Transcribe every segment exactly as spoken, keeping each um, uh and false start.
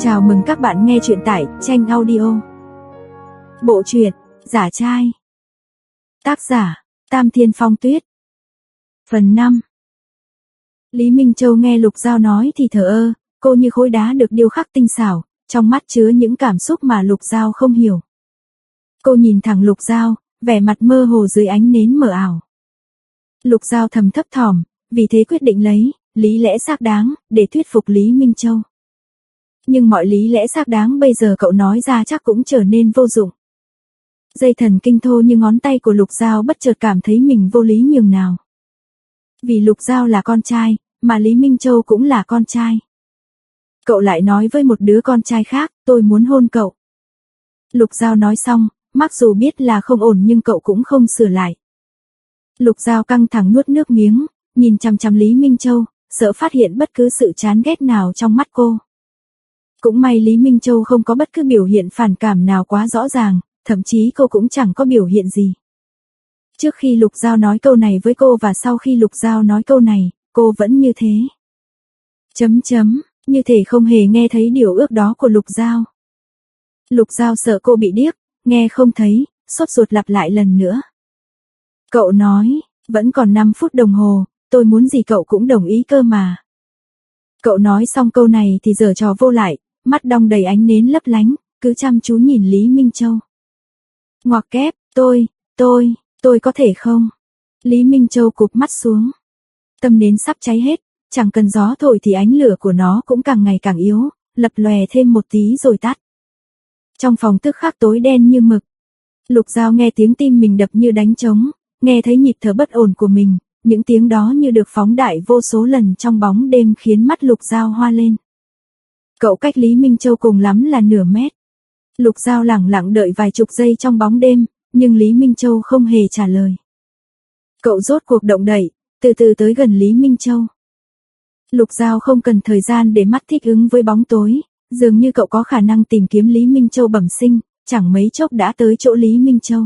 Chào mừng các bạn nghe truyện tại Tranh Audio. Bộ truyện Giả trai. Tác giả Tam Thiên Phong Tuyết. Phần năm. Lý Minh Châu nghe Lục Giao nói thì thờ ơ, cô như khối đá được điêu khắc tinh xảo, trong mắt chứa những cảm xúc mà Lục Giao không hiểu. Cô nhìn thẳng Lục Giao, vẻ mặt mơ hồ dưới ánh nến mờ ảo. Lục Giao thầm thấp thỏm, vì thế quyết định lấy lý lẽ xác đáng để thuyết phục Lý Minh Châu. Nhưng mọi lý lẽ xác đáng bây giờ cậu nói ra chắc cũng trở nên vô dụng. Dây thần kinh thô như ngón tay của Lục Giao bất chợt cảm thấy mình vô lý nhường nào. Vì Lục Giao là con trai, mà Lý Minh Châu cũng là con trai. Cậu lại nói với một đứa con trai khác, tôi muốn hôn cậu. Lục Giao nói xong, mặc dù biết là không ổn nhưng cậu cũng không sửa lại. Lục Giao căng thẳng nuốt nước miếng, nhìn chằm chằm Lý Minh Châu, sợ phát hiện bất cứ sự chán ghét nào trong mắt cô. Cũng may Lý Minh Châu không có bất cứ biểu hiện phản cảm nào quá rõ ràng, thậm chí cô cũng chẳng có biểu hiện gì. Trước khi Lục Giao nói câu này với cô và sau khi Lục Giao nói câu này, cô vẫn như thế. Chấm chấm, như thể không hề nghe thấy điều ước đó của Lục Giao. Lục Giao sợ cô bị điếc, nghe không thấy, sốt ruột lặp lại lần nữa. Cậu nói, vẫn còn năm phút đồng hồ, tôi muốn gì cậu cũng đồng ý cơ mà. Cậu nói xong câu này thì giở trò vô lại, mắt đong đầy ánh nến lấp lánh, cứ chăm chú nhìn Lý Minh Châu. Ngoặc kép, tôi, tôi, tôi có thể không? Lý Minh Châu cụp mắt xuống. Tâm nến sắp cháy hết, chẳng cần gió thổi thì ánh lửa của nó cũng càng ngày càng yếu, lập lòe thêm một tí rồi tắt. Trong phòng tức khắc tối đen như mực. Lục Giao nghe tiếng tim mình đập như đánh trống, nghe thấy nhịp thở bất ổn của mình, những tiếng đó như được phóng đại vô số lần trong bóng đêm khiến mắt Lục Giao hoa lên. Cậu cách Lý Minh Châu cùng lắm là nửa mét. Lục Giao lẳng lặng đợi vài chục giây trong bóng đêm, nhưng Lý Minh Châu không hề trả lời. Cậu rốt cuộc động đậy, từ từ tới gần Lý Minh Châu. Lục Giao không cần thời gian để mắt thích ứng với bóng tối, dường như cậu có khả năng tìm kiếm Lý Minh Châu bẩm sinh, chẳng mấy chốc đã tới chỗ Lý Minh Châu.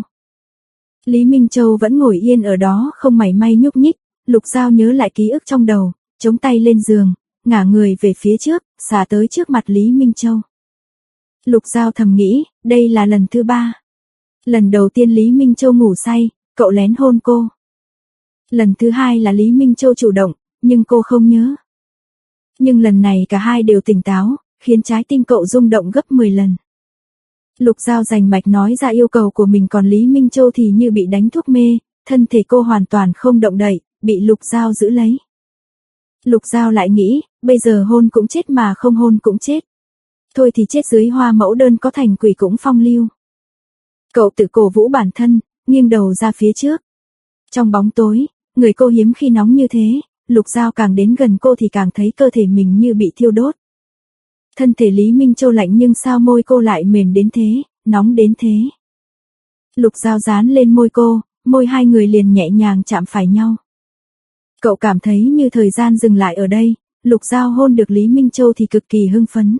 Lý Minh Châu vẫn ngồi yên ở đó không mảy may nhúc nhích, Lục Giao nhớ lại ký ức trong đầu, chống tay lên giường, ngả người về phía trước, xả tới trước mặt Lý Minh Châu. Lục Giao thầm nghĩ, đây là lần thứ ba. Lần đầu tiên Lý Minh Châu ngủ say, cậu lén hôn cô. Lần thứ hai là Lý Minh Châu chủ động, nhưng cô không nhớ. Nhưng lần này cả hai đều tỉnh táo, khiến trái tim cậu rung động gấp mười lần. Lục Giao rành mạch nói ra yêu cầu của mình, còn Lý Minh Châu thì như bị đánh thuốc mê, thân thể cô hoàn toàn không động đậy, bị Lục Giao giữ lấy. Lục Giao lại nghĩ, bây giờ hôn cũng chết mà không hôn cũng chết. Thôi thì chết dưới hoa mẫu đơn có thành quỷ cũng phong lưu. Cậu tự cổ vũ bản thân, nghiêng đầu ra phía trước. Trong bóng tối, người cô hiếm khi nóng như thế, Lục Giao càng đến gần cô thì càng thấy cơ thể mình như bị thiêu đốt. Thân thể Lý Minh Châu lạnh nhưng sao môi cô lại mềm đến thế, nóng đến thế. Lục Giao dán lên môi cô, môi hai người liền nhẹ nhàng chạm phải nhau. Cậu cảm thấy như thời gian dừng lại ở đây, Lục Giao hôn được Lý Minh Châu thì cực kỳ hưng phấn.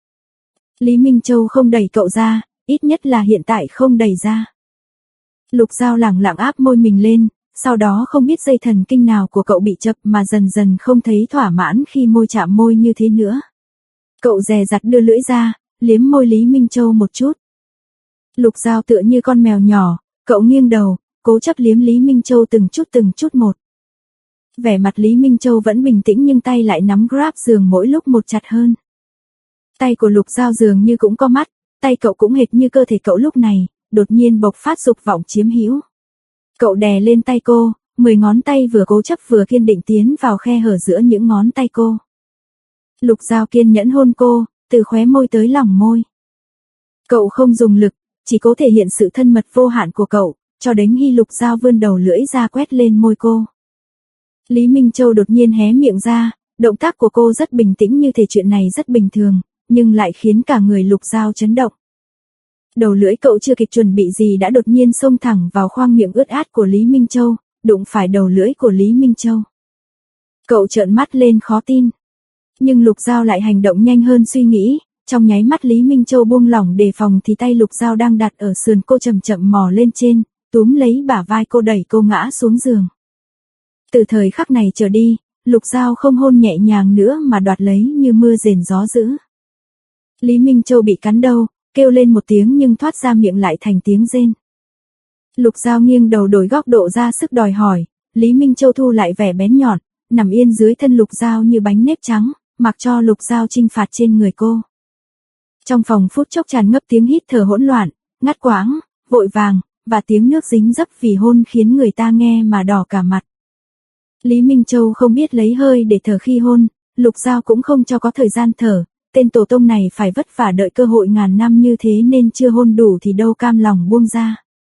Lý Minh Châu không đẩy cậu ra, ít nhất là hiện tại không đẩy ra. Lục Giao lẳng lặng áp môi mình lên, sau đó không biết dây thần kinh nào của cậu bị chập mà dần dần không thấy thỏa mãn khi môi chạm môi như thế nữa. Cậu dè dặt đưa lưỡi ra, liếm môi Lý Minh Châu một chút. Lục Giao tựa như con mèo nhỏ, cậu nghiêng đầu, cố chấp liếm Lý Minh Châu từng chút từng chút một. Vẻ mặt Lý Minh Châu vẫn bình tĩnh nhưng tay lại nắm grab giường mỗi lúc một chặt hơn. Tay của Lục Giao dường như cũng có mắt, tay cậu cũng hệt như cơ thể cậu lúc này, đột nhiên bộc phát dục vọng chiếm hữu. Cậu đè lên tay cô, mười ngón tay vừa cố chấp vừa kiên định tiến vào khe hở giữa những ngón tay cô. Lục Giao kiên nhẫn hôn cô, từ khóe môi tới lòng môi. Cậu không dùng lực, chỉ cố thể hiện sự thân mật vô hạn của cậu, cho đến khi Lục Giao vươn đầu lưỡi ra quét lên môi cô. Lý Minh Châu đột nhiên hé miệng ra, động tác của cô rất bình tĩnh như thể chuyện này rất bình thường, nhưng lại khiến cả người Lục Giao chấn động. Đầu lưỡi cậu chưa kịp chuẩn bị gì đã đột nhiên xông thẳng vào khoang miệng ướt át của Lý Minh Châu, đụng phải đầu lưỡi của Lý Minh Châu. Cậu trợn mắt lên khó tin. Nhưng Lục Giao lại hành động nhanh hơn suy nghĩ, trong nháy mắt Lý Minh Châu buông lỏng đề phòng thì tay Lục Giao đang đặt ở sườn cô chậm chậm mò lên trên, túm lấy bả vai cô đẩy cô ngã xuống giường. Từ thời khắc này trở đi, Lục Giao không hôn nhẹ nhàng nữa mà đoạt lấy như mưa rền gió dữ. Lý Minh Châu bị cắn đâu, kêu lên một tiếng nhưng thoát ra miệng lại thành tiếng rên. Lục Giao nghiêng đầu đổi góc độ ra sức đòi hỏi, Lý Minh Châu thu lại vẻ bén nhọn, nằm yên dưới thân Lục Giao như bánh nếp trắng, mặc cho Lục Giao chinh phạt trên người cô. Trong phòng phút chốc tràn ngập tiếng hít thở hỗn loạn, ngắt quãng, vội vàng, và tiếng nước dính dấp vì hôn khiến người ta nghe mà đỏ cả mặt. Lý Minh Châu không biết lấy hơi để thở khi hôn, Lục Giao cũng không cho có thời gian thở, tên tổ tông này phải vất vả đợi cơ hội ngàn năm như thế nên chưa hôn đủ thì đâu cam lòng buông ra.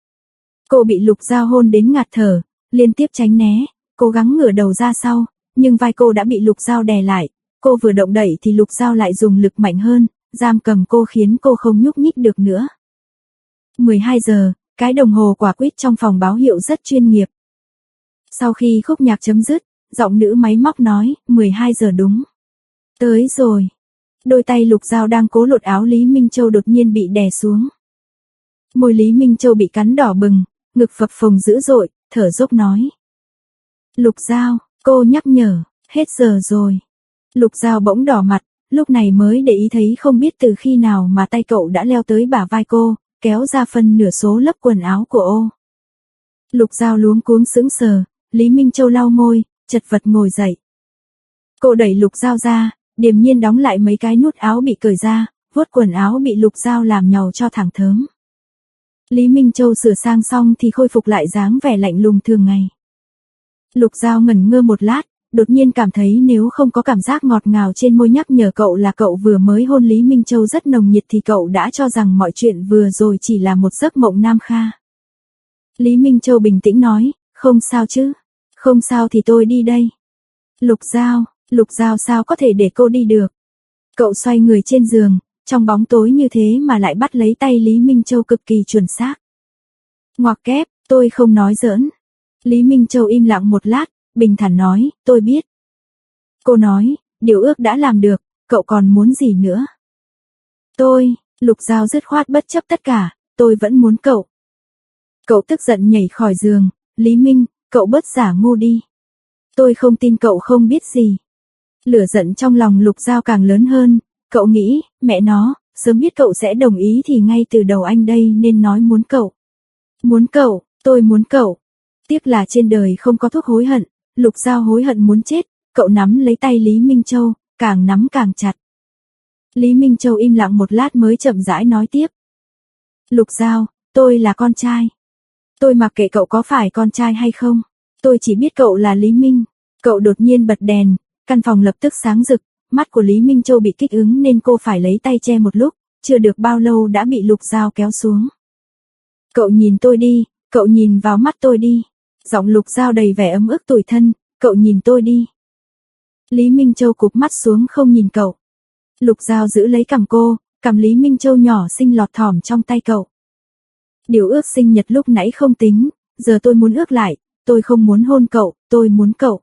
Cô bị Lục Giao hôn đến ngạt thở, liên tiếp tránh né, cố gắng ngửa đầu ra sau, nhưng vai cô đã bị Lục Giao đè lại, cô vừa động đẩy thì Lục Giao lại dùng lực mạnh hơn, giam cầm cô khiến cô không nhúc nhích được nữa. mười hai giờ, cái đồng hồ quả quýt trong phòng báo hiệu rất chuyên nghiệp. Sau khi khúc nhạc chấm dứt, giọng nữ máy móc nói, mười hai giờ đúng. Tới rồi. Đôi tay Lục Giao đang cố lột áo Lý Minh Châu đột nhiên bị đè xuống. Môi Lý Minh Châu bị cắn đỏ bừng, ngực phập phồng dữ dội, thở dốc nói. Lục Giao, cô nhắc nhở, hết giờ rồi. Lục Giao bỗng đỏ mặt, lúc này mới để ý thấy không biết từ khi nào mà tay cậu đã leo tới bả vai cô, kéo ra phân nửa số lớp quần áo của ô. Lục Giao luống cuống sững sờ, Lý Minh Châu lau môi, chật vật ngồi dậy. Cô đẩy Lục Giao ra, điềm nhiên đóng lại mấy cái nút áo bị cởi ra, vuốt quần áo bị Lục Giao làm nhàu cho thẳng thớm. Lý Minh Châu sửa sang xong thì khôi phục lại dáng vẻ lạnh lùng thường ngày. Lục Giao ngẩn ngơ một lát, đột nhiên cảm thấy nếu không có cảm giác ngọt ngào trên môi nhắc nhở cậu là cậu vừa mới hôn Lý Minh Châu rất nồng nhiệt thì cậu đã cho rằng mọi chuyện vừa rồi chỉ là một giấc mộng nam kha. Lý Minh Châu bình tĩnh nói, không sao chứ, không sao thì tôi đi đây. Lục Giao, Lục Giao sao có thể để cô đi được. Cậu xoay người trên giường, trong bóng tối như thế mà lại bắt lấy tay Lý Minh Châu cực kỳ chuẩn xác. Ngoặc kép, tôi không nói giỡn. Lý Minh Châu im lặng một lát, bình thản nói, tôi biết. Cô nói, điều ước đã làm được, cậu còn muốn gì nữa? Tôi, Lục Giao dứt khoát bất chấp tất cả, tôi vẫn muốn cậu. Cậu tức giận nhảy khỏi giường, Lý Minh, cậu bớt giả ngu đi. Tôi không tin cậu không biết gì. Lửa giận trong lòng Lục Giao càng lớn hơn, cậu nghĩ, mẹ nó, sớm biết cậu sẽ đồng ý thì ngay từ đầu anh đây nên nói muốn cậu. Muốn cậu, tôi muốn cậu. Tiếc là trên đời không có thuốc hối hận, Lục Giao hối hận muốn chết, cậu nắm lấy tay Lý Minh Châu, càng nắm càng chặt. Lý Minh Châu im lặng một lát mới chậm rãi nói tiếp. Lục Giao, tôi là con trai. Tôi mặc kệ cậu có phải con trai hay không, tôi chỉ biết cậu là Lý Minh. Cậu đột nhiên bật đèn, căn phòng lập tức sáng rực, mắt của Lý Minh Châu bị kích ứng nên cô phải lấy tay che một lúc, chưa được bao lâu đã bị Lục Giao kéo xuống. Cậu nhìn tôi đi, cậu nhìn vào mắt tôi đi. Giọng Lục Giao đầy vẻ ấm ức tủi thân, cậu nhìn tôi đi. Lý Minh Châu cụp mắt xuống không nhìn cậu. Lục Giao giữ lấy cằm cô, cằm Lý Minh Châu nhỏ xinh lọt thỏm trong tay cậu. Điều ước sinh nhật lúc nãy không tính, giờ tôi muốn ước lại, tôi không muốn hôn cậu, tôi muốn cậu.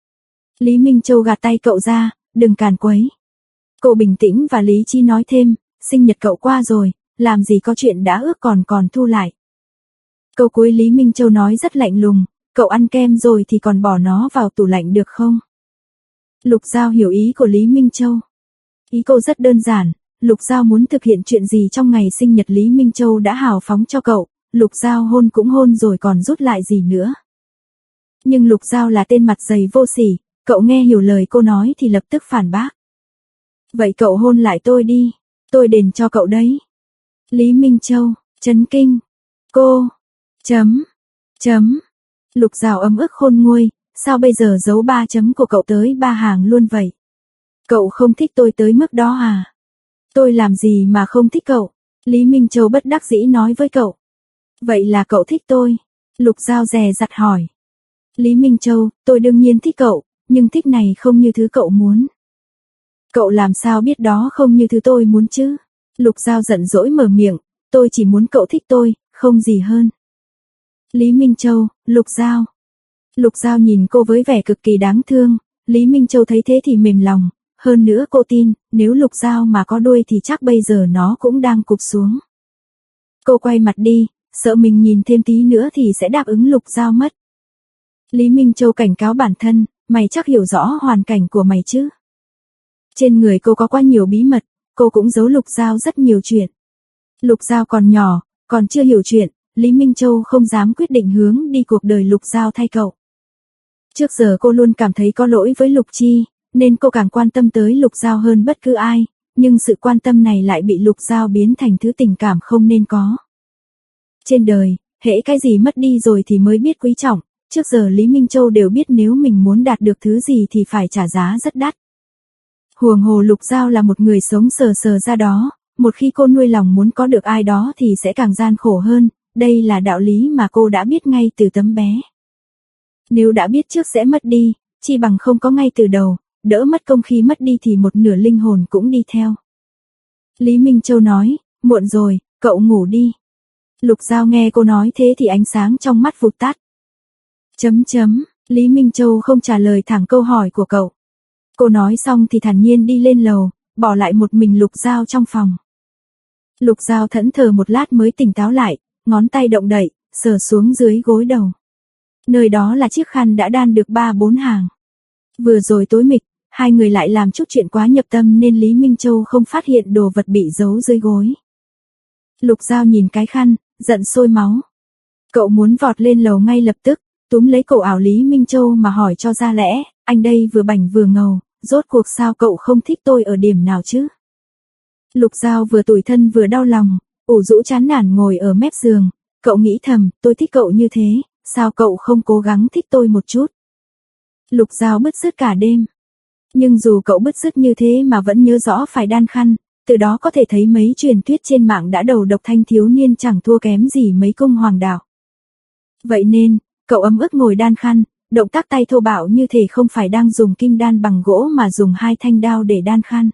Lý Minh Châu gạt tay cậu ra, đừng càn quấy. Cô bình tĩnh và lý trí nói thêm, sinh nhật cậu qua rồi, làm gì có chuyện đã ước còn còn thu lại. Câu cuối Lý Minh Châu nói rất lạnh lùng, cậu ăn kem rồi thì còn bỏ nó vào tủ lạnh được không? Lục Giao hiểu ý của Lý Minh Châu. Ý cô rất đơn giản, Lục Giao muốn thực hiện chuyện gì trong ngày sinh nhật Lý Minh Châu đã hào phóng cho cậu, Lục Giao hôn cũng hôn rồi còn rút lại gì nữa. Nhưng Lục Giao là tên mặt dày vô sỉ, cậu nghe hiểu lời cô nói thì lập tức phản bác. Vậy cậu hôn lại tôi đi, tôi đền cho cậu đấy. Lý Minh Châu, chấn kinh. Cô, chấm, chấm. Lục Giao ấm ức khôn nguôi, sao bây giờ giấu ba chấm của cậu tới ba hàng luôn vậy? Cậu không thích tôi tới mức đó à? Tôi làm gì mà không thích cậu? Lý Minh Châu bất đắc dĩ nói với cậu. Vậy là cậu thích tôi? Lục Giao dè dặt hỏi. Lý Minh Châu, tôi đương nhiên thích cậu, nhưng thích này không như thứ cậu muốn. Cậu làm sao biết đó không như thứ tôi muốn chứ? Lục Giao giận dỗi mở miệng, tôi chỉ muốn cậu thích tôi, không gì hơn. Lý Minh Châu, Lục Giao. Lục Giao nhìn cô với vẻ cực kỳ đáng thương, Lý Minh Châu thấy thế thì mềm lòng, hơn nữa cô tin, nếu Lục Giao mà có đuôi thì chắc bây giờ nó cũng đang cụp xuống. Cô quay mặt đi, sợ mình nhìn thêm tí nữa thì sẽ đáp ứng Lục Giao mất. Lý Minh Châu cảnh cáo bản thân, mày chắc hiểu rõ hoàn cảnh của mày chứ. Trên người cô có quá nhiều bí mật, cô cũng giấu Lục Giao rất nhiều chuyện. Lục Giao còn nhỏ, còn chưa hiểu chuyện, Lý Minh Châu không dám quyết định hướng đi cuộc đời Lục Giao thay cậu. Trước giờ cô luôn cảm thấy có lỗi với Lục Chi, nên cô càng quan tâm tới Lục Giao hơn bất cứ ai, nhưng sự quan tâm này lại bị Lục Giao biến thành thứ tình cảm không nên có. Trên đời, hễ cái gì mất đi rồi thì mới biết quý trọng, trước giờ Lý Minh Châu đều biết nếu mình muốn đạt được thứ gì thì phải trả giá rất đắt. Huống hồ Lục Giao là một người sống sờ sờ ra đó, một khi cô nuôi lòng muốn có được ai đó thì sẽ càng gian khổ hơn, đây là đạo lý mà cô đã biết ngay từ tấm bé. Nếu đã biết trước sẽ mất đi, chi bằng không có ngay từ đầu, đỡ mất công khi mất đi thì một nửa linh hồn cũng đi theo. Lý Minh Châu nói, muộn rồi, cậu ngủ đi. Lục Giao nghe cô nói thế thì ánh sáng trong mắt vụt tắt. Chấm chấm, Lý Minh Châu không trả lời thẳng câu hỏi của cậu. Cô nói xong thì thản nhiên đi lên lầu, bỏ lại một mình Lục Giao trong phòng. Lục Giao thẫn thờ một lát mới tỉnh táo lại, ngón tay động đậy, sờ xuống dưới gối đầu. Nơi đó là chiếc khăn đã đan được ba bốn hàng. Vừa rồi tối mịt, hai người lại làm chút chuyện quá nhập tâm nên Lý Minh Châu không phát hiện đồ vật bị giấu dưới gối. Lục Giao nhìn cái khăn, giận sôi máu. Cậu muốn vọt lên lầu ngay lập tức, túm lấy cổ áo Lý Minh Châu mà hỏi cho ra lẽ, anh đây vừa bảnh vừa ngầu, rốt cuộc sao cậu không thích tôi ở điểm nào chứ? Lục Giao vừa tủi thân vừa đau lòng, ủ rũ chán nản ngồi ở mép giường, cậu nghĩ thầm, tôi thích cậu như thế, sao cậu không cố gắng thích tôi một chút? Lục Giao bứt rứt cả đêm. Nhưng dù cậu bứt rứt như thế mà vẫn nhớ rõ phải đan khăn, từ đó có thể thấy mấy truyền thuyết trên mạng đã đầu độc thanh thiếu niên chẳng thua kém gì mấy cung hoàng đạo. Vậy nên, cậu ấm ức ngồi đan khăn, động tác tay thô bạo như thể không phải đang dùng kim đan bằng gỗ mà dùng hai thanh đao để đan khăn.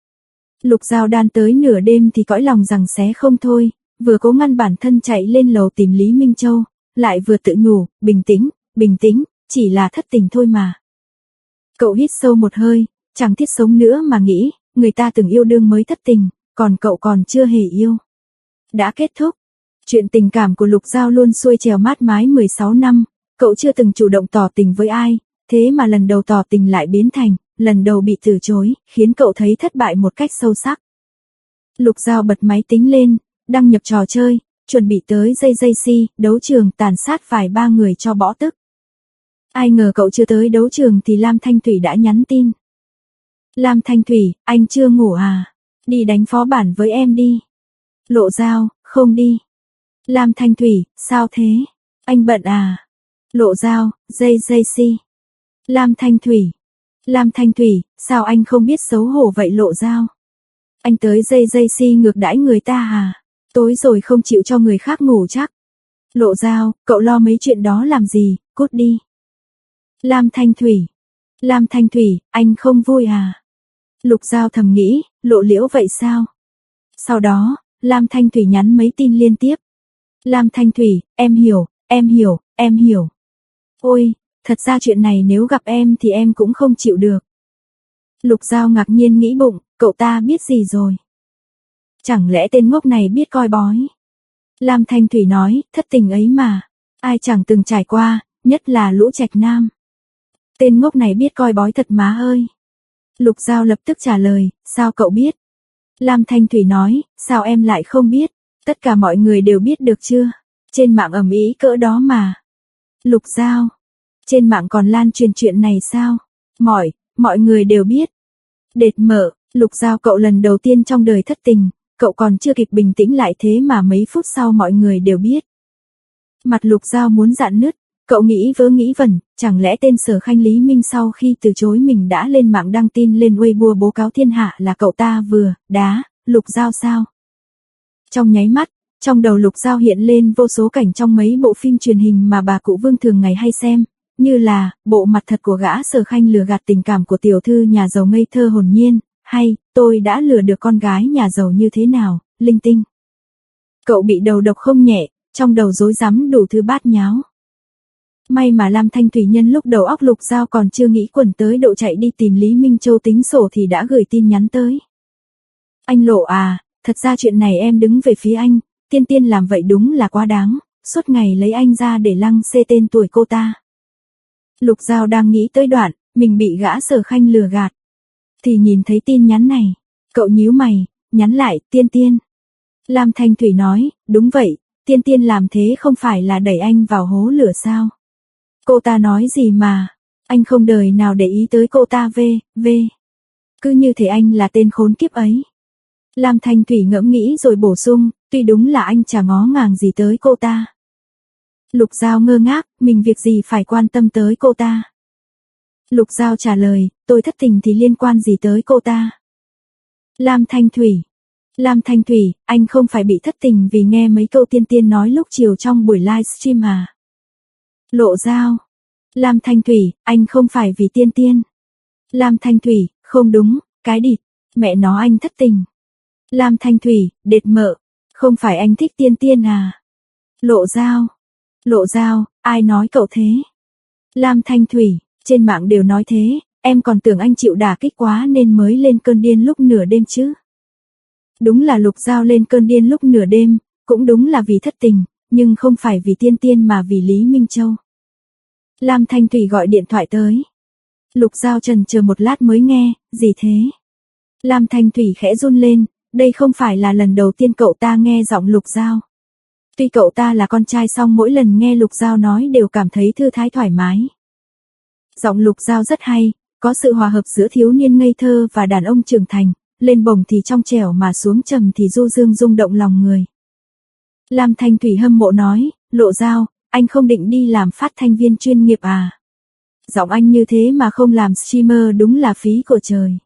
Lục Giao đan tới nửa đêm thì cõi lòng rằng xé không thôi, vừa cố ngăn bản thân chạy lên lầu tìm Lý Minh Châu, lại vừa tự nhủ, bình tĩnh, bình tĩnh, chỉ là thất tình thôi mà. Cậu hít sâu một hơi, chẳng thiết sống nữa mà nghĩ, người ta từng yêu đương mới thất tình, còn cậu còn chưa hề yêu. Đã kết thúc. Chuyện tình cảm của Lục Giao luôn xuôi trèo mát mái mười sáu năm, cậu chưa từng chủ động tỏ tình với ai, thế mà lần đầu tỏ tình lại biến thành, lần đầu bị từ chối, khiến cậu thấy thất bại một cách sâu sắc. Lục Giao bật máy tính lên, đăng nhập trò chơi, chuẩn bị tới J J C, đấu trường tàn sát vài ba người cho bỏ tức. Ai ngờ cậu chưa tới đấu trường thì Lam Thanh Thủy đã nhắn tin. Lam Thanh Thủy, anh chưa ngủ à? Đi đánh phó bản với em đi. Lộ Giao, không đi. Lam Thanh Thủy, sao thế? Anh bận à? Lộ Giao, J J C. Lam Thanh Thủy. Lam Thanh Thủy, sao anh không biết xấu hổ vậy Lộ Giao? Anh tới J J C ngược đãi người ta à? Tối rồi không chịu cho người khác ngủ chắc. Lộ Giao, cậu lo mấy chuyện đó làm gì, cút đi. Lam Thanh Thủy. Lam Thanh Thủy, anh không vui à? Lục Giao thầm nghĩ, lộ liễu vậy sao? Sau đó, Lam Thanh Thủy nhắn mấy tin liên tiếp. Lam Thanh Thủy, em hiểu, em hiểu, em hiểu. Ôi, thật ra chuyện này nếu gặp em thì em cũng không chịu được. Lục Giao ngạc nhiên nghĩ bụng, cậu ta biết gì rồi? Chẳng lẽ tên ngốc này biết coi bói? Lam Thanh Thủy nói, thất tình ấy mà, ai chẳng từng trải qua, nhất là lũ trạch nam. Tên ngốc này biết coi bói thật má ơi. Lục Giao lập tức trả lời, sao cậu biết? Lam Thanh Thủy nói, sao em lại không biết? Tất cả mọi người đều biết được chưa? Trên mạng ầm ĩ cỡ đó mà. Lục Giao, trên mạng còn lan truyền chuyện này sao? Mọi, mọi người đều biết. Đệt mở, Lục Giao cậu lần đầu tiên trong đời thất tình, cậu còn chưa kịp bình tĩnh lại thế mà mấy phút sau mọi người đều biết. Mặt Lục Giao muốn rạn nứt, cậu nghĩ vớ nghĩ vẩn, chẳng lẽ tên Sở Khanh Lý Minh sau khi từ chối mình đã lên mạng đăng tin lên Weibo bố cáo thiên hạ là cậu ta vừa đá Lục Giao sao? Trong nháy mắt, trong đầu Lục Giao hiện lên vô số cảnh trong mấy bộ phim truyền hình mà bà cụ Vương thường ngày hay xem, như là bộ mặt thật của gã Sở Khanh lừa gạt tình cảm của tiểu thư nhà giàu ngây thơ hồn nhiên, hay tôi đã lừa được con gái nhà giàu như thế nào, linh tinh. Cậu bị đầu độc không nhẹ, trong đầu rối rắm đủ thứ bát nháo. May mà Lam Thanh Thủy nhân lúc đầu óc Lục Giao còn chưa nghĩ quẩn tới độ chạy đi tìm Lý Minh Châu tính sổ thì đã gửi tin nhắn tới. Anh Lộ à, thật ra chuyện này em đứng về phía anh, Tiên Tiên làm vậy đúng là quá đáng, suốt ngày lấy anh ra để lăng xê tên tuổi cô ta. Lục Giao đang nghĩ tới đoạn, mình bị gã Sở Khanh lừa gạt. Thì nhìn thấy tin nhắn này, cậu nhíu mày, nhắn lại, Tiên Tiên. Lam Thanh Thủy nói, đúng vậy, Tiên Tiên làm thế không phải là đẩy anh vào hố lửa sao? Cô ta nói gì mà, anh không đời nào để ý tới cô ta về, về. Cứ như thể anh là tên khốn kiếp ấy. Lam Thanh Thủy ngẫm nghĩ rồi bổ sung, tuy đúng là anh chả ngó ngàng gì tới cô ta. Lục Giao ngơ ngác, mình việc gì phải quan tâm tới cô ta. Lục Giao trả lời, tôi thất tình thì liên quan gì tới cô ta. Lam Thanh Thủy. Lam Thanh Thủy, anh không phải bị thất tình vì nghe mấy câu Tiên Tiên nói lúc chiều trong buổi livestream à. Lộ Giao. Lam Thanh Thủy, anh không phải vì Tiên Tiên. Lam Thanh Thủy, không đúng, cái địt, mẹ nó anh thất tình. Lam Thanh Thủy, đệt mợ, không phải anh thích Tiên Tiên à. Lộ Giao. Lộ Giao, ai nói cậu thế? Lam Thanh Thủy, trên mạng đều nói thế, em còn tưởng anh chịu đả kích quá nên mới lên cơn điên lúc nửa đêm chứ. Đúng là Lục Giao lên cơn điên lúc nửa đêm, cũng đúng là vì thất tình, nhưng không phải vì Tiên Tiên mà vì Lý Minh Châu. Lam Thanh Thủy gọi điện thoại tới. Lục Giao chần chờ một lát mới nghe, gì thế? Lam Thanh Thủy khẽ run lên, đây không phải là lần đầu tiên cậu ta nghe giọng Lục Giao. Tuy cậu ta là con trai song mỗi lần nghe Lục Giao nói đều cảm thấy thư thái thoải mái. Giọng Lục Giao rất hay, có sự hòa hợp giữa thiếu niên ngây thơ và đàn ông trưởng thành, lên bổng thì trong trẻo mà xuống trầm thì du dương rung động lòng người. Lam Thanh Thủy hâm mộ nói, Lộ Giao, anh không định đi làm phát thanh viên chuyên nghiệp à? Giọng anh như thế mà không làm streamer đúng là phí của trời.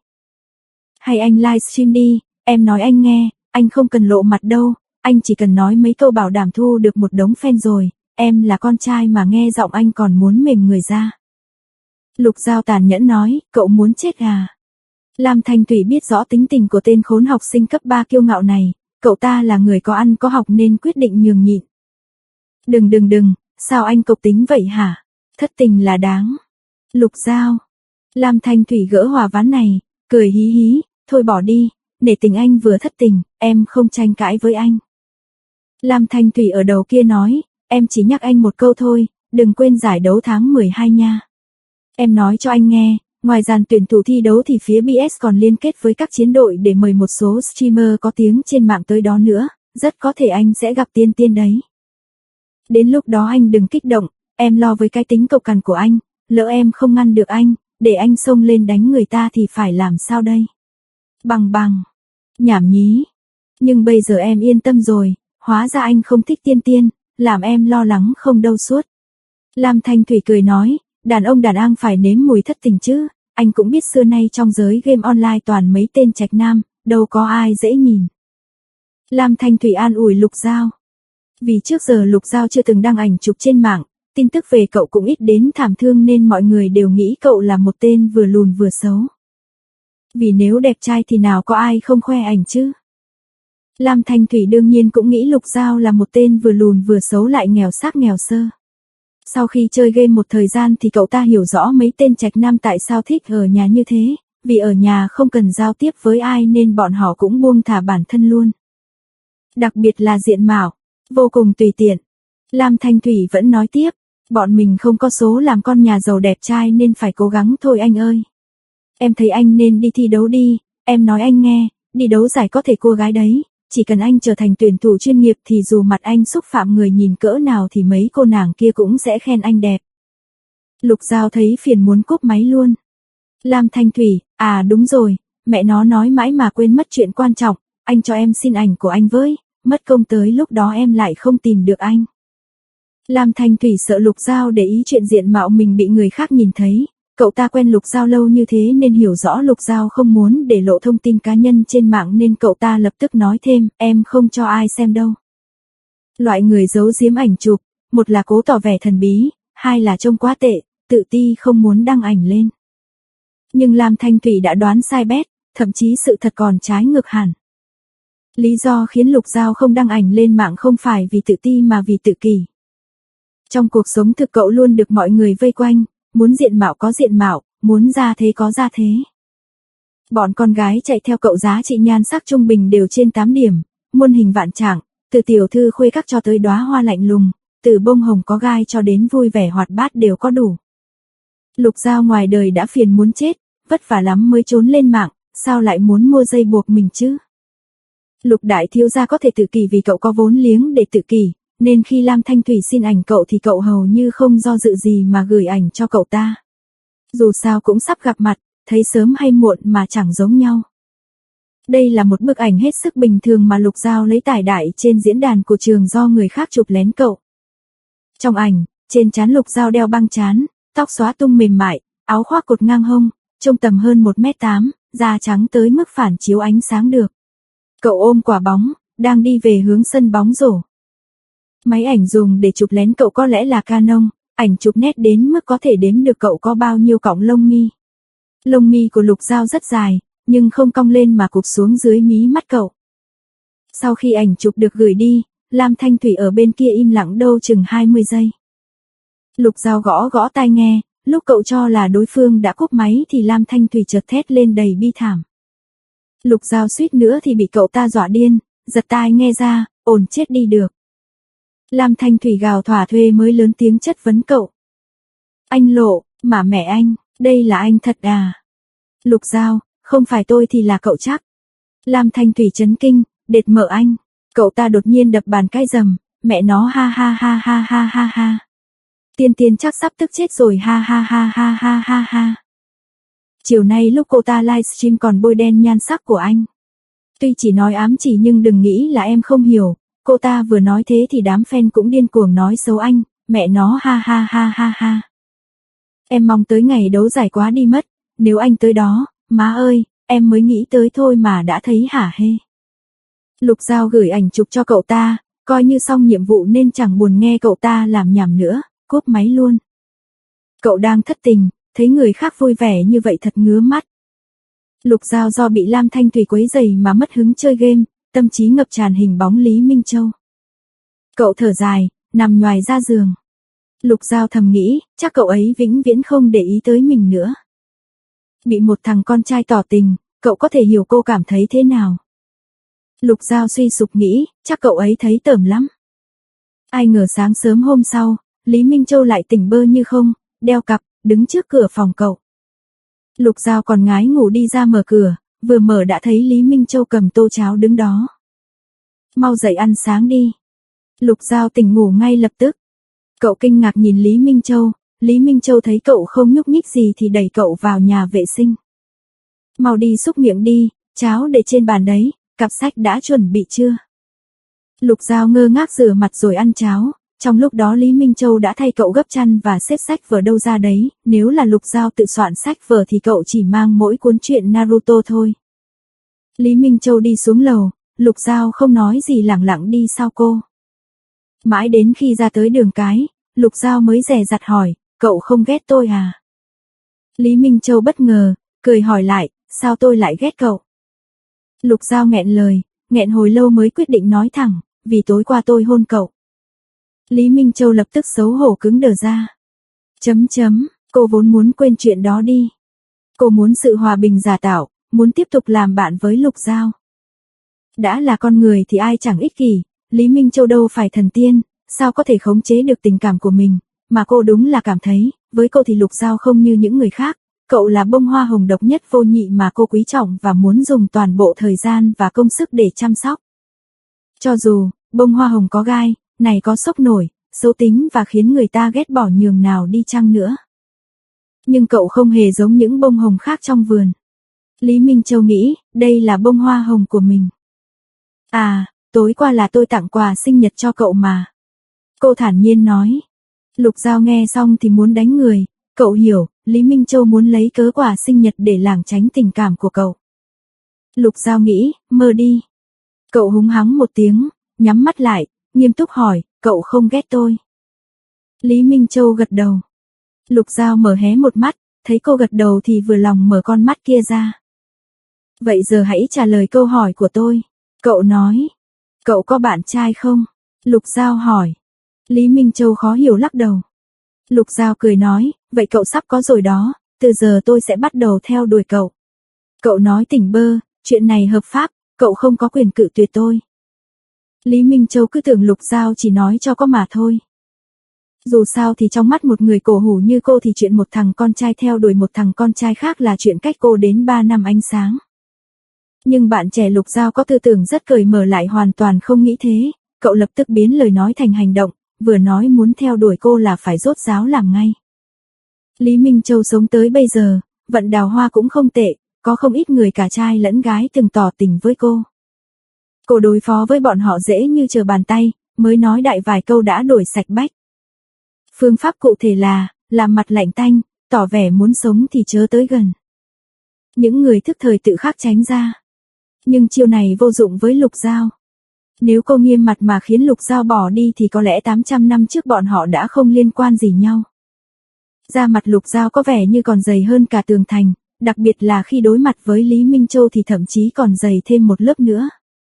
Hay anh livestream đi, em nói anh nghe, anh không cần lộ mặt đâu, anh chỉ cần nói mấy câu bảo đảm thu được một đống fan rồi, em là con trai mà nghe giọng anh còn muốn mềm người ra. Lục Giao tàn nhẫn nói, cậu muốn chết à? Lam Thanh Thủy biết rõ tính tình của tên khốn học sinh cấp ba kiêu ngạo này, cậu ta là người có ăn có học nên quyết định nhường nhịn. Đừng đừng đừng, sao anh cộc tính vậy hả? Thất tình là đáng. Lục Giao. Lam Thanh Thủy gỡ hòa ván này, cười hí hí, thôi bỏ đi, nể tình anh vừa thất tình, em không tranh cãi với anh. Lam Thanh Thủy ở đầu kia nói, em chỉ nhắc anh một câu thôi, đừng quên giải đấu tháng mười hai nha. Em nói cho anh nghe, ngoài dàn tuyển thủ thi đấu thì phía bê ét còn liên kết với các chiến đội để mời một số streamer có tiếng trên mạng tới đó nữa, rất có thể anh sẽ gặp Tiên Tiên đấy. Đến lúc đó anh đừng kích động, em lo với cái tính cộc cằn của anh, lỡ em không ngăn được anh, để anh xông lên đánh người ta thì phải làm sao đây? Bằng bằng. Nhảm nhí. Nhưng bây giờ em yên tâm rồi, hóa ra anh không thích Tiên Tiên, làm em lo lắng không đâu suốt. Lam Thanh Thủy cười nói, đàn ông đàn ang phải nếm mùi thất tình chứ, anh cũng biết xưa nay trong giới game online toàn mấy tên trạch nam, đâu có ai dễ nhìn. Lam Thanh Thủy an ủi Lục Giao. Vì trước giờ Lục Giao chưa từng đăng ảnh chụp trên mạng, tin tức về cậu cũng ít đến thảm thương nên mọi người đều nghĩ cậu là một tên vừa lùn vừa xấu. Vì nếu đẹp trai thì nào có ai không khoe ảnh chứ. Lam Thanh Thủy đương nhiên cũng nghĩ Lục Giao là một tên vừa lùn vừa xấu lại nghèo xác nghèo sơ. Sau khi chơi game một thời gian thì cậu ta hiểu rõ mấy tên trạch nam tại sao thích ở nhà như thế, vì ở nhà không cần giao tiếp với ai nên bọn họ cũng buông thả bản thân luôn. Đặc biệt là diện mạo, vô cùng tùy tiện. Lam Thanh Thủy vẫn nói tiếp, bọn mình không có số làm con nhà giàu đẹp trai nên phải cố gắng thôi anh ơi. Em thấy anh nên đi thi đấu đi, em nói anh nghe, đi đấu giải có thể cua gái đấy, chỉ cần anh trở thành tuyển thủ chuyên nghiệp thì dù mặt anh xúc phạm người nhìn cỡ nào thì mấy cô nàng kia cũng sẽ khen anh đẹp. Lục Giao thấy phiền muốn cúp máy luôn. Lam Thanh Thủy, à đúng rồi, mẹ nó nói mãi mà quên mất chuyện quan trọng, anh cho em xin ảnh của anh với, mất công tới lúc đó em lại không tìm được anh. Lam Thanh Thủy sợ Lục Giao để ý chuyện diện mạo mình bị người khác nhìn thấy, cậu ta quen Lục Giao lâu như thế nên hiểu rõ Lục Giao không muốn để lộ thông tin cá nhân trên mạng nên cậu ta lập tức nói thêm, em không cho ai xem đâu. Loại người giấu giếm ảnh chụp, một là cố tỏ vẻ thần bí, hai là trông quá tệ, tự ti không muốn đăng ảnh lên. Nhưng Lam Thanh Thủy đã đoán sai bét, thậm chí sự thật còn trái ngược hẳn. Lý do khiến Lục Giao không đăng ảnh lên mạng không phải vì tự ti mà vì tự kỷ. Trong cuộc sống thực cậu luôn được mọi người vây quanh, muốn diện mạo có diện mạo, muốn ra thế có ra thế. Bọn con gái chạy theo cậu giá trị nhan sắc trung bình đều trên tám điểm, muôn hình vạn trạng, từ tiểu thư khuê các cho tới đóa hoa lạnh lùng, từ bông hồng có gai cho đến vui vẻ hoạt bát đều có đủ. Lục Giao ngoài đời đã phiền muốn chết, vất vả lắm mới trốn lên mạng, sao lại muốn mua dây buộc mình chứ? Lục đại thiếu gia có thể tự kỷ vì cậu có vốn liếng để tự kỷ, nên khi Lam Thanh Thủy xin ảnh cậu thì cậu hầu như không do dự gì mà gửi ảnh cho cậu ta. Dù sao cũng sắp gặp mặt, thấy sớm hay muộn mà chẳng giống nhau. Đây là một bức ảnh hết sức bình thường mà Lục Giao lấy tải đại trên diễn đàn của trường do người khác chụp lén cậu. Trong ảnh, trên trán Lục Giao đeo băng trán, tóc xóa tung mềm mại, áo khoác cột ngang hông, trông tầm hơn một mét tám, da trắng tới mức phản chiếu ánh sáng được. Cậu ôm quả bóng, đang đi về hướng sân bóng rổ. Máy ảnh dùng để chụp lén cậu có lẽ là Canon, ảnh chụp nét đến mức có thể đếm được cậu có bao nhiêu cọng lông mi. Lông mi của Lục Giao rất dài, nhưng không cong lên mà cụp xuống dưới mí mắt cậu. Sau khi ảnh chụp được gửi đi, Lam Thanh Thủy ở bên kia im lặng đâu chừng hai mươi giây. Lục Giao gõ gõ tai nghe, lúc cậu cho là đối phương đã cúp máy thì Lam Thanh Thủy chợt thét lên đầy bi thảm. Lục Giao suýt nữa thì bị cậu ta dọa điên, giật tai nghe ra, ồn chết đi được. Lam Thanh Thủy gào thỏa thuê mới lớn tiếng chất vấn cậu. Anh Lộ, mà mẹ anh, đây là anh thật à? Lục Giao, không phải tôi thì là cậu chắc. Lam Thanh Thủy chấn kinh, đệt mở anh. Cậu ta đột nhiên đập bàn cái rầm, mẹ nó ha ha ha ha ha ha ha. Tiên Tiên chắc sắp tức chết rồi ha ha ha ha ha ha ha. Chiều nay lúc cô ta livestream còn bôi đen nhan sắc của anh. Tuy chỉ nói ám chỉ nhưng đừng nghĩ là em không hiểu, cô ta vừa nói thế thì đám fan cũng điên cuồng nói xấu anh, mẹ nó ha ha ha ha ha. Em mong tới ngày đấu giải quá đi mất, nếu anh tới đó, má ơi, em mới nghĩ tới thôi mà đã thấy hả hê. Lục Giao gửi ảnh chụp cho cậu ta, coi như xong nhiệm vụ nên chẳng buồn nghe cậu ta làm nhảm nữa, cúp máy luôn. Cậu đang thất tình, thấy người khác vui vẻ như vậy thật ngứa mắt. Lục Giao do bị Lam Thanh Thủy quấy rầy mà mất hứng chơi game, tâm trí ngập tràn hình bóng Lý Minh Châu. Cậu thở dài, nằm nhoài ra giường. Lục Giao thầm nghĩ, chắc cậu ấy vĩnh viễn không để ý tới mình nữa. Bị một thằng con trai tỏ tình, cậu có thể hiểu cô cảm thấy thế nào. Lục Giao suy sụp nghĩ, chắc cậu ấy thấy tởm lắm. Ai ngờ sáng sớm hôm sau, Lý Minh Châu lại tỉnh bơ như không, đeo cặp, đứng trước cửa phòng cậu. Lục Giao còn ngái ngủ đi ra mở cửa, vừa mở đã thấy Lý Minh Châu cầm tô cháo đứng đó. Mau dậy ăn sáng đi. Lục Giao tỉnh ngủ ngay lập tức. Cậu kinh ngạc nhìn Lý Minh Châu, Lý Minh Châu thấy cậu không nhúc nhích gì thì đẩy cậu vào nhà vệ sinh. Mau đi xúc miệng đi, cháo để trên bàn đấy, cặp sách đã chuẩn bị chưa? Lục Giao ngơ ngác rửa mặt rồi ăn cháo, trong lúc đó Lý Minh Châu đã thay cậu gấp chăn và xếp sách vở đâu ra đấy, nếu là Lục Giao tự soạn sách vở thì cậu chỉ mang mỗi cuốn truyện Naruto thôi. Lý Minh Châu đi xuống lầu, Lục Giao không nói gì lẳng lặng đi sau cô. Mãi đến khi ra tới đường cái, Lục Giao mới dè dặt hỏi, cậu không ghét tôi à? Lý Minh Châu bất ngờ, cười hỏi lại, sao tôi lại ghét cậu? Lục Giao nghẹn lời, nghẹn hồi lâu mới quyết định nói thẳng, vì tối qua tôi hôn cậu. Lý Minh Châu lập tức xấu hổ cứng đờ ra. Chấm chấm, cô vốn muốn quên chuyện đó đi. Cô muốn sự hòa bình giả tạo, muốn tiếp tục làm bạn với Lục Giao. Đã là con người thì ai chẳng ích kỷ, Lý Minh Châu đâu phải thần tiên, sao có thể khống chế được tình cảm của mình, mà cô đúng là cảm thấy, với cô thì Lục Giao không như những người khác, cậu là bông hoa hồng độc nhất vô nhị mà cô quý trọng và muốn dùng toàn bộ thời gian và công sức để chăm sóc. Cho dù, bông hoa hồng có gai, này có sốc nổi, xấu tính và khiến người ta ghét bỏ nhường nào đi chăng nữa. Nhưng cậu không hề giống những bông hồng khác trong vườn. Lý Minh Châu nghĩ, đây là bông hoa hồng của mình. À, tối qua là tôi tặng quà sinh nhật cho cậu mà. Cô thản nhiên nói. Lục Giao nghe xong thì muốn đánh người, cậu hiểu, Lý Minh Châu muốn lấy cớ quà sinh nhật để lảng tránh tình cảm của cậu. Lục Giao nghĩ, mơ đi. Cậu húng hắng một tiếng, nhắm mắt lại, nghiêm túc hỏi, cậu không ghét tôi? Lý Minh Châu gật đầu. Lục Giao mở hé một mắt, thấy cô gật đầu thì vừa lòng mở con mắt kia ra. Vậy giờ hãy trả lời câu hỏi của tôi. Cậu nói, cậu có bạn trai không? Lục Giao hỏi. Lý Minh Châu khó hiểu lắc đầu. Lục Giao cười nói, vậy cậu sắp có rồi đó, từ giờ tôi sẽ bắt đầu theo đuổi cậu. Cậu nói tỉnh bơ, chuyện này hợp pháp, cậu không có quyền cự tuyệt tôi. Lý Minh Châu cứ tưởng Lục Giao chỉ nói cho có mà thôi. Dù sao thì trong mắt một người cổ hủ như cô thì chuyện một thằng con trai theo đuổi một thằng con trai khác là chuyện cách cô đến ba năm ánh sáng. Nhưng bạn trẻ Lục Giao có tư tưởng rất cởi mở lại hoàn toàn không nghĩ thế, cậu lập tức biến lời nói thành hành động, vừa nói muốn theo đuổi cô là phải rốt ráo làm ngay. Lý Minh Châu sống tới bây giờ, vận đào hoa cũng không tệ, có không ít người cả trai lẫn gái từng tỏ tình với cô. Cô đối phó với bọn họ dễ như trở bàn tay, mới nói đại vài câu đã đổi sạch bách. Phương pháp cụ thể là, làm mặt lạnh tanh, tỏ vẻ muốn sống thì chớ tới gần. Những người thức thời tự khắc tránh ra. Nhưng chiêu này vô dụng với Lục Giao. Nếu cô nghiêm mặt mà khiến Lục Giao bỏ đi thì có lẽ tám trăm năm trước bọn họ đã không liên quan gì nhau. Da mặt Lục Giao có vẻ như còn dày hơn cả tường thành, đặc biệt là khi đối mặt với Lý Minh Châu thì thậm chí còn dày thêm một lớp nữa.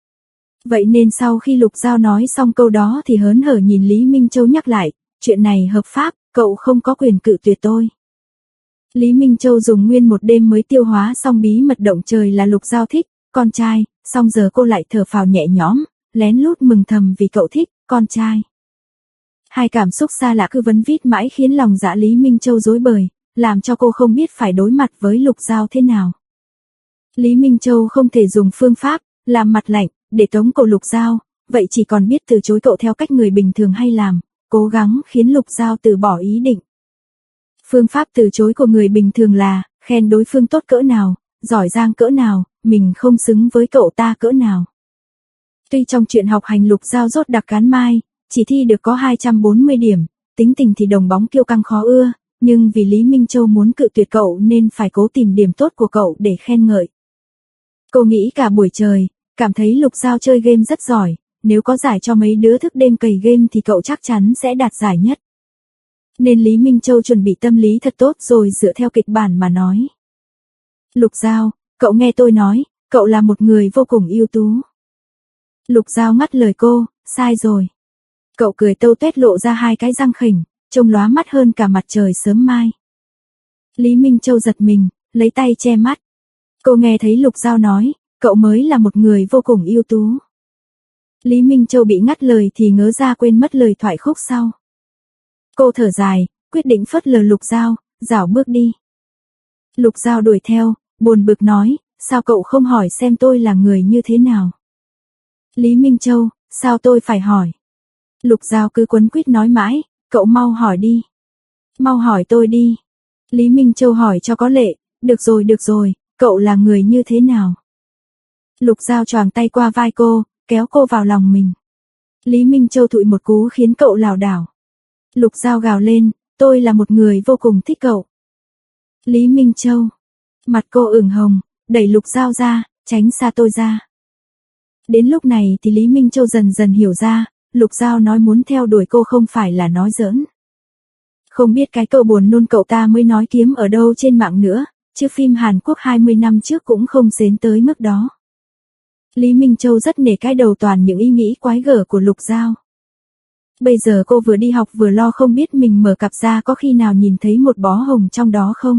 Vậy nên sau khi Lục Giao nói xong câu đó thì hớn hở nhìn Lý Minh Châu nhắc lại, chuyện này hợp pháp, cậu không có quyền cự tuyệt tôi. Lý Minh Châu dùng nguyên một đêm mới tiêu hóa xong bí mật động trời là Lục Giao thích, con trai, xong giờ cô lại thở phào nhẹ nhõm, lén lút mừng thầm vì cậu thích, con trai. Hai cảm xúc xa lạ cứ vấn vít mãi khiến lòng dạ Lý Minh Châu rối bời, làm cho cô không biết phải đối mặt với Lục Giao thế nào. Lý Minh Châu không thể dùng phương pháp, làm mặt lạnh, để tống cổ Lục Giao, vậy chỉ còn biết từ chối cậu theo cách người bình thường hay làm, cố gắng khiến Lục Giao từ bỏ ý định. Phương pháp từ chối của người bình thường là, khen đối phương tốt cỡ nào, giỏi giang cỡ nào, mình không xứng với cậu ta cỡ nào. Tuy trong chuyện học hành Lục Giao rốt đặc cán mai, chỉ thi được có hai trăm bốn mươi điểm, tính tình thì đồng bóng kiêu căng khó ưa, nhưng vì Lý Minh Châu muốn cự tuyệt cậu nên phải cố tìm điểm tốt của cậu để khen ngợi. Cô nghĩ cả buổi trời, cảm thấy Lục Giao chơi game rất giỏi, nếu có giải cho mấy đứa thức đêm cày game thì cậu chắc chắn sẽ đạt giải nhất. Nên Lý Minh Châu chuẩn bị tâm lý thật tốt rồi dựa theo kịch bản mà nói. Lục Giao, cậu nghe tôi nói, cậu là một người vô cùng ưu tú. Lục Giao ngắt lời cô, sai rồi. Cậu cười tâu tuét lộ ra hai cái răng khỉnh, trông lóa mắt hơn cả mặt trời sớm mai. Lý Minh Châu giật mình, lấy tay che mắt. Cô nghe thấy Lục Giao nói, cậu mới là một người vô cùng ưu tú. Lý Minh Châu bị ngắt lời thì ngớ ra quên mất lời thoại khúc sau. Cô thở dài, quyết định phớt lờ Lục Giao, rảo bước đi. Lục Giao đuổi theo, buồn bực nói, sao cậu không hỏi xem tôi là người như thế nào? Lý Minh Châu, sao tôi phải hỏi? Lục Giao cứ quấn quýt nói mãi, cậu mau hỏi đi. Mau hỏi tôi đi. Lý Minh Châu hỏi cho có lệ, được rồi được rồi, cậu là người như thế nào? Lục Giao choàng tay qua vai cô, kéo cô vào lòng mình. Lý Minh Châu thụi một cú khiến cậu lảo đảo. Lục Giao gào lên, tôi là một người vô cùng thích cậu. Lý Minh Châu. Mặt cô ửng hồng, đẩy Lục Giao ra, tránh xa tôi ra. Đến lúc này thì Lý Minh Châu dần dần hiểu ra, Lục Giao nói muốn theo đuổi cô không phải là nói giỡn. Không biết cái cậu buồn nôn cậu ta mới nói kiếm ở đâu trên mạng nữa, chứ phim Hàn Quốc hai mươi năm trước cũng không xến tới mức đó. Lý Minh Châu rất nể cái đầu toàn những ý nghĩ quái gở của Lục Giao. Bây giờ cô vừa đi học vừa lo không biết mình mở cặp ra có khi nào nhìn thấy một bó hồng trong đó không.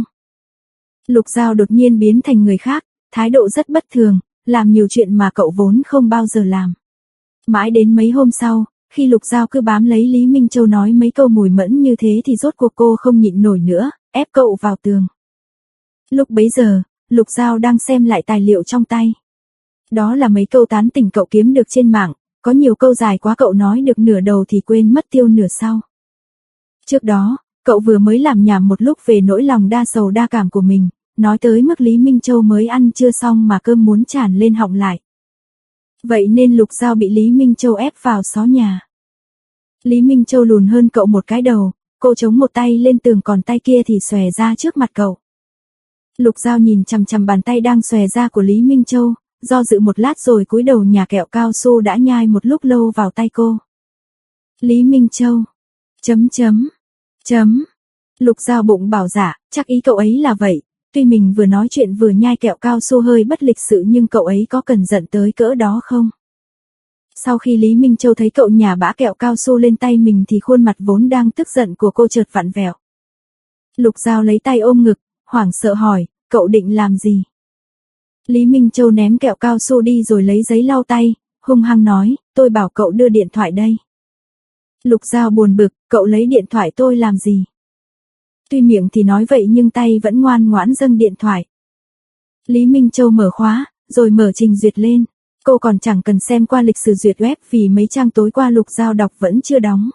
Lục Giao đột nhiên biến thành người khác, thái độ rất bất thường, làm nhiều chuyện mà cậu vốn không bao giờ làm. Mãi đến mấy hôm sau, khi Lục Giao cứ bám lấy Lý Minh Châu nói mấy câu mùi mẫn như thế thì rốt cuộc cô không nhịn nổi nữa, ép cậu vào tường. Lúc bấy giờ, Lục Giao đang xem lại tài liệu trong tay. Đó là mấy câu tán tỉnh cậu kiếm được trên mạng, có nhiều câu dài quá cậu nói được nửa đầu thì quên mất tiêu nửa sau. Trước đó, cậu vừa mới làm nhảm một lúc về nỗi lòng đa sầu đa cảm của mình, nói tới mức Lý Minh Châu mới ăn chưa xong mà cơm muốn tràn lên họng lại. Vậy nên Lục Giao bị Lý Minh Châu ép vào xó nhà. Lý Minh Châu lùn hơn cậu một cái đầu, cô chống một tay lên tường còn tay kia thì xòe ra trước mặt cậu. Lục Giao nhìn chằm chằm bàn tay đang xòe ra của Lý Minh Châu, do dự một lát rồi cúi đầu nhả kẹo cao su đã nhai một lúc lâu vào tay cô. Lý Minh Châu. Chấm chấm. Chấm. Lục Giao bụng bảo dạ, chắc ý cậu ấy là vậy, tuy mình vừa nói chuyện vừa nhai kẹo cao su hơi bất lịch sự nhưng cậu ấy có cần giận tới cỡ đó không? Sau khi Lý Minh Châu thấy cậu nhả bã kẹo cao su lên tay mình thì khuôn mặt vốn đang tức giận của cô chợt vặn vẹo. Lục Giao lấy tay ôm ngực, hoảng sợ hỏi, cậu định làm gì? Lý Minh Châu ném kẹo cao su đi rồi lấy giấy lau tay, hung hăng nói, tôi bảo cậu đưa điện thoại đây. Lục Giao buồn bực, cậu lấy điện thoại tôi làm gì? Tuy miệng thì nói vậy nhưng tay vẫn ngoan ngoãn dâng điện thoại. Lý Minh Châu mở khóa, rồi mở trình duyệt lên. Cô còn chẳng cần xem qua lịch sử duyệt web vì mấy trang tối qua Lục Giao đọc vẫn chưa đóng.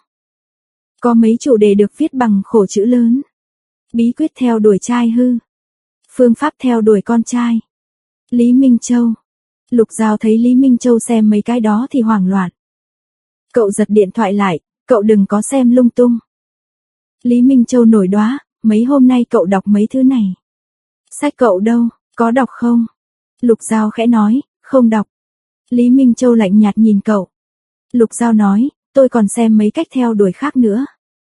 Có mấy chủ đề được viết bằng khổ chữ lớn. Bí quyết theo đuổi trai hư. Phương pháp theo đuổi con trai. Lý Minh Châu. Lục Giao thấy Lý Minh Châu xem mấy cái đó thì hoảng loạn. Cậu giật điện thoại lại, cậu đừng có xem lung tung. Lý Minh Châu nổi đoá, mấy hôm nay cậu đọc mấy thứ này. Sách cậu đâu, có đọc không? Lục Giao khẽ nói, không đọc. Lý Minh Châu lạnh nhạt nhìn cậu. Lục Giao nói, tôi còn xem mấy cách theo đuổi khác nữa.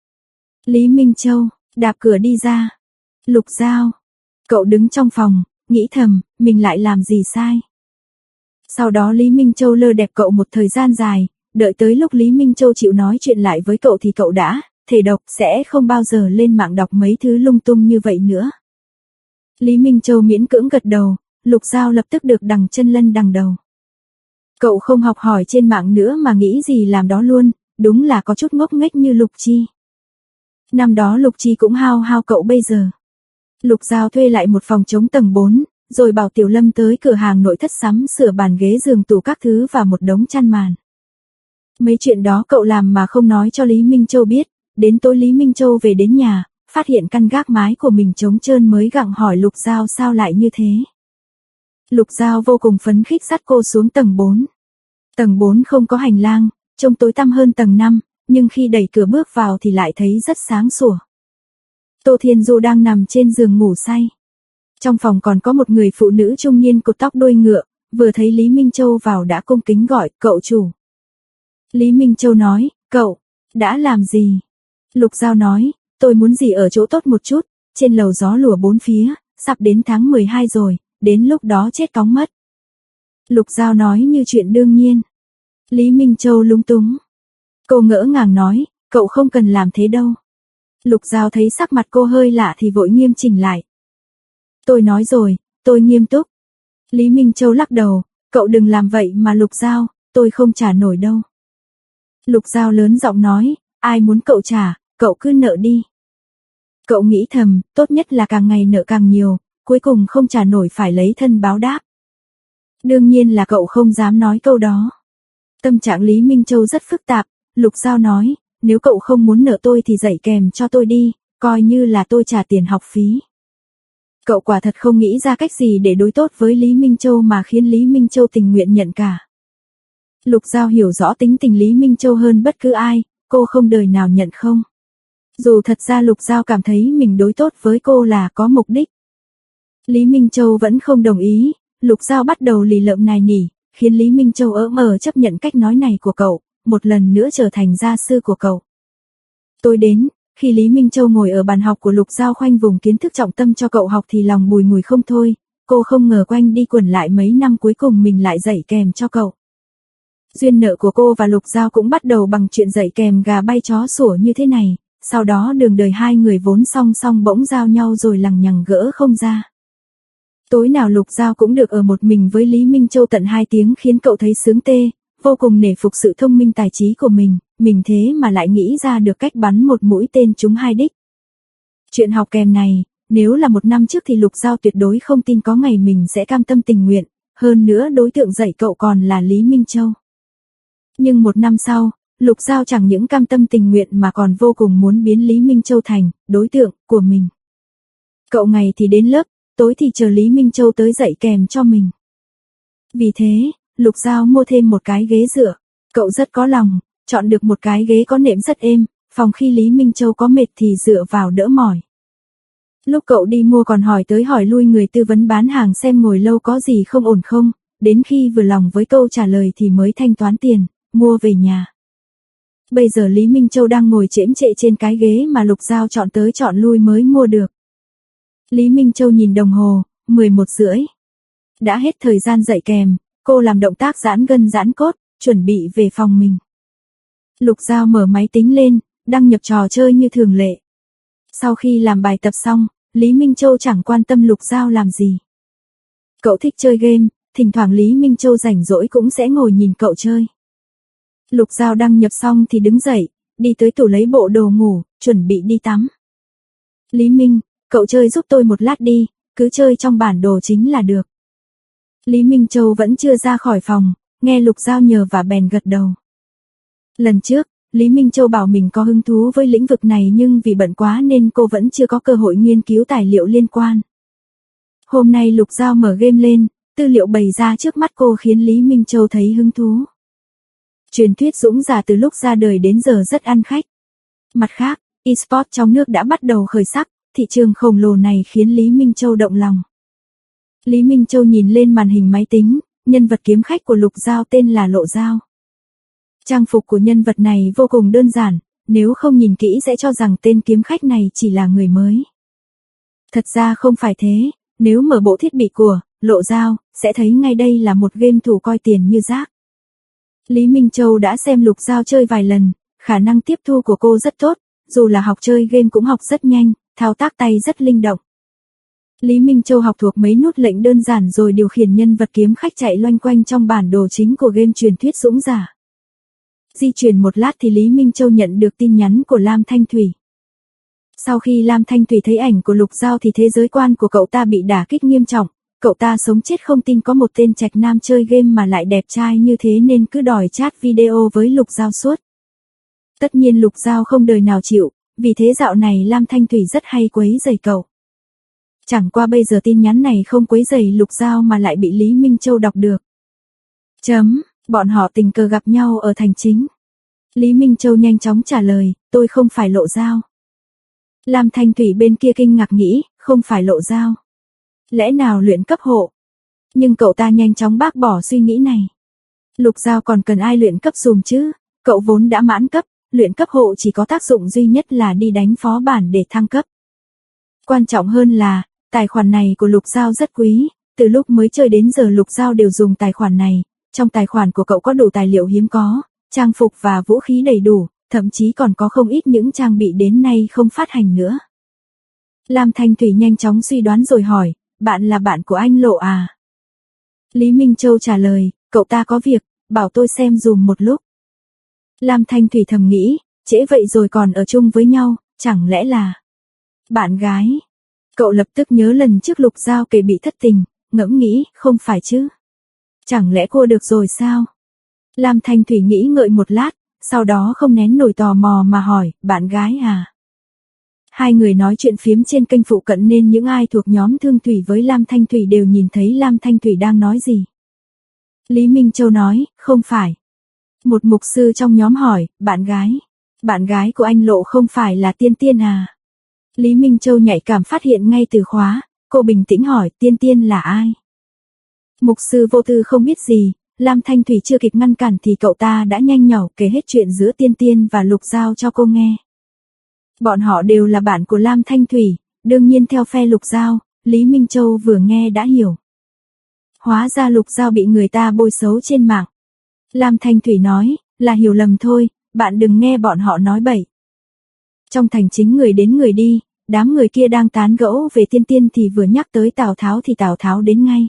Lý Minh Châu, đạp cửa đi ra. Lục Giao. Cậu đứng trong phòng, nghĩ thầm, mình lại làm gì sai. Sau đó Lý Minh Châu lơ đẹp cậu một thời gian dài, đợi tới lúc Lý Minh Châu chịu nói chuyện lại với cậu thì cậu đã, thề độc sẽ không bao giờ lên mạng đọc mấy thứ lung tung như vậy nữa. Lý Minh Châu miễn cưỡng gật đầu, Lục Giao lập tức được đằng chân lân đằng đầu. Cậu không học hỏi trên mạng nữa mà nghĩ gì làm đó luôn, đúng là có chút ngốc nghếch như Lục Chi. Năm đó Lục Chi cũng hao hao cậu bây giờ. Lục Giao thuê lại một phòng trống tầng bốn, rồi bảo Tiểu Lâm tới cửa hàng nội thất sắm sửa bàn ghế giường tủ các thứ và một đống chăn màn. Mấy chuyện đó cậu làm mà không nói cho Lý Minh Châu biết, đến tối Lý Minh Châu về đến nhà, phát hiện căn gác mái của mình trống trơn mới gặng hỏi Lục Giao sao lại như thế. Lục Giao vô cùng phấn khích dắt cô xuống tầng bốn. Tầng bốn không có hành lang, trông tối tăm hơn tầng năm, nhưng khi đẩy cửa bước vào thì lại thấy rất sáng sủa. Tô Thiên Du đang nằm trên giường ngủ say. Trong phòng còn có một người phụ nữ trung niên cột tóc đuôi ngựa, vừa thấy Lý Minh Châu vào đã cung kính gọi, cậu chủ. Lý Minh Châu nói, cậu, đã làm gì? Lục Giao nói, tôi muốn gì ở chỗ tốt một chút, trên lầu gió lùa bốn phía, sắp đến tháng mười hai rồi, đến lúc đó chết cóng mất. Lục Giao nói như chuyện đương nhiên. Lý Minh Châu lúng túng. Cô ngỡ ngàng nói, cậu không cần làm thế đâu. Lục Giao thấy sắc mặt cô hơi lạ thì vội nghiêm chỉnh lại. Tôi nói rồi, tôi nghiêm túc. Lý Minh Châu lắc đầu, cậu đừng làm vậy mà Lục Giao, tôi không trả nổi đâu. Lục Giao lớn giọng nói, ai muốn cậu trả, cậu cứ nợ đi. Cậu nghĩ thầm, tốt nhất là càng ngày nợ càng nhiều, cuối cùng không trả nổi phải lấy thân báo đáp. Đương nhiên là cậu không dám nói câu đó. Tâm trạng Lý Minh Châu rất phức tạp, Lục Giao nói, nếu cậu không muốn nợ tôi thì dạy kèm cho tôi đi, coi như là tôi trả tiền học phí. Cậu quả thật không nghĩ ra cách gì để đối tốt với Lý Minh Châu mà khiến Lý Minh Châu tình nguyện nhận cả. Lục Giao hiểu rõ tính tình Lý Minh Châu hơn bất cứ ai, cô không đời nào nhận không. Dù thật ra Lục Giao cảm thấy mình đối tốt với cô là có mục đích. Lý Minh Châu vẫn không đồng ý, Lục Giao bắt đầu lì lợm nài nỉ, khiến Lý Minh Châu ỡ mờ chấp nhận cách nói này của cậu, một lần nữa trở thành gia sư của cậu. Tôi đến, khi Lý Minh Châu ngồi ở bàn học của Lục Giao khoanh vùng kiến thức trọng tâm cho cậu học thì lòng bùi ngùi không thôi, cô không ngờ quanh đi quẩn lại mấy năm cuối cùng mình lại dạy kèm cho cậu. Duyên nợ của cô và Lục Giao cũng bắt đầu bằng chuyện dạy kèm gà bay chó sủa như thế này, sau đó đường đời hai người vốn song song bỗng giao nhau rồi lằng nhằng gỡ không ra. Tối nào Lục Giao cũng được ở một mình với Lý Minh Châu tận hai tiếng khiến cậu thấy sướng tê, vô cùng nể phục sự thông minh tài trí của mình, mình thế mà lại nghĩ ra được cách bắn một mũi tên trúng hai đích. Chuyện học kèm này, nếu là một năm trước thì Lục Giao tuyệt đối không tin có ngày mình sẽ cam tâm tình nguyện, hơn nữa đối tượng dạy cậu còn là Lý Minh Châu. Nhưng một năm sau, Lục Giao chẳng những cam tâm tình nguyện mà còn vô cùng muốn biến Lý Minh Châu thành đối tượng của mình. Cậu ngày thì đến lớp, tối thì chờ Lý Minh Châu tới dạy kèm cho mình. Vì thế, Lục Giao mua thêm một cái ghế dựa, cậu rất có lòng, chọn được một cái ghế có nệm rất êm, phòng khi Lý Minh Châu có mệt thì dựa vào đỡ mỏi. Lúc cậu đi mua còn hỏi tới hỏi lui người tư vấn bán hàng xem ngồi lâu có gì không ổn không, đến khi vừa lòng với câu trả lời thì mới thanh toán tiền, mua về nhà. Bây giờ Lý Minh Châu đang ngồi chễm chệ trên cái ghế mà Lục Giao chọn tới chọn lui mới mua được. Lý Minh Châu nhìn đồng hồ, mười một rưỡi. Đã hết thời gian dạy kèm, cô làm động tác giãn gân giãn cốt, chuẩn bị về phòng mình. Lục Giao mở máy tính lên, đăng nhập trò chơi như thường lệ. Sau khi làm bài tập xong, Lý Minh Châu chẳng quan tâm Lục Giao làm gì. Cậu thích chơi game, thỉnh thoảng Lý Minh Châu rảnh rỗi cũng sẽ ngồi nhìn cậu chơi. Lục Giao đăng nhập xong thì đứng dậy, đi tới tủ lấy bộ đồ ngủ, chuẩn bị đi tắm. Lý Minh, cậu chơi giúp tôi một lát đi, cứ chơi trong bản đồ chính là được. Lý Minh Châu vẫn chưa ra khỏi phòng, nghe Lục Giao nhờ và bèn gật đầu. Lần trước, Lý Minh Châu bảo mình có hứng thú với lĩnh vực này nhưng vì bận quá nên cô vẫn chưa có cơ hội nghiên cứu tài liệu liên quan. Hôm nay Lục Giao mở game lên, tư liệu bày ra trước mắt cô khiến Lý Minh Châu thấy hứng thú. Truyền thuyết dũng giả từ lúc ra đời đến giờ rất ăn khách. Mặt khác, eSports trong nước đã bắt đầu khởi sắc, thị trường khổng lồ này khiến Lý Minh Châu động lòng. Lý Minh Châu nhìn lên màn hình máy tính, nhân vật kiếm khách của Lục Giao tên là Lộ Giao. Trang phục của nhân vật này vô cùng đơn giản, nếu không nhìn kỹ sẽ cho rằng tên kiếm khách này chỉ là người mới. Thật ra không phải thế, nếu mở bộ thiết bị của Lộ Giao, sẽ thấy ngay đây là một game thủ coi tiền như rác. Lý Minh Châu đã xem Lục Giao chơi vài lần, khả năng tiếp thu của cô rất tốt, dù là học chơi game cũng học rất nhanh, thao tác tay rất linh động. Lý Minh Châu học thuộc mấy nút lệnh đơn giản rồi điều khiển nhân vật kiếm khách chạy loanh quanh trong bản đồ chính của game truyền thuyết dũng giả. Di chuyển một lát thì Lý Minh Châu nhận được tin nhắn của Lam Thanh Thủy. Sau khi Lam Thanh Thủy thấy ảnh của Lục Giao thì thế giới quan của cậu ta bị đả kích nghiêm trọng, cậu ta sống chết không tin có một tên trạch nam chơi game mà lại đẹp trai như thế nên cứ đòi chat video với Lục Giao suốt. Tất nhiên Lục Giao không đời nào chịu, vì thế dạo này Lam Thanh Thủy rất hay quấy rầy cậu. Chẳng qua bây giờ tin nhắn này không quấy rầy Lục Giao mà lại bị Lý Minh Châu đọc được. Chấm, bọn họ tình cờ gặp nhau ở thành chính. Lý Minh Châu nhanh chóng trả lời, tôi không phải Lộ Giao. Lam Thanh Thủy bên kia kinh ngạc nghĩ, không phải Lộ Giao. Lẽ nào luyện cấp hộ? Nhưng cậu ta nhanh chóng bác bỏ suy nghĩ này. Lục Giao còn cần ai luyện cấp dùm chứ, cậu vốn đã mãn cấp, luyện cấp hộ chỉ có tác dụng duy nhất là đi đánh phó bản để thăng cấp. Quan trọng hơn là, tài khoản này của Lục Giao rất quý, từ lúc mới chơi đến giờ Lục Giao đều dùng tài khoản này, trong tài khoản của cậu có đủ tài liệu hiếm có, trang phục và vũ khí đầy đủ, thậm chí còn có không ít những trang bị đến nay không phát hành nữa. Lam Thanh Thủy nhanh chóng suy đoán rồi hỏi, bạn là bạn của anh Lộ à? Lý Minh Châu trả lời, cậu ta có việc, bảo tôi xem dùm một lúc. Lam Thanh Thủy thầm nghĩ, trễ vậy rồi còn ở chung với nhau, chẳng lẽ là bạn gái? Cậu lập tức nhớ lần trước Lục Giao kể bị thất tình, ngẫm nghĩ, không phải chứ? Chẳng lẽ cô được rồi sao? Lam Thanh Thủy nghĩ ngợi một lát, sau đó không nén nổi tò mò mà hỏi, bạn gái à? Hai người nói chuyện phiếm trên kênh phụ cận nên những ai thuộc nhóm Thương Thủy với Lam Thanh Thủy đều nhìn thấy Lam Thanh Thủy đang nói gì. Lý Minh Châu nói, không phải. Một mục sư trong nhóm hỏi, bạn gái? Bạn gái của anh Lộ không phải là Tiên Tiên à? Lý Minh Châu nhạy cảm phát hiện ngay từ khóa, cô bình tĩnh hỏi, Tiên Tiên là ai? Mục sư vô tư không biết gì, Lam Thanh Thủy chưa kịp ngăn cản thì cậu ta đã nhanh nhỏ kể hết chuyện giữa Tiên Tiên và Lục Giao cho cô nghe. Bọn họ đều là bạn của Lam Thanh Thủy, đương nhiên theo phe Lục Giao, Lý Minh Châu vừa nghe đã hiểu. Hóa ra Lục Giao bị người ta bôi xấu trên mạng. Lam Thanh Thủy nói, là hiểu lầm thôi, bạn đừng nghe bọn họ nói bậy. Trong thành chính người đến người đi, đám người kia đang tán gẫu về Tiên Tiên thì vừa nhắc tới Tào Tháo thì Tào Tháo đến ngay.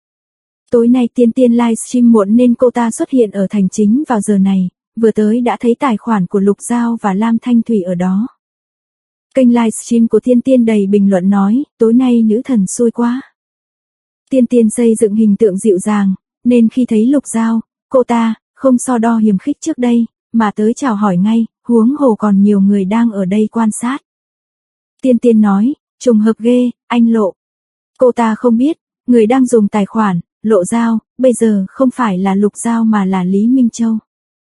Tối nay Tiên Tiên livestream muộn nên cô ta xuất hiện ở thành chính vào giờ này, vừa tới đã thấy tài khoản của Lục Giao và Lam Thanh Thủy ở đó. Kênh livestream của Tiên Tiên đầy bình luận nói, tối nay nữ thần xui quá. Tiên Tiên xây dựng hình tượng dịu dàng, nên khi thấy Lục Giao, cô ta không so đo hiềm khích trước đây, mà tới chào hỏi ngay, huống hồ còn nhiều người đang ở đây quan sát. Tiên Tiên nói, trùng hợp ghê, anh Lộ. Cô ta không biết, người đang dùng tài khoản Lộ Giao, bây giờ không phải là Lục Giao mà là Lý Minh Châu.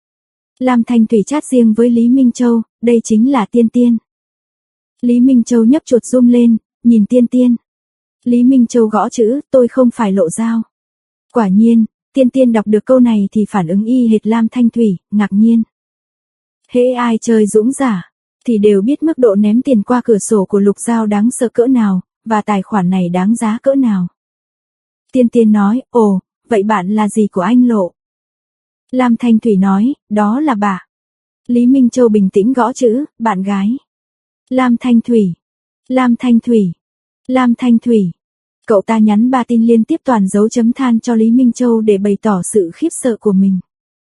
Lam Thanh Thủy chat riêng với Lý Minh Châu, đây chính là Tiên Tiên. Lý Minh Châu nhấp chuột zoom lên, nhìn Tiên Tiên. Lý Minh Châu gõ chữ, tôi không phải Lộ Giao. Quả nhiên, Tiên Tiên đọc được câu này thì phản ứng y hệt Lam Thanh Thủy, ngạc nhiên. Hễ ai chơi dũng giả, thì đều biết mức độ ném tiền qua cửa sổ của Lục Giao đáng sợ cỡ nào, và tài khoản này đáng giá cỡ nào. Tiên Tiên nói, ồ, vậy bạn là gì của anh Lộ? Lam Thanh Thủy nói, đó là bà. Lý Minh Châu bình tĩnh gõ chữ, bạn gái. Lam Thanh Thủy, Lam Thanh Thủy, Lam Thanh Thủy. Cậu ta nhắn ba tin liên tiếp toàn dấu chấm than cho Lý Minh Châu để bày tỏ sự khiếp sợ của mình.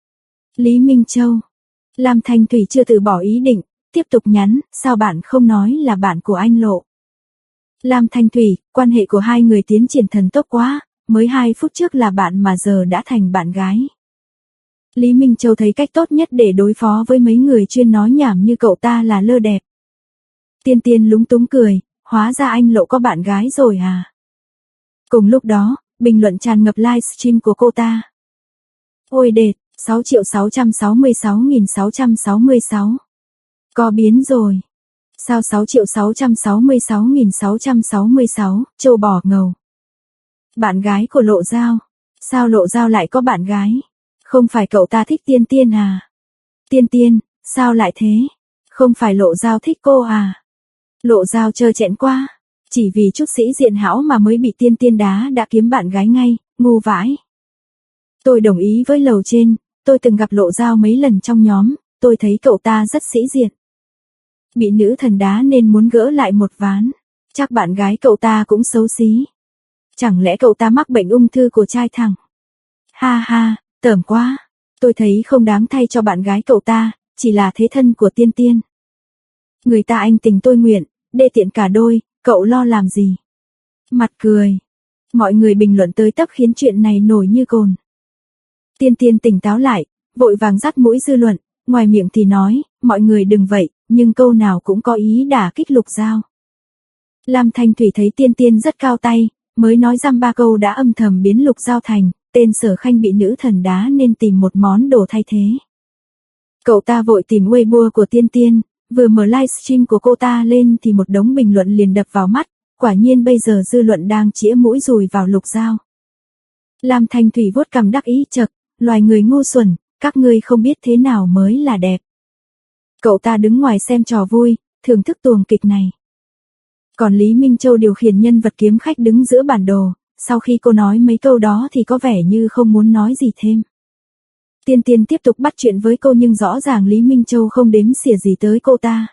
Lý Minh Châu, Lam Thanh Thủy chưa từ bỏ ý định, tiếp tục nhắn, sao bạn không nói là bạn của anh Lộ? Lam Thanh Thủy, quan hệ của hai người tiến triển thần tốc quá, mới hai phút trước là bạn mà giờ đã thành bạn gái. Lý Minh Châu thấy cách tốt nhất để đối phó với mấy người chuyên nói nhảm như cậu ta là lơ đẹp. Tiên Tiên lúng túng cười, hóa ra anh Lộ có bạn gái rồi à. Cùng lúc đó, bình luận tràn ngập livestream của cô ta. Ôi đệt, sáu triệu sáu trăm sáu mươi sáu nghìn sáu trăm sáu mươi sáu. Có biến rồi. Sao sáu triệu sáu trăm sáu mươi sáu nghìn sáu trăm sáu mươi sáu, trâu bò ngầu. Bạn gái của Lộ Dao. Sao Lộ Dao lại có bạn gái? Không phải cậu ta thích Tiên Tiên à? Tiên Tiên, sao lại thế? Không phải Lộ Dao thích cô à? Lộ Dao trơ trẽn quá. Chỉ vì chút sĩ diện hão mà mới bị Tiên Tiên đá đã kiếm bạn gái ngay, ngu vãi. Tôi đồng ý với lầu trên, tôi từng gặp Lộ Dao mấy lần trong nhóm, tôi thấy cậu ta rất sĩ diện. Bị nữ thần đá nên muốn gỡ lại một ván. Chắc bạn gái cậu ta cũng xấu xí. Chẳng lẽ cậu ta mắc bệnh ung thư của trai thẳng? Ha ha, tởm quá. Tôi thấy không đáng thay cho bạn gái cậu ta, chỉ là thế thân của Tiên Tiên. Người ta anh tình tôi nguyện, đê tiện cả đôi, cậu lo làm gì? Mặt cười. Mọi người bình luận tới tấp khiến chuyện này nổi như cồn. Tiên Tiên tỉnh táo lại, vội vàng dắt mũi dư luận, ngoài miệng thì nói, mọi người đừng vậy, nhưng câu nào cũng có ý đả kích Lục Dao. Lam Thanh Thủy thấy Tiên Tiên rất cao tay, mới nói dăm ba câu đã âm thầm biến Lục Dao thành, tên Sở Khanh bị nữ thần đá nên tìm một món đồ thay thế. Cậu ta vội tìm Weibo của Tiên Tiên, vừa mở livestream của cô ta lên thì một đống bình luận liền đập vào mắt, quả nhiên bây giờ dư luận đang chĩa mũi dùi vào Lục Dao. Lam Thanh Thủy vuốt cằm đắc ý chậc, loài người ngu xuẩn, các ngươi không biết thế nào mới là đẹp. Cậu ta đứng ngoài xem trò vui, thưởng thức tuồng kịch này. Còn Lý Minh Châu điều khiển nhân vật kiếm khách đứng giữa bản đồ, sau khi cô nói mấy câu đó thì có vẻ như không muốn nói gì thêm. Tiên Tiên tiếp tục bắt chuyện với cô nhưng rõ ràng Lý Minh Châu không đếm xỉa gì tới cô ta.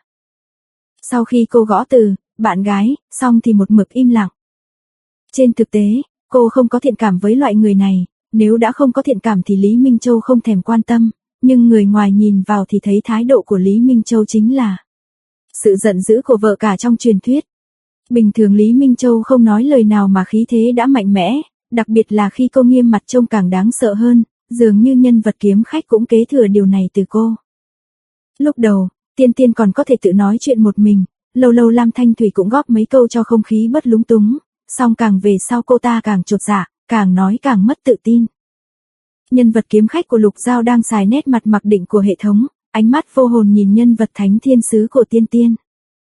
Sau khi cô gõ từ, bạn gái, xong thì một mực im lặng. Trên thực tế, cô không có thiện cảm với loại người này, nếu đã không có thiện cảm thì Lý Minh Châu không thèm quan tâm, nhưng người ngoài nhìn vào thì thấy thái độ của Lý Minh Châu chính là sự giận dữ của vợ cả trong truyền thuyết. Bình thường Lý Minh Châu không nói lời nào mà khí thế đã mạnh mẽ, đặc biệt là khi cô nghiêm mặt trông càng đáng sợ hơn, dường như nhân vật kiếm khách cũng kế thừa điều này từ cô. Lúc đầu, Tiên Tiên còn có thể tự nói chuyện một mình, lâu lâu Lam Thanh Thủy cũng góp mấy câu cho không khí bớt lúng túng, song càng về sau cô ta càng chột dạ, càng nói càng mất tự tin. Nhân vật kiếm khách của Lục Dao đang xài nét mặt mặc định của hệ thống, ánh mắt vô hồn nhìn nhân vật thánh thiên sứ của Tiên Tiên.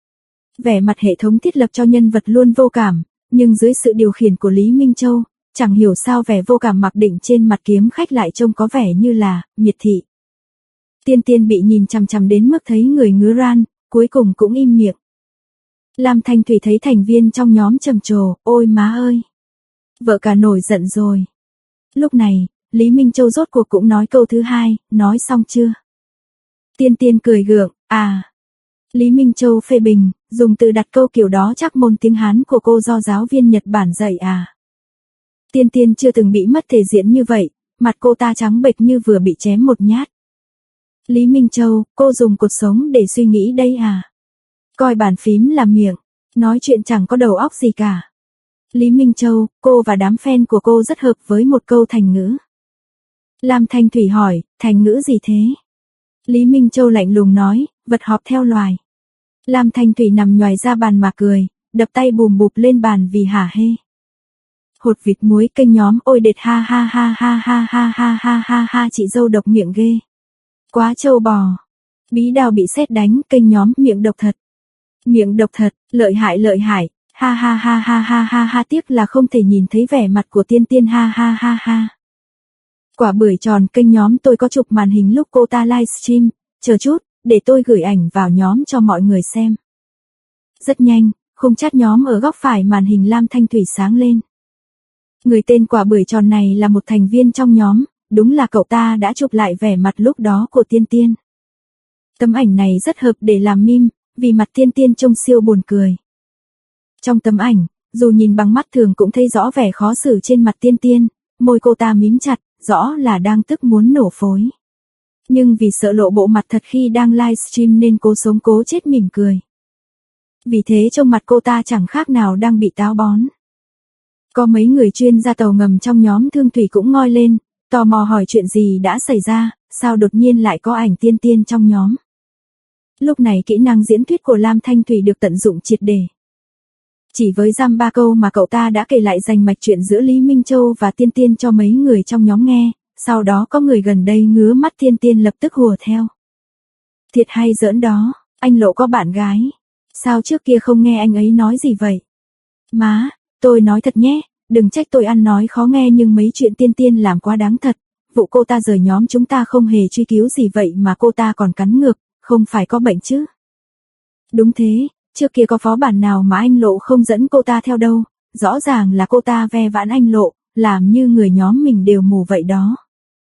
Vẻ mặt hệ thống thiết lập cho nhân vật luôn vô cảm, nhưng dưới sự điều khiển của Lý Minh Châu, chẳng hiểu sao vẻ vô cảm mặc định trên mặt kiếm khách lại trông có vẻ như là miệt thị. Tiên Tiên bị nhìn chằm chằm đến mức thấy người ngứa ran, cuối cùng cũng im miệng. Lam Thanh Thủy thấy thành viên trong nhóm trầm trồ, ôi má ơi! Vợ cả nổi giận rồi. Lúc này, Lý Minh Châu rốt cuộc cũng nói câu thứ hai, nói xong chưa? Tiên Tiên cười gượng, à. Lý Minh Châu phê bình, dùng từ đặt câu kiểu đó chắc môn tiếng Hán của cô do giáo viên Nhật Bản dạy à. Tiên Tiên chưa từng bị mất thể diện như vậy, mặt cô ta trắng bệch như vừa bị chém một nhát. Lý Minh Châu, cô dùng cột sống để suy nghĩ đây à? Coi bàn phím là miệng, nói chuyện chẳng có đầu óc gì cả. Lý Minh Châu, cô và đám fan của cô rất hợp với một câu thành ngữ. Lam Thanh Thủy hỏi, thành ngữ gì thế? Lý Minh Châu lạnh lùng nói, vật họp theo loài. Lam Thanh Thủy nằm nhoài ra bàn mà cười, đập tay bùm bụp lên bàn vì hả hê. Hột vịt muối kênh nhóm ôi đệt ha ha ha ha ha ha ha ha ha ha chị dâu độc miệng ghê. Quá trâu bò. Bí đao bị sét đánh kênh nhóm miệng độc thật. Miệng độc thật, lợi hại lợi hại, ha ha ha ha ha ha ha tiếc là không thể nhìn thấy vẻ mặt của Tiên Tiên ha ha ha ha. Quả bưởi tròn kênh nhóm tôi có chụp màn hình lúc cô ta livestream, chờ chút, để tôi gửi ảnh vào nhóm cho mọi người xem. Rất nhanh, khung chat nhóm ở góc phải màn hình Lam Thanh Thủy sáng lên. Người tên quả bưởi tròn này là một thành viên trong nhóm, đúng là cậu ta đã chụp lại vẻ mặt lúc đó của Tiên Tiên. Tấm ảnh này rất hợp để làm meme, vì mặt Tiên Tiên trông siêu buồn cười. Trong tấm ảnh, dù nhìn bằng mắt thường cũng thấy rõ vẻ khó xử trên mặt Tiên Tiên, môi cô ta mím chặt, rõ là đang tức muốn nổ phối. Nhưng vì sợ lộ bộ mặt thật khi đang livestream nên cô sống cố chết mỉm cười. Vì thế trong mặt cô ta chẳng khác nào đang bị táo bón. Có mấy người chuyên gia tàu ngầm trong nhóm Thương Thủy cũng ngoi lên, tò mò hỏi chuyện gì đã xảy ra, sao đột nhiên lại có ảnh Tiên Tiên trong nhóm. Lúc này kỹ năng diễn thuyết của Lam Thanh Thủy được tận dụng triệt để. Chỉ với dăm ba câu mà cậu ta đã kể lại rành mạch chuyện giữa Lý Minh Châu và Tiên Tiên cho mấy người trong nhóm nghe, sau đó có người gần đây ngứa mắt Tiên Tiên lập tức hùa theo. Thiệt hay giỡn đó, anh Lộ có bạn gái. Sao trước kia không nghe anh ấy nói gì vậy? Má, tôi nói thật nhé, đừng trách tôi ăn nói khó nghe nhưng mấy chuyện Tiên Tiên làm quá đáng thật. Vụ cô ta rời nhóm chúng ta không hề truy cứu gì vậy mà cô ta còn cắn ngược, không phải có bệnh chứ? Đúng thế, trước kia có phó bản nào mà anh Lộ không dẫn cô ta theo đâu, rõ ràng là cô ta ve vãn anh Lộ, làm như người nhóm mình đều mù vậy đó.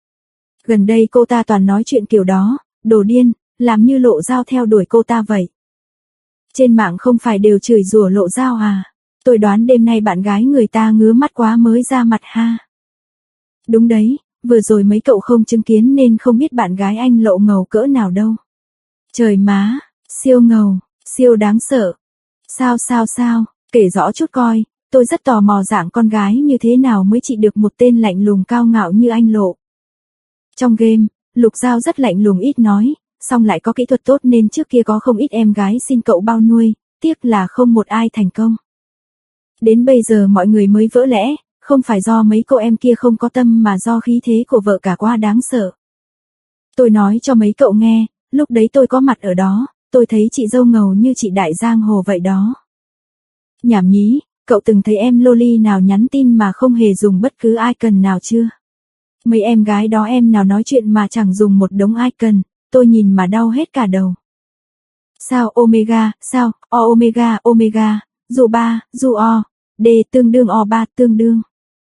Gần đây cô ta toàn nói chuyện kiểu đó, đồ điên, làm như Lộ Dao theo đuổi cô ta vậy. Trên mạng không phải đều chửi rủa Lộ Dao à? Tôi đoán đêm nay bạn gái người ta ngứa mắt quá mới ra mặt ha. Đúng đấy, vừa rồi mấy cậu không chứng kiến nên không biết bạn gái anh Lộ ngầu cỡ nào đâu. Trời má, siêu ngầu, siêu đáng sợ. Sao sao sao, kể rõ chút coi, tôi rất tò mò dạng con gái như thế nào mới trị được một tên lạnh lùng cao ngạo như anh Lộ. Trong game, Lục Dao rất lạnh lùng ít nói, song lại có kỹ thuật tốt nên trước kia có không ít em gái xin cậu bao nuôi, tiếc là không một ai thành công. Đến bây giờ mọi người mới vỡ lẽ, không phải do mấy cô em kia không có tâm mà do khí thế của vợ cả quá đáng sợ. Tôi nói cho mấy cậu nghe, lúc đấy tôi có mặt ở đó, tôi thấy chị dâu ngầu như chị đại giang hồ vậy đó. Nhảm nhí, cậu từng thấy em loli nào nhắn tin mà không hề dùng bất cứ icon nào chưa? Mấy em gái đó em nào nói chuyện mà chẳng dùng một đống icon, tôi nhìn mà đau hết cả đầu. Sao omega, sao, o omega, omega, dù ba, dù o, d tương đương o ba tương đương.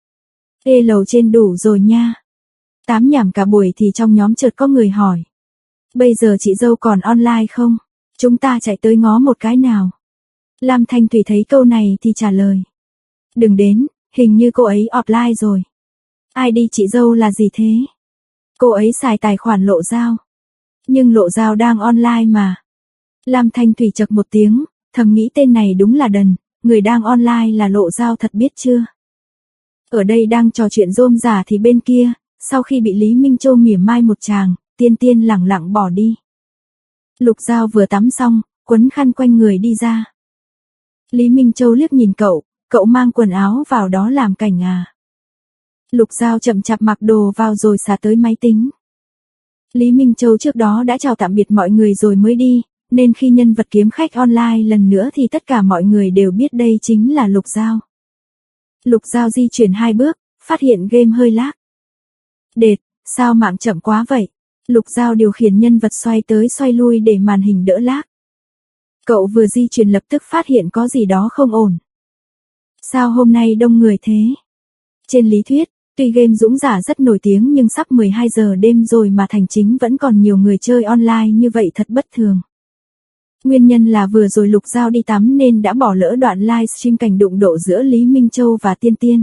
Ê lầu trên đủ rồi nha. Tám nhảm cả buổi thì trong nhóm chợt có người hỏi. Bây giờ chị dâu còn online không? Chúng ta chạy tới ngó một cái nào. Lam Thanh Thủy thấy câu này thì trả lời. Đừng đến, hình như cô ấy offline rồi. i đê chị dâu là gì thế? Cô ấy xài tài khoản Lộ Dao. Nhưng Lộ Dao đang online mà. Lam Thanh Thủy chậc một tiếng, thầm nghĩ tên này đúng là đần, người đang online là Lộ Dao thật biết chưa? Ở đây đang trò chuyện rôm rả thì bên kia, sau khi bị Lý Minh Châu mỉa mai một tràng, Tiên Tiên lẳng lặng bỏ đi. Lục Dao vừa tắm xong, quấn khăn quanh người đi ra. Lý Minh Châu liếc nhìn cậu, cậu mang quần áo vào đó làm cảnh à? Lục Dao chậm chạp mặc đồ vào rồi xả tới máy tính. Lý Minh Châu trước đó đã chào tạm biệt mọi người rồi mới đi, nên khi nhân vật kiếm khách online lần nữa thì tất cả mọi người đều biết đây chính là Lục Dao. Lục Dao di chuyển hai bước, phát hiện game hơi lag. Đệt, sao mạng chậm quá vậy? Lục Dao điều khiển nhân vật xoay tới xoay lui để màn hình đỡ lag. Cậu vừa di chuyển lập tức phát hiện có gì đó không ổn. Sao hôm nay đông người thế? Trên lý thuyết, tuy game Dũng Giả rất nổi tiếng nhưng sắp mười hai giờ đêm rồi mà thành chính vẫn còn nhiều người chơi online như vậy thật bất thường. Nguyên nhân là vừa rồi Lục Dao đi tắm nên đã bỏ lỡ đoạn livestream cảnh đụng độ giữa Lý Minh Châu và Tiên Tiên.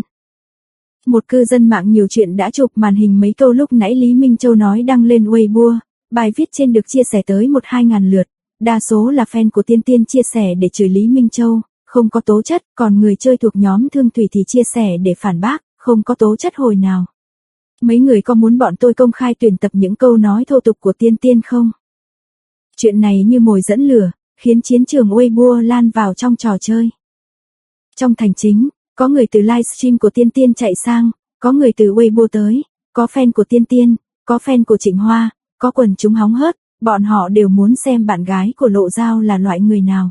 Một cư dân mạng nhiều chuyện đã chụp màn hình mấy câu lúc nãy Lý Minh Châu nói đăng lên Weibo, bài viết trên được chia sẻ tới một hai ngàn lượt, đa số là fan của Tiên Tiên chia sẻ để chửi Lý Minh Châu, không có tố chất, còn người chơi thuộc nhóm Thương Thủy thì chia sẻ để phản bác, không có tố chất hồi nào. Mấy người có muốn bọn tôi công khai tuyển tập những câu nói thô tục của Tiên Tiên không? Chuyện này như mồi dẫn lửa, khiến chiến trường Weibo lan vào trong trò chơi. Trong thành chính, có người từ livestream của Tiên Tiên chạy sang, có người từ Weibo tới, có fan của Tiên Tiên, có fan của Trịnh Hoa, có quần chúng hóng hớt, bọn họ đều muốn xem bạn gái của Lộ Dao là loại người nào.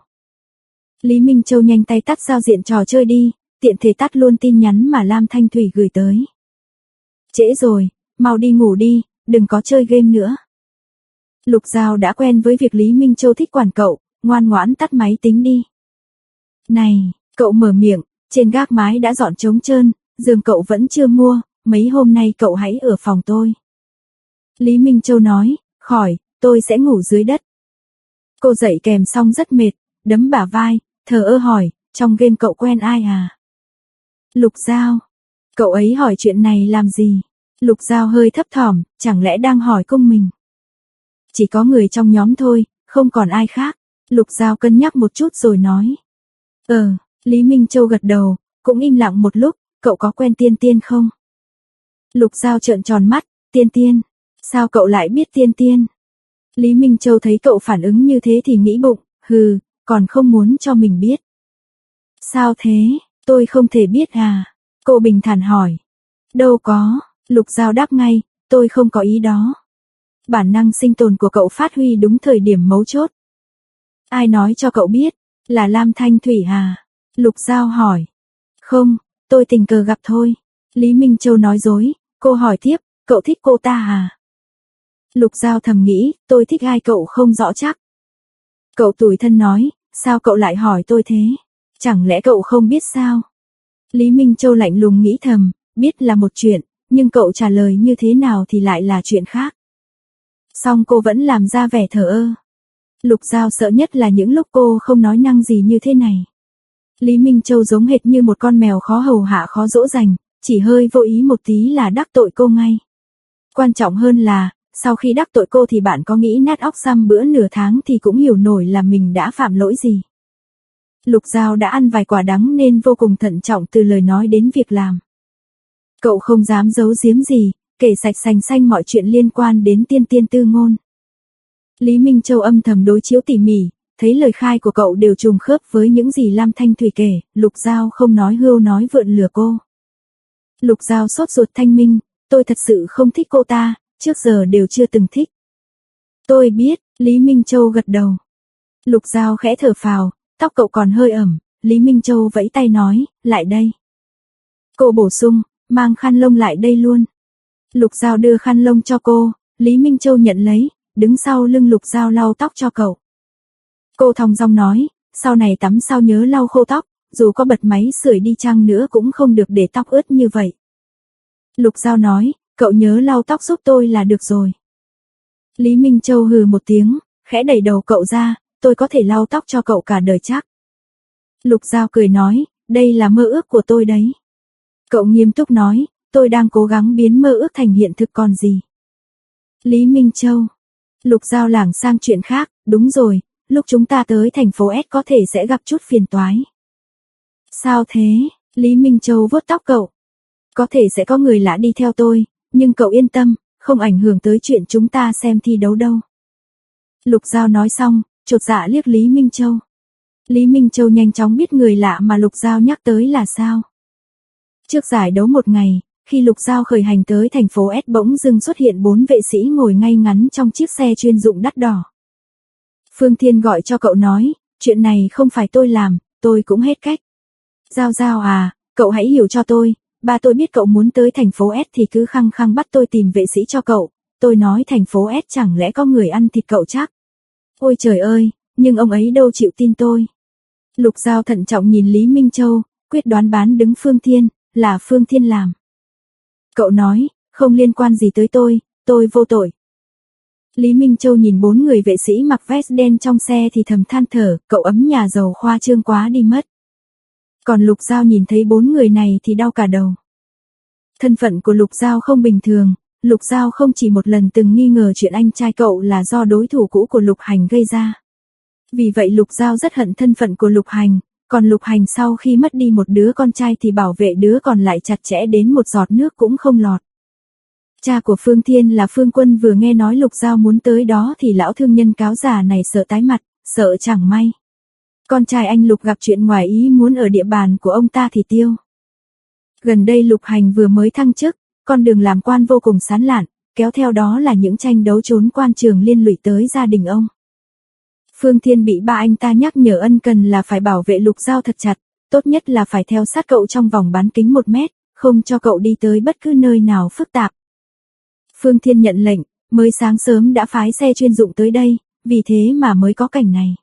Lý Minh Châu nhanh tay tắt giao diện trò chơi đi, tiện thể tắt luôn tin nhắn mà Lam Thanh Thủy gửi tới. Trễ rồi, mau đi ngủ đi, đừng có chơi game nữa. Lục Dao đã quen với việc Lý Minh Châu thích quản cậu, ngoan ngoãn tắt máy tính đi. Này, cậu mở miệng, trên gác mái đã dọn trống trơn, giường cậu vẫn chưa mua, mấy hôm nay cậu hãy ở phòng tôi. Lý Minh Châu nói, khỏi, tôi sẽ ngủ dưới đất. Cô dậy kèm xong rất mệt, đấm bả vai, thờ ơ hỏi, trong game cậu quen ai à? Lục Dao. Cậu ấy hỏi chuyện này làm gì? Lục Dao hơi thấp thỏm, chẳng lẽ đang hỏi cung mình? Chỉ có người trong nhóm thôi, không còn ai khác. Lục Dao cân nhắc một chút rồi nói. Ờ, Lý Minh Châu gật đầu, cũng im lặng một lúc, cậu có quen Tiên Tiên không? Lục Giao trợn tròn mắt, Tiên Tiên, sao cậu lại biết Tiên Tiên? Lý Minh Châu thấy cậu phản ứng như thế thì nghĩ bụng, hừ, còn không muốn cho mình biết. Sao thế, tôi không thể biết à? Cô bình thản hỏi. Đâu có, Lục Giao đáp ngay, tôi không có ý đó. Bản năng sinh tồn của cậu phát huy đúng thời điểm mấu chốt. Ai nói cho cậu biết, là Lam Thanh Thủy à? Lục Giao hỏi. Không, tôi tình cờ gặp thôi. Lý Minh Châu nói dối, cô hỏi tiếp, cậu thích cô ta à? Lục Giao thầm nghĩ, tôi thích ai cậu không rõ chắc. Cậu tủi thân nói, sao cậu lại hỏi tôi thế? Chẳng lẽ cậu không biết sao? Lý Minh Châu lạnh lùng nghĩ thầm, biết là một chuyện, nhưng cậu trả lời như thế nào thì lại là chuyện khác. Song cô vẫn làm ra vẻ thờ ơ. Lục Giao sợ nhất là những lúc cô không nói năng gì như thế này. Lý Minh Châu giống hệt như một con mèo khó hầu hạ khó dỗ dành, chỉ hơi vô ý một tí là đắc tội cô ngay. Quan trọng hơn là, sau khi đắc tội cô thì bạn có nghĩ nát óc xăm bữa nửa tháng thì cũng hiểu nổi là mình đã phạm lỗi gì. Lục Giao đã ăn vài quả đắng nên vô cùng thận trọng từ lời nói đến việc làm. Cậu không dám giấu giếm gì, kể sạch sành xanh mọi chuyện liên quan đến Tiên Tiên tư ngôn. Lý Minh Châu âm thầm đối chiếu tỉ mỉ, thấy lời khai của cậu đều trùng khớp với những gì Lam Thanh Thủy kể, Lục Giao không nói hưu nói vượn lừa cô. Lục Giao sốt ruột thanh minh, tôi thật sự không thích cô ta, trước giờ đều chưa từng thích. Tôi biết, Lý Minh Châu gật đầu. Lục Giao khẽ thở phào, tóc cậu còn hơi ẩm, Lý Minh Châu vẫy tay nói, lại đây. Cô bổ sung, mang khăn lông lại đây luôn. Lục Giao đưa khăn lông cho cô, Lý Minh Châu nhận lấy, đứng sau lưng Lục Giao lau tóc cho cậu. Cô thong dong nói, sau này tắm sao nhớ lau khô tóc, dù có bật máy sưởi đi chăng nữa cũng không được để tóc ướt như vậy. Lục Giao nói, cậu nhớ lau tóc giúp tôi là được rồi. Lý Minh Châu hừ một tiếng, khẽ đẩy đầu cậu ra, tôi có thể lau tóc cho cậu cả đời chắc. Lục Giao cười nói, đây là mơ ước của tôi đấy. Cậu nghiêm túc nói, tôi đang cố gắng biến mơ ước thành hiện thực còn gì. Lý Minh Châu. Lục Giao lảng sang chuyện khác, đúng rồi, lúc chúng ta tới thành phố S có thể sẽ gặp chút phiền toái. Sao thế? Lý Minh Châu vuốt tóc cậu. Có thể sẽ có người lạ đi theo tôi, nhưng cậu yên tâm, không ảnh hưởng tới chuyện chúng ta xem thi đấu đâu. Lục Giao nói xong, chột dạ liếc Lý Minh Châu. Lý Minh Châu nhanh chóng biết người lạ mà Lục Giao nhắc tới là sao. Trước giải đấu một ngày, khi Lục Giao khởi hành tới thành phố S bỗng dưng xuất hiện bốn vệ sĩ ngồi ngay ngắn trong chiếc xe chuyên dụng đắt đỏ. Phương Thiên gọi cho cậu nói, chuyện này không phải tôi làm, tôi cũng hết cách. Giao Giao à, cậu hãy hiểu cho tôi, ba tôi biết cậu muốn tới thành phố S thì cứ khăng khăng bắt tôi tìm vệ sĩ cho cậu, tôi nói thành phố S chẳng lẽ có người ăn thịt cậu chắc. Ôi trời ơi, nhưng ông ấy đâu chịu tin tôi. Lục Giao thận trọng nhìn Lý Minh Châu, quyết đoán bán đứng Phương Thiên, là Phương Thiên làm. Cậu nói, không liên quan gì tới tôi, tôi vô tội. Lý Minh Châu nhìn bốn người vệ sĩ mặc vest đen trong xe thì thầm than thở, cậu ấm nhà giàu khoa trương quá đi mất. Còn Lục Giao nhìn thấy bốn người này thì đau cả đầu. Thân phận của Lục Giao không bình thường, Lục Giao không chỉ một lần từng nghi ngờ chuyện anh trai cậu là do đối thủ cũ của Lục Hành gây ra. Vì vậy Lục Giao rất hận thân phận của Lục Hành, còn Lục Hành sau khi mất đi một đứa con trai thì bảo vệ đứa còn lại chặt chẽ đến một giọt nước cũng không lọt. Cha của Phương Thiên là Phương Quân vừa nghe nói Lục Giao muốn tới đó thì lão thương nhân cáo già này sợ tái mặt, sợ chẳng may. Con trai anh Lục gặp chuyện ngoài ý muốn ở địa bàn của ông ta thì tiêu. Gần đây Lục Hành vừa mới thăng chức, con đường làm quan vô cùng sán lạn, kéo theo đó là những tranh đấu trốn quan trường liên lụy tới gia đình ông. Phương Thiên bị ba anh ta nhắc nhở ân cần là phải bảo vệ Lục Giao thật chặt, tốt nhất là phải theo sát cậu trong vòng bán kính một mét, không cho cậu đi tới bất cứ nơi nào phức tạp. Phương Thiên nhận lệnh, mới sáng sớm đã phái xe chuyên dụng tới đây, vì thế mà mới có cảnh này.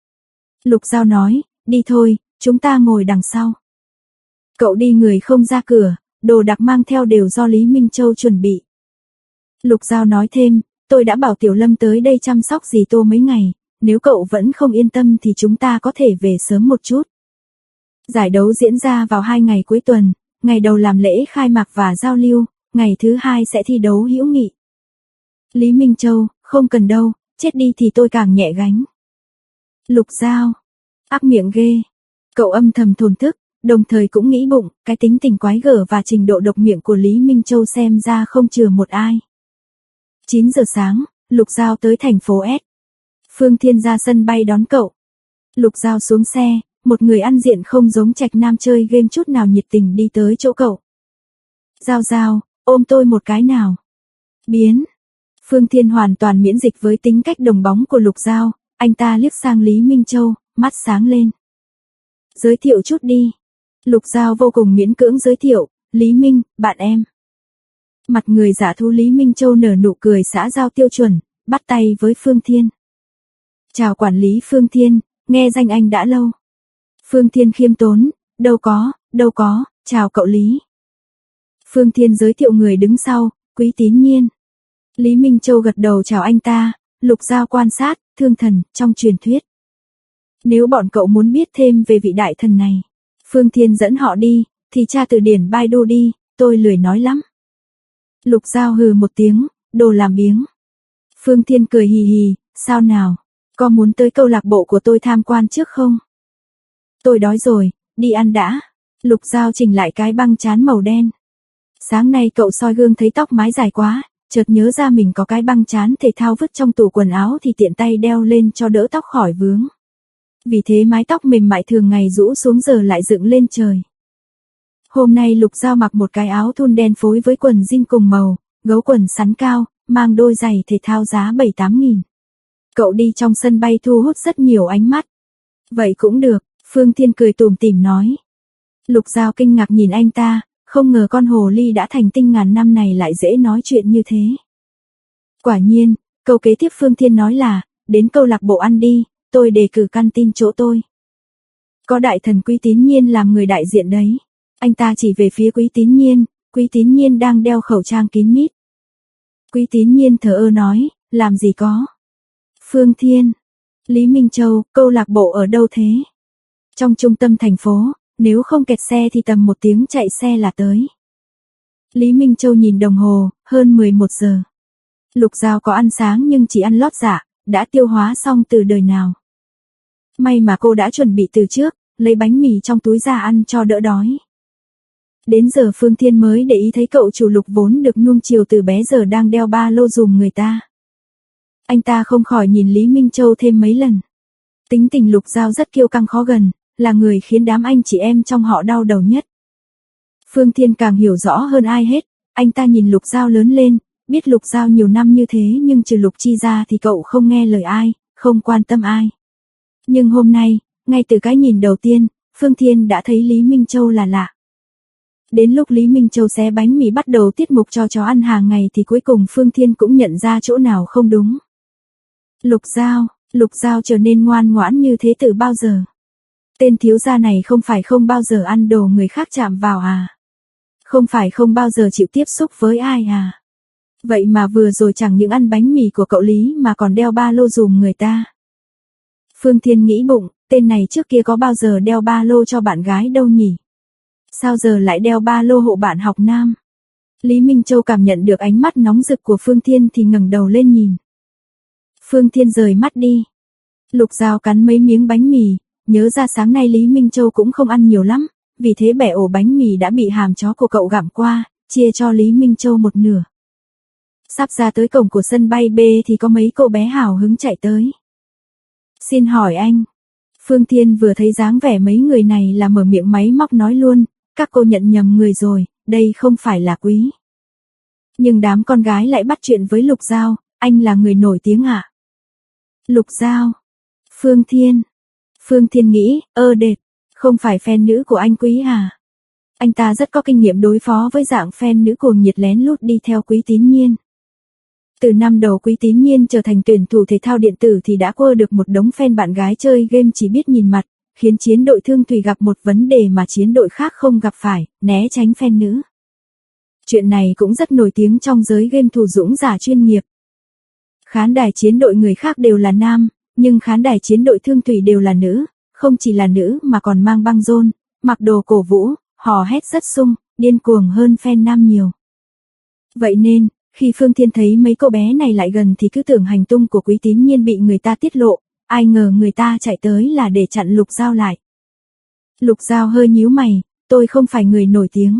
Lục Giao nói, đi thôi, chúng ta ngồi đằng sau. Cậu đi người không ra cửa, đồ đạc mang theo đều do Lý Minh Châu chuẩn bị. Lục Giao nói thêm, tôi đã bảo Tiểu Lâm tới đây chăm sóc dì Tô mấy ngày, nếu cậu vẫn không yên tâm thì chúng ta có thể về sớm một chút. Giải đấu diễn ra vào hai ngày cuối tuần, ngày đầu làm lễ khai mạc và giao lưu, ngày thứ hai sẽ thi đấu hữu nghị. Lý Minh Châu, không cần đâu, chết đi thì tôi càng nhẹ gánh. Lục Giao, ác miệng ghê. Cậu âm thầm thổn thức, Đồng thời cũng nghĩ bụng, cái tính tình quái gở và trình độ độc miệng của Lý Minh Châu xem ra không chừa một ai. chín giờ sáng, Lục Giao tới thành phố S. Phương Thiên ra sân bay đón cậu. Lục Giao xuống xe, một người ăn diện không giống Trạch Nam chơi game chút nào nhiệt tình đi tới chỗ cậu. Giao Giao, ôm tôi một cái nào. Biến. Phương Thiên hoàn toàn miễn dịch với tính cách đồng bóng của Lục Giao, anh ta liếc sang Lý Minh Châu, mắt sáng lên. Giới thiệu chút đi. Lục Giao vô cùng miễn cưỡng giới thiệu, Lý Minh, bạn em. Mặt người giả thu Lý Minh Châu nở nụ cười xã giao tiêu chuẩn, bắt tay với Phương Thiên. Chào quản lý Phương Thiên, nghe danh anh đã lâu. Phương Thiên khiêm tốn, đâu có, đâu có, chào cậu Lý. Phương Thiên giới thiệu người đứng sau, Quý Tín Nhiên. Lý Minh Châu gật đầu chào anh ta, Lục Giao quan sát, thương thần, trong truyền thuyết. Nếu bọn cậu muốn biết thêm về vị đại thần này, Phương Thiên dẫn họ đi, thì tra từ điển Baidu đi, tôi lười nói lắm. Lục Giao hừ một tiếng, đồ làm biếng. Phương Thiên cười hì hì, sao nào, có muốn tới câu lạc bộ của tôi tham quan trước không? Tôi đói rồi, đi ăn đã. Lục Giao chỉnh lại cái băng trán màu đen. Sáng nay cậu soi gương thấy tóc mái dài quá, chợt nhớ ra mình có cái băng trán thể thao vứt trong tủ quần áo thì tiện tay đeo lên cho đỡ tóc khỏi vướng. Vì thế mái tóc mềm mại thường ngày rũ xuống giờ lại dựng lên trời. Hôm nay Lục Giao mặc một cái áo thun đen phối với quần jean cùng màu, gấu quần sắn cao, mang đôi giày thể thao giá bảy tám nghìn. Cậu đi trong sân bay thu hút rất nhiều ánh mắt. Vậy cũng được, Phương Thiên cười tủm tỉm nói. Lục Giao kinh ngạc nhìn anh ta, không ngờ con hồ ly đã thành tinh ngàn năm này lại dễ nói chuyện như thế. Quả nhiên, câu kế tiếp Phương Thiên nói là, đến câu lạc bộ ăn đi, tôi đề cử căn tin chỗ tôi. Có đại thần Quý Tín Nhiên làm người đại diện đấy. Anh ta chỉ về phía Quý Tín Nhiên, Quý Tín Nhiên đang đeo khẩu trang kín mít. Quý Tín Nhiên thờ ơ nói, làm gì có. Phương Thiên. Lý Minh Châu, câu lạc bộ ở đâu thế? Trong trung tâm thành phố, nếu không kẹt xe thì tầm một tiếng chạy xe là tới. Lý Minh Châu nhìn đồng hồ, hơn mười một giờ. Lục Giao có ăn sáng nhưng chỉ ăn lót dạ, đã tiêu hóa xong từ đời nào. May mà cô đã chuẩn bị từ trước, lấy bánh mì trong túi ra ăn cho đỡ đói. Đến giờ Phương Thiên mới để ý thấy cậu chủ Lục vốn được nuông chiều từ bé giờ đang đeo ba lô dùm người ta. Anh ta không khỏi nhìn Lý Minh Châu thêm mấy lần. Tính tình Lục Giao rất kiêu căng khó gần, là người khiến đám anh chị em trong họ đau đầu nhất. Phương Thiên càng hiểu rõ hơn ai hết, anh ta nhìn Lục Giao lớn lên, biết Lục Giao nhiều năm như thế nhưng trừ Lục Chi ra thì cậu không nghe lời ai, không quan tâm ai. Nhưng hôm nay, ngay từ cái nhìn đầu tiên, Phương Thiên đã thấy Lý Minh Châu là lạ. Đến lúc Lý Minh Châu xé bánh mì bắt đầu tiết mục cho chó ăn hàng ngày thì cuối cùng Phương Thiên cũng nhận ra chỗ nào không đúng. Lục Giao, Lục Giao trở nên ngoan ngoãn như thế từ bao giờ? Tên thiếu gia này không phải không bao giờ ăn đồ người khác chạm vào à? Không phải không bao giờ chịu tiếp xúc với ai à? Vậy mà vừa rồi chẳng những ăn bánh mì của cậu Lý mà còn đeo ba lô dùm người ta. Phương Thiên nghĩ bụng, tên này trước kia có bao giờ đeo ba lô cho bạn gái đâu nhỉ? Sao giờ lại đeo ba lô hộ bạn học nam? Lý Minh Châu cảm nhận được ánh mắt nóng rực của Phương Thiên thì ngẩng đầu lên nhìn. Phương Thiên rời mắt đi. Lục Giao cắn mấy miếng bánh mì, nhớ ra sáng nay Lý Minh Châu cũng không ăn nhiều lắm, vì thế bẻ ổ bánh mì đã bị hàm chó của cậu gặm qua, chia cho Lý Minh Châu một nửa. Sắp ra tới cổng của sân bay B thì có mấy cô bé hào hứng chạy tới. Xin hỏi anh. Phương Thiên vừa thấy dáng vẻ mấy người này là mở miệng máy móc nói luôn, các cô nhận nhầm người rồi, đây không phải là Quý. Nhưng đám con gái lại bắt chuyện với Lục Giao, anh là người nổi tiếng ạ. À? Lục Giao. Phương Thiên. Phương Thiên nghĩ, ơ đệt, không phải fan nữ của anh Quý à? Anh ta rất có kinh nghiệm đối phó với dạng fan nữ cuồng nhiệt lén lút đi theo Quý Tín Nhiên. Từ năm đầu Quý Tín Nhiên trở thành tuyển thủ thể thao điện tử thì đã quơ được một đống fan bạn gái chơi game chỉ biết nhìn mặt, khiến chiến đội Thương Thủy gặp một vấn đề mà chiến đội khác không gặp phải, né tránh fan nữ. Chuyện này cũng rất nổi tiếng trong giới game thủ dũng giả chuyên nghiệp. Khán đài chiến đội người khác đều là nam, nhưng khán đài chiến đội Thương Thủy đều là nữ, không chỉ là nữ mà còn mang băng rôn, mặc đồ cổ vũ, hò hét rất sung, điên cuồng hơn fan nam nhiều. Vậy nên, khi Phương Thiên thấy mấy cô bé này lại gần thì cứ tưởng hành tung của Quý Tín Nhiên bị người ta tiết lộ, ai ngờ người ta chạy tới là để chặn Lục Giao lại. Lục Giao hơi nhíu mày, tôi không phải người nổi tiếng.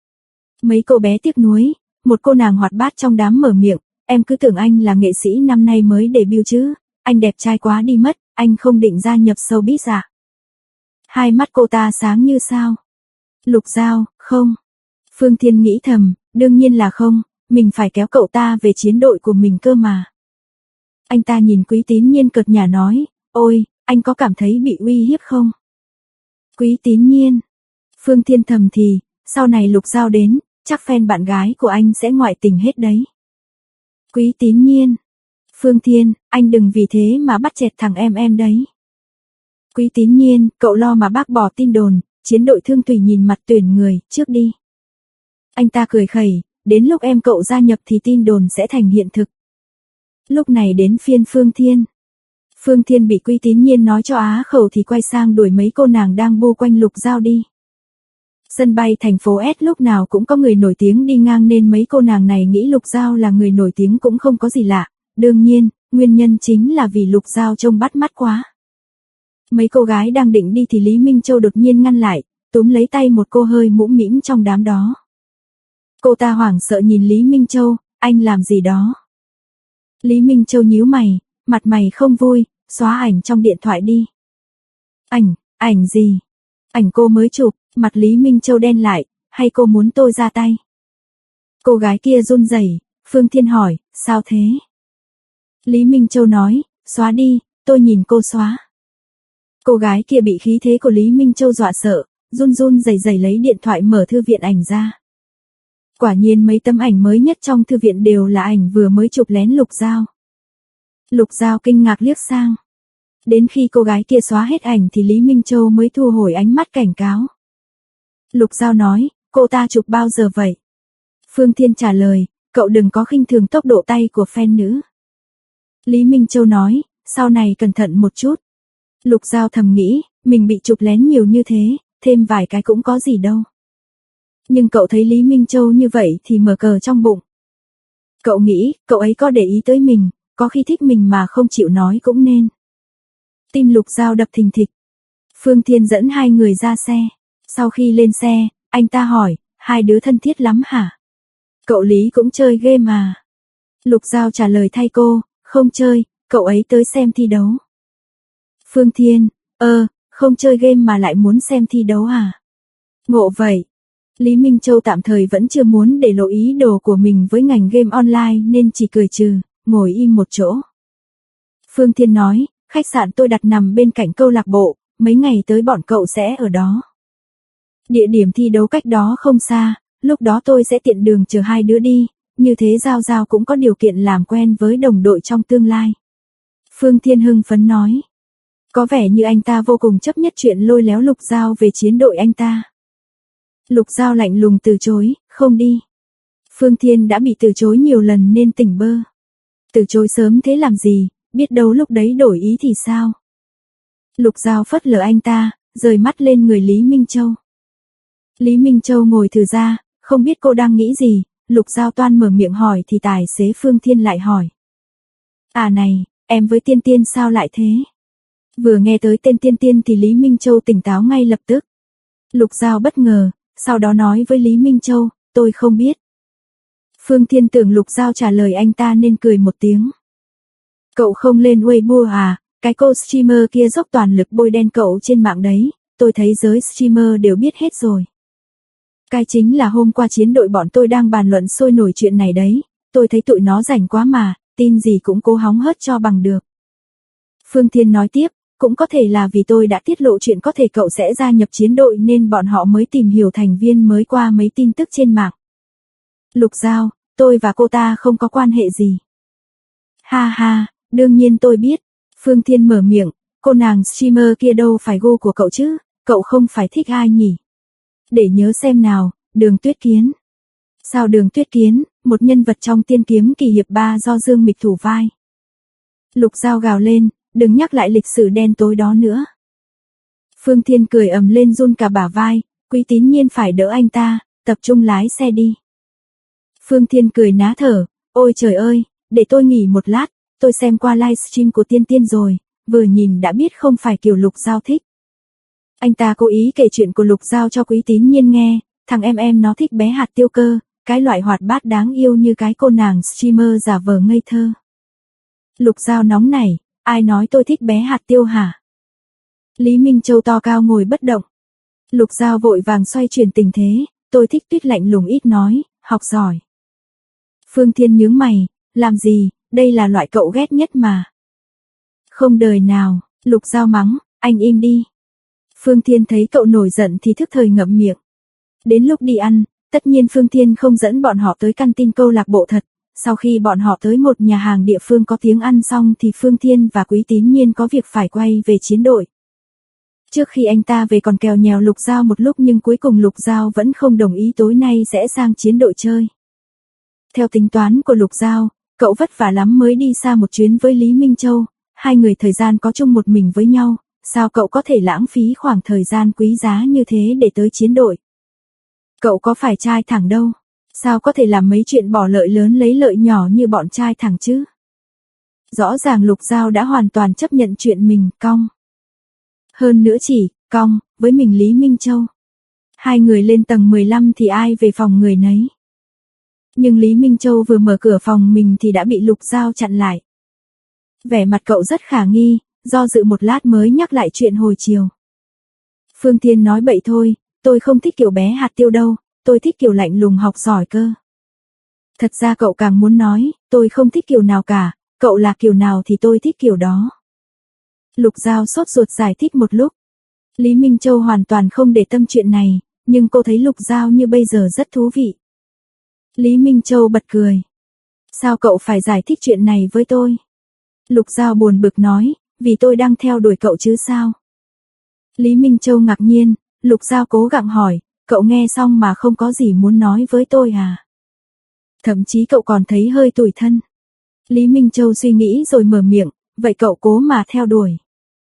Mấy cô bé tiếc nuối, một cô nàng hoạt bát trong đám mở miệng, em cứ tưởng anh là nghệ sĩ năm nay mới debut chứ, anh đẹp trai quá đi mất, anh không định gia nhập showbiz à? Hai mắt cô ta sáng như sao. Lục Giao, không. Phương Thiên nghĩ thầm, đương nhiên là không, mình phải kéo cậu ta về chiến đội của mình cơ mà. Anh ta nhìn Quý Tín Nhiên cợt nhả nói, ôi, anh có cảm thấy bị uy hiếp không? Quý Tín Nhiên. Phương Thiên thầm thì, sau này Lục Giao đến, chắc fan bạn gái của anh sẽ ngoại tình hết đấy. Quý Tín Nhiên. Phương Thiên, anh đừng vì thế mà bắt chẹt thằng em em đấy. Quý Tín Nhiên, cậu lo mà bác bỏ tin đồn, chiến đội Thương Thủy nhìn mặt tuyển người, trước đi. Anh ta cười khẩy, đến lúc em cậu gia nhập thì tin đồn sẽ thành hiện thực. Lúc này đến phiên Phương Thiên. Phương Thiên bị Quý Tín Nhiên nói cho á khẩu thì quay sang đuổi mấy cô nàng đang bu quanh Lục Giao đi. Sân bay thành phố S lúc nào cũng có người nổi tiếng đi ngang nên mấy cô nàng này nghĩ Lục Giao là người nổi tiếng cũng không có gì lạ. Đương nhiên, nguyên nhân chính là vì Lục Giao trông bắt mắt quá. Mấy cô gái đang định đi thì Lý Minh Châu đột nhiên ngăn lại, túm lấy tay một cô hơi mũm mĩm trong đám đó. Cô ta hoảng sợ nhìn Lý Minh Châu, anh làm gì đó? Lý Minh Châu nhíu mày, mặt mày không vui, xóa ảnh trong điện thoại đi. Ảnh, ảnh gì? Ảnh cô mới chụp, mặt Lý Minh Châu đen lại, hay cô muốn tôi ra tay? Cô gái kia run rẩy, Phương Thiên hỏi, sao thế? Lý Minh Châu nói, xóa đi, tôi nhìn cô xóa. Cô gái kia bị khí thế của Lý Minh Châu dọa sợ, run run rẩy rẩy lấy điện thoại mở thư viện ảnh ra. Quả nhiên mấy tấm ảnh mới nhất trong thư viện đều là ảnh vừa mới chụp lén Lục Giao. Lục Giao kinh ngạc liếc sang. Đến khi cô gái kia xóa hết ảnh thì Lý Minh Châu mới thu hồi ánh mắt cảnh cáo. Lục Giao nói, cô ta chụp bao giờ vậy? Phương Thiên trả lời, cậu đừng có khinh thường tốc độ tay của fan nữ. Lý Minh Châu nói, sau này cẩn thận một chút. Lục Giao thầm nghĩ, mình bị chụp lén nhiều như thế, thêm vài cái cũng có gì đâu. Nhưng cậu thấy Lý Minh Châu như vậy thì mở cờ trong bụng. Cậu nghĩ, cậu ấy có để ý tới mình, có khi thích mình mà không chịu nói cũng nên. Tim Lục Giao đập thình thịch. Phương Thiên dẫn hai người ra xe. Sau khi lên xe, anh ta hỏi, hai đứa thân thiết lắm hả? Cậu Lý cũng chơi game à? Lục Giao trả lời thay cô, không chơi, cậu ấy tới xem thi đấu. Phương Thiên, ơ, không chơi game mà lại muốn xem thi đấu à? Ngộ vậy. Lý Minh Châu tạm thời vẫn chưa muốn để lộ ý đồ của mình với ngành game online nên chỉ cười trừ, ngồi im một chỗ. Phương Thiên nói, khách sạn tôi đặt nằm bên cạnh câu lạc bộ, mấy ngày tới bọn cậu sẽ ở đó. Địa điểm thi đấu cách đó không xa, lúc đó tôi sẽ tiện đường chở hai đứa đi, như thế Giao Giao cũng có điều kiện làm quen với đồng đội trong tương lai. Phương Thiên hưng phấn nói. Có vẻ như anh ta vô cùng chấp nhất chuyện lôi léo Lục Giao về chiến đội anh ta. Lục Giao lạnh lùng từ chối, không đi. Phương Thiên đã bị từ chối nhiều lần nên tỉnh bơ. Từ chối sớm thế làm gì, biết đâu lúc đấy đổi ý thì sao? Lục Giao phớt lờ anh ta, rời mắt lên người Lý Minh Châu. Lý Minh Châu ngồi thử ra, không biết cô đang nghĩ gì, Lục Giao toan mở miệng hỏi thì tài xế Phương Thiên lại hỏi. À này, em với Tiên Tiên sao lại thế? Vừa nghe tới tên Tiên Tiên thì Lý Minh Châu tỉnh táo ngay lập tức. Lục Giao bất ngờ, sau đó nói với Lý Minh Châu, tôi không biết. Phương Thiên tưởng Lục Giao trả lời anh ta nên cười một tiếng. Cậu không lên Weibo à, cái cô streamer kia dốc toàn lực bôi đen cậu trên mạng đấy, tôi thấy giới streamer đều biết hết rồi. Cái chính là hôm qua chiến đội bọn tôi đang bàn luận sôi nổi chuyện này đấy, tôi thấy tụi nó rảnh quá mà, tin gì cũng cố hóng hớt cho bằng được. Phương Thiên nói tiếp, cũng có thể là vì tôi đã tiết lộ chuyện có thể cậu sẽ gia nhập chiến đội nên bọn họ mới tìm hiểu thành viên mới qua mấy tin tức trên mạng. Lục Giao, tôi và cô ta không có quan hệ gì. Ha ha, đương nhiên tôi biết. Phương Thiên mở miệng, cô nàng streamer kia đâu phải gu của cậu chứ, cậu không phải thích ai nhỉ? Để nhớ xem nào, Đường Tuyết Kiến. Sao Đường Tuyết Kiến, một nhân vật trong Tiên Kiếm Kỳ Hiệp ba do Dương Mịch thủ vai. Lục Giao gào lên, đừng nhắc lại lịch sử đen tối đó nữa. Phương Thiên cười ầm lên run cả bả vai, Quý Tín Nhiên phải đỡ anh ta, tập trung lái xe đi. Phương Thiên cười ná thở, ôi trời ơi, để tôi nghỉ một lát, tôi xem qua livestream của Tiên Tiên rồi, vừa nhìn đã biết không phải kiểu Lục Giao thích. Anh ta cố ý kể chuyện của Lục Giao cho Quý Tín Nhiên nghe, thằng em em nó thích bé hạt tiêu cơ, cái loại hoạt bát đáng yêu như cái cô nàng streamer giả vờ ngây thơ. Lục Giao nóng nảy, ai nói tôi thích bé hạt tiêu hả? Lý Minh Châu to cao ngồi bất động. Lục Giao vội vàng xoay chuyển tình thế, tôi thích Tuyết lạnh lùng ít nói, học giỏi. Phương Thiên nhướng mày, làm gì, đây là loại cậu ghét nhất mà. Không đời nào, Lục Giao mắng, anh im đi. Phương Thiên thấy cậu nổi giận thì thức thời ngậm miệng. Đến lúc đi ăn, tất nhiên Phương Thiên không dẫn bọn họ tới căn tin câu lạc bộ thật. Sau khi bọn họ tới một nhà hàng địa phương có tiếng ăn xong thì Phương Thiên và Quý Tín Nhiên có việc phải quay về chiến đội. Trước khi anh ta về còn kèo nhèo Lục Giao một lúc nhưng cuối cùng Lục Giao vẫn không đồng ý tối nay sẽ sang chiến đội chơi. Theo tính toán của Lục Giao, cậu vất vả lắm mới đi xa một chuyến với Lý Minh Châu, hai người thời gian có chung một mình với nhau, sao cậu có thể lãng phí khoảng thời gian quý giá như thế để tới chiến đội. Cậu có phải trai thẳng đâu, sao có thể làm mấy chuyện bỏ lợi lớn lấy lợi nhỏ như bọn trai thẳng chứ. Rõ ràng Lục Giao đã hoàn toàn chấp nhận chuyện mình cong. Hơn nữa chỉ, cong, với mình Lý Minh Châu. Hai người lên tầng mười lăm thì ai về phòng người nấy. Nhưng Lý Minh Châu vừa mở cửa phòng mình thì đã bị Lục Giao chặn lại. Vẻ mặt cậu rất khả nghi, do dự một lát mới nhắc lại chuyện hồi chiều. Phương Thiên nói bậy thôi, tôi không thích kiểu bé hạt tiêu đâu, tôi thích kiểu lạnh lùng học giỏi cơ. Thật ra cậu càng muốn nói, tôi không thích kiểu nào cả, cậu là kiểu nào thì tôi thích kiểu đó. Lục Giao sốt ruột giải thích một lúc. Lý Minh Châu hoàn toàn không để tâm chuyện này, nhưng cô thấy Lục Giao như bây giờ rất thú vị. Lý Minh Châu bật cười. Sao cậu phải giải thích chuyện này với tôi? Lục Giao buồn bực nói, vì tôi đang theo đuổi cậu chứ sao? Lý Minh Châu ngạc nhiên, Lục Giao cố gắng hỏi, cậu nghe xong mà không có gì muốn nói với tôi à? Thậm chí cậu còn thấy hơi tủi thân. Lý Minh Châu suy nghĩ rồi mở miệng, vậy cậu cố mà theo đuổi.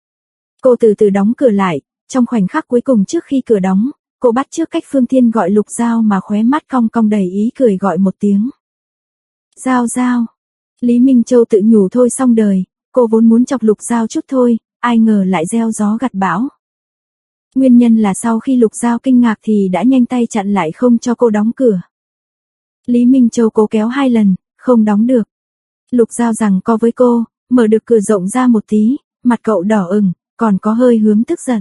Cô từ từ đóng cửa lại, trong khoảnh khắc cuối cùng trước khi cửa đóng, cô bắt chước cách Phương Thiên gọi Lục Giao mà khóe mắt cong cong đầy ý cười gọi một tiếng. Giao Giao. Lý Minh Châu tự nhủ thôi xong đời, cô vốn muốn chọc Lục Giao chút thôi, ai ngờ lại gieo gió gặt bão. Nguyên nhân là sau khi Lục Giao kinh ngạc thì đã nhanh tay chặn lại không cho cô đóng cửa. Lý Minh Châu cố kéo hai lần, không đóng được. Lục Giao rằng co với cô, mở được cửa rộng ra một tí, mặt cậu đỏ ửng, còn có hơi hướng tức giận.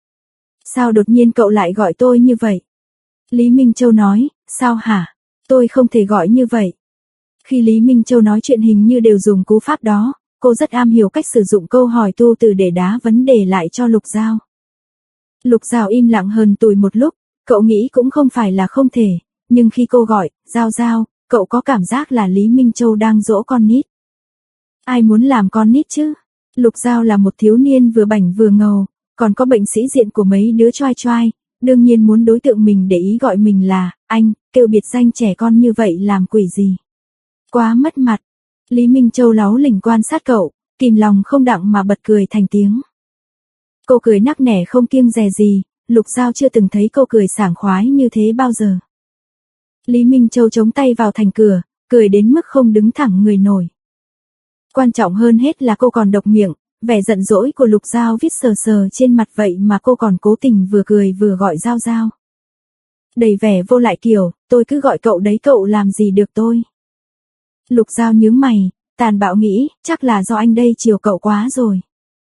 Sao đột nhiên cậu lại gọi tôi như vậy? Lý Minh Châu nói, sao hả? Tôi không thể gọi như vậy. Khi Lý Minh Châu nói chuyện hình như đều dùng cú pháp đó, cô rất am hiểu cách sử dụng câu hỏi tu từ để đá vấn đề lại cho Lục Giao. Lục Giao im lặng hờn tủi một lúc, cậu nghĩ cũng không phải là không thể, nhưng khi cô gọi, Giao Giao, cậu có cảm giác là Lý Minh Châu đang dỗ con nít. Ai muốn làm con nít chứ? Lục Giao là một thiếu niên vừa bảnh vừa ngầu, còn có bệnh sĩ diện của mấy đứa choai choai, đương nhiên muốn đối tượng mình để ý gọi mình là anh, kêu biệt danh trẻ con như vậy làm quỷ gì. Quá mất mặt. Lý Minh Châu láu lỉnh quan sát cậu, kìm lòng không đặng mà bật cười thành tiếng. Cô cười nắc nẻ không kiêng dè gì, Lục Giao chưa từng thấy cô cười sảng khoái như thế bao giờ. Lý Minh Châu chống tay vào thành cửa, cười đến mức không đứng thẳng người nổi. Quan trọng hơn hết là cô còn độc miệng, vẻ giận dỗi của Lục Giao viết sờ sờ trên mặt vậy mà cô còn cố tình vừa cười vừa gọi Giao Giao. Đầy vẻ vô lại kiểu, tôi cứ gọi cậu đấy cậu làm gì được tôi. Lục Giao nhướng mày, tàn bạo nghĩ, chắc là do anh đây chiều cậu quá rồi.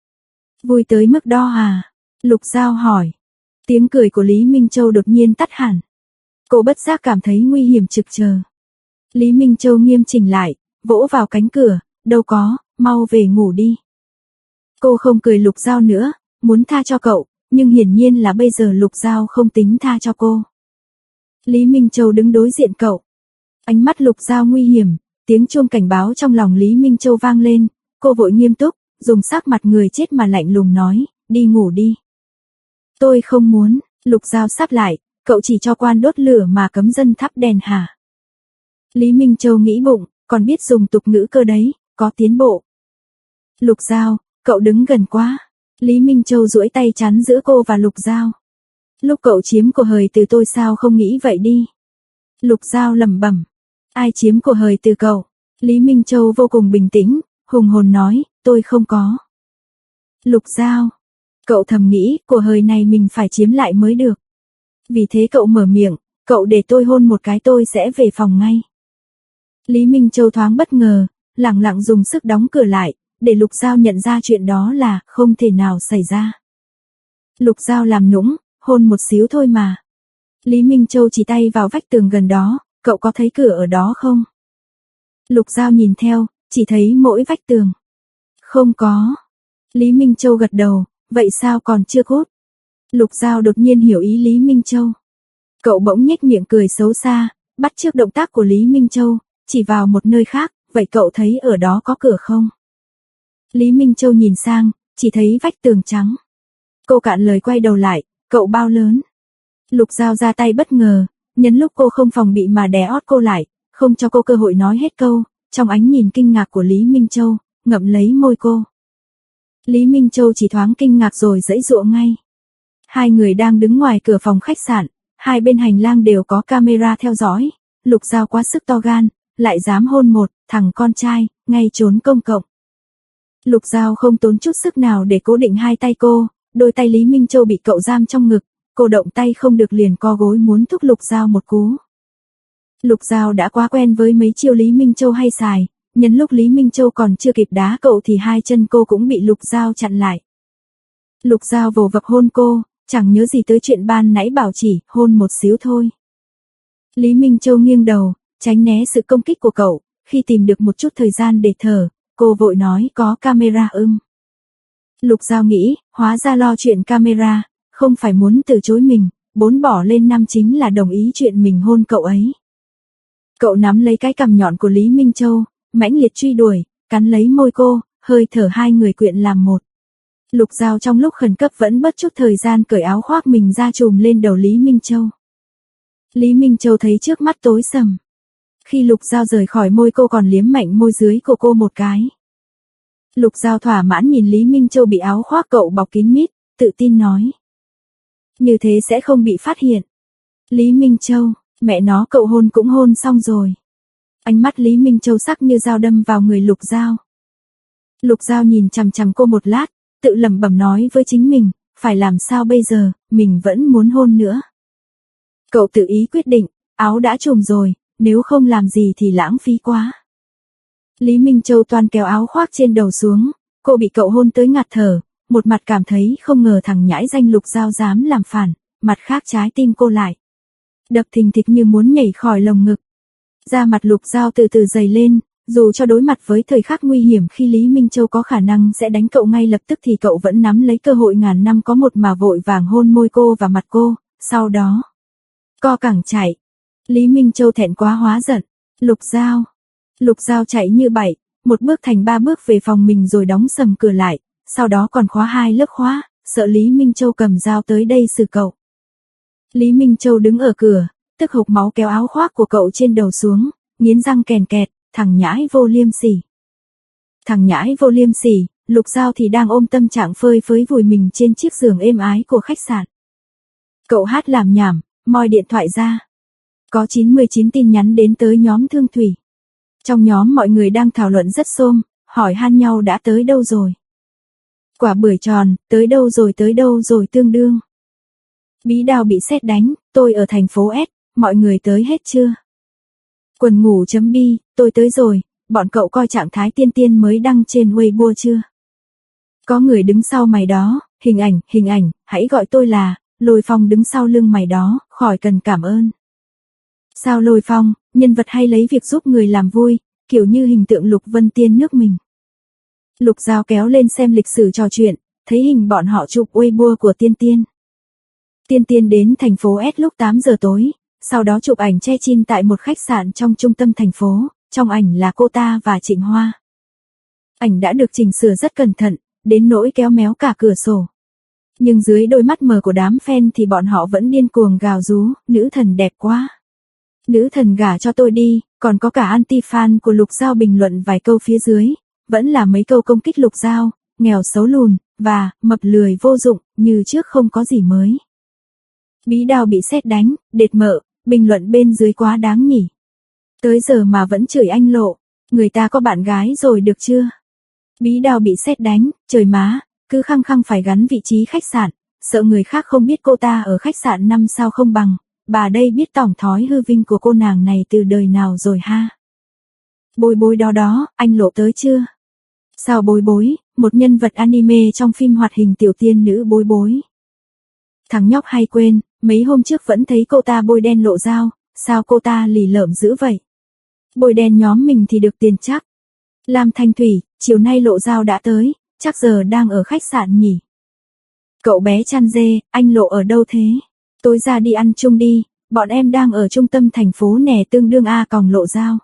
Vui tới mức đó à? Lục Giao hỏi. Tiếng cười của Lý Minh Châu đột nhiên tắt hẳn. Cô bất giác cảm thấy nguy hiểm trực chờ. Lý Minh Châu nghiêm chỉnh lại, vỗ vào cánh cửa, đâu có, mau về ngủ đi. Cô không cười Lục Giao nữa, muốn tha cho cậu, nhưng hiển nhiên là bây giờ Lục Giao không tính tha cho cô. Lý Minh Châu đứng đối diện cậu. Ánh mắt Lục Giao nguy hiểm, tiếng chuông cảnh báo trong lòng Lý Minh Châu vang lên, cô vội nghiêm túc, dùng sắc mặt người chết mà lạnh lùng nói, đi ngủ đi. Tôi không muốn, Lục Giao sắp lại, cậu chỉ cho quan đốt lửa mà cấm dân thắp đèn hả? Lý Minh Châu nghĩ bụng, còn biết dùng tục ngữ cơ đấy, có tiến bộ. Lục Giao, cậu đứng gần quá. Lý Minh Châu duỗi tay chắn giữa cô và Lục Giao. Lúc cậu chiếm của hời từ tôi sao không nghĩ vậy đi. Lục Giao lẩm bẩm. Ai chiếm của hời từ cậu? Lý Minh Châu vô cùng bình tĩnh, hùng hồn nói, tôi không có. Lục Giao. Cậu thầm nghĩ, của hời này mình phải chiếm lại mới được. Vì thế cậu mở miệng, cậu để tôi hôn một cái tôi sẽ về phòng ngay. Lý Minh Châu thoáng bất ngờ, lẳng lặng dùng sức đóng cửa lại, để Lục Giao nhận ra chuyện đó là không thể nào xảy ra. Lục Giao làm nũng, hôn một xíu thôi mà. Lý Minh Châu chỉ tay vào vách tường gần đó, cậu có thấy cửa ở đó không? Lục Giao nhìn theo, chỉ thấy mỗi vách tường. Không có. Lý Minh Châu gật đầu, vậy sao còn chưa cốt? Lục Giao đột nhiên hiểu ý Lý Minh Châu. Cậu bỗng nhếch miệng cười xấu xa, bắt chước động tác của Lý Minh Châu, chỉ vào một nơi khác, vậy cậu thấy ở đó có cửa không? Lý Minh Châu nhìn sang, chỉ thấy vách tường trắng. Cô cạn lời quay đầu lại, cậu bao lớn? Lục Giao ra tay bất ngờ, nhân lúc cô không phòng bị mà đè ót cô lại, không cho cô cơ hội nói hết câu, trong ánh nhìn kinh ngạc của Lý Minh Châu, ngậm lấy môi cô. Lý Minh Châu chỉ thoáng kinh ngạc rồi giãy giụa ngay. Hai người đang đứng ngoài cửa phòng khách sạn, hai bên hành lang đều có camera theo dõi, Lục Giao quá sức to gan, lại dám hôn một thằng con trai, ngay trốn công cộng. Lục Giao không tốn chút sức nào để cố định hai tay cô, đôi tay Lý Minh Châu bị cậu giam trong ngực, cô động tay không được liền co gối muốn thúc Lục Giao một cú. Lục Giao đã quá quen với mấy chiêu Lý Minh Châu hay xài, nhân lúc Lý Minh Châu còn chưa kịp đá cậu thì hai chân cô cũng bị Lục Giao chặn lại. Lục Giao vồ vập hôn cô, chẳng nhớ gì tới chuyện ban nãy bảo chỉ hôn một xíu thôi. Lý Minh Châu nghiêng đầu, tránh né sự công kích của cậu, khi tìm được một chút thời gian để thở, cô vội nói có camera ưng. Lục Giao nghĩ, hóa ra lo chuyện camera, không phải muốn từ chối mình, bốn bỏ lên năm chính là đồng ý chuyện mình hôn cậu ấy. Cậu nắm lấy cái cằm nhọn của Lý Minh Châu, mãnh liệt truy đuổi, cắn lấy môi cô, hơi thở hai người quyện làm một. Lục Giao trong lúc khẩn cấp vẫn bất chút thời gian cởi áo khoác mình ra trùm lên đầu Lý Minh Châu. Lý Minh Châu thấy trước mắt tối sầm. Khi Lục Giao rời khỏi môi cô còn liếm mạnh môi dưới của cô một cái. Lục Giao thỏa mãn nhìn Lý Minh Châu bị áo khoác cậu bọc kín mít, tự tin nói. Như thế sẽ không bị phát hiện. Lý Minh Châu, mẹ nó cậu hôn cũng hôn xong rồi. Ánh mắt Lý Minh Châu sắc như dao đâm vào người Lục Giao. Lục Giao nhìn chằm chằm cô một lát, tự lẩm bẩm nói với chính mình, phải làm sao bây giờ, mình vẫn muốn hôn nữa. Cậu tự ý quyết định, áo đã trùm rồi, nếu không làm gì thì lãng phí quá. Lý Minh Châu toan kéo áo khoác trên đầu xuống, cô bị cậu hôn tới ngạt thở, một mặt cảm thấy không ngờ thằng nhãi danh Lục Giao dám làm phản, mặt khác trái tim cô lại đập thình thịch như muốn nhảy khỏi lồng ngực. Da mặt Lục Giao từ từ dày lên, dù cho đối mặt với thời khắc nguy hiểm khi Lý Minh Châu có khả năng sẽ đánh cậu ngay lập tức thì cậu vẫn nắm lấy cơ hội ngàn năm có một mà vội vàng hôn môi cô và mặt cô, sau đó co cẳng chạy. Lý Minh Châu thẹn quá hóa giận, Lục Giao. Lục Giao chạy như bảy, một bước thành ba bước về phòng mình rồi đóng sầm cửa lại, sau đó còn khóa hai lớp khóa, sợ Lý Minh Châu cầm dao tới đây xử cậu. Lý Minh Châu đứng ở cửa, tức hộc máu kéo áo khoác của cậu trên đầu xuống, nghiến răng kèn kẹt, thằng nhãi vô liêm sỉ. Thằng nhãi vô liêm sỉ, Lục Giao thì đang ôm tâm trạng phơi phới vùi mình trên chiếc giường êm ái của khách sạn. Cậu hát làm nhảm, moi điện thoại ra. Có chín mươi chín tin nhắn đến tới nhóm Thương Thủy. Trong nhóm mọi người đang thảo luận rất xôm, hỏi han nhau đã tới đâu rồi. Quả bưởi tròn, tới đâu rồi tới đâu rồi tương đương. Bí đao bị sét đánh, tôi ở thành phố S, mọi người tới hết chưa? Quần ngủ chấm bi, tôi tới rồi, bọn cậu coi trạng thái tiên tiên mới đăng trên Weibo chưa? Có người đứng sau mày đó, hình ảnh, hình ảnh, hãy gọi tôi là, Lôi Phong đứng sau lưng mày đó, khỏi cần cảm ơn. Sao Lôi Phong, nhân vật hay lấy việc giúp người làm vui, kiểu như hình tượng Lục Vân Tiên nước mình. Lục Giao kéo lên xem lịch sử trò chuyện, thấy hình bọn họ chụp Weibo của Tiên Tiên. Tiên Tiên đến thành phố S lúc tám giờ tối, sau đó chụp ảnh check-in tại một khách sạn trong trung tâm thành phố, trong ảnh là cô ta và Trịnh Hoa. Ảnh đã được chỉnh sửa rất cẩn thận, đến nỗi kéo méo cả cửa sổ. Nhưng dưới đôi mắt mờ của đám fan thì bọn họ vẫn điên cuồng gào rú, nữ thần đẹp quá. Nữ thần gả cho tôi đi, còn có cả anti-fan của Lục Giao bình luận vài câu phía dưới, vẫn là mấy câu công kích Lục Giao, nghèo xấu lùn, và mập lười vô dụng, như trước không có gì mới. Bí đao bị sét đánh, đệt mợ, bình luận bên dưới quá đáng nhỉ. Tới giờ mà vẫn chửi anh Lộ, người ta có bạn gái rồi được chưa? Bí đao bị sét đánh, trời má, cứ khăng khăng phải gắn vị trí khách sạn, sợ người khác không biết cô ta ở khách sạn năm sao không bằng, bà đây biết tỏng thói hư vinh của cô nàng này từ đời nào rồi ha. Bối bối đó đó, anh Lộ tới chưa? Sao bối bối, một nhân vật anime trong phim hoạt hình tiểu tiên nữ bối bối. Thằng nhóc hay quên, mấy hôm trước vẫn thấy cô ta bôi đen Lộ Dao, sao cô ta lì lợm dữ vậy? Bôi đen nhóm mình thì được tiền chắc. Lam Thanh Thủy, chiều nay Lộ Dao đã tới, chắc giờ đang ở khách sạn nhỉ? Cậu bé chăn dê, anh Lộ ở đâu thế? Tối ra đi ăn chung đi, bọn em đang ở trung tâm thành phố nè, tương đương A còng Lộ Dao.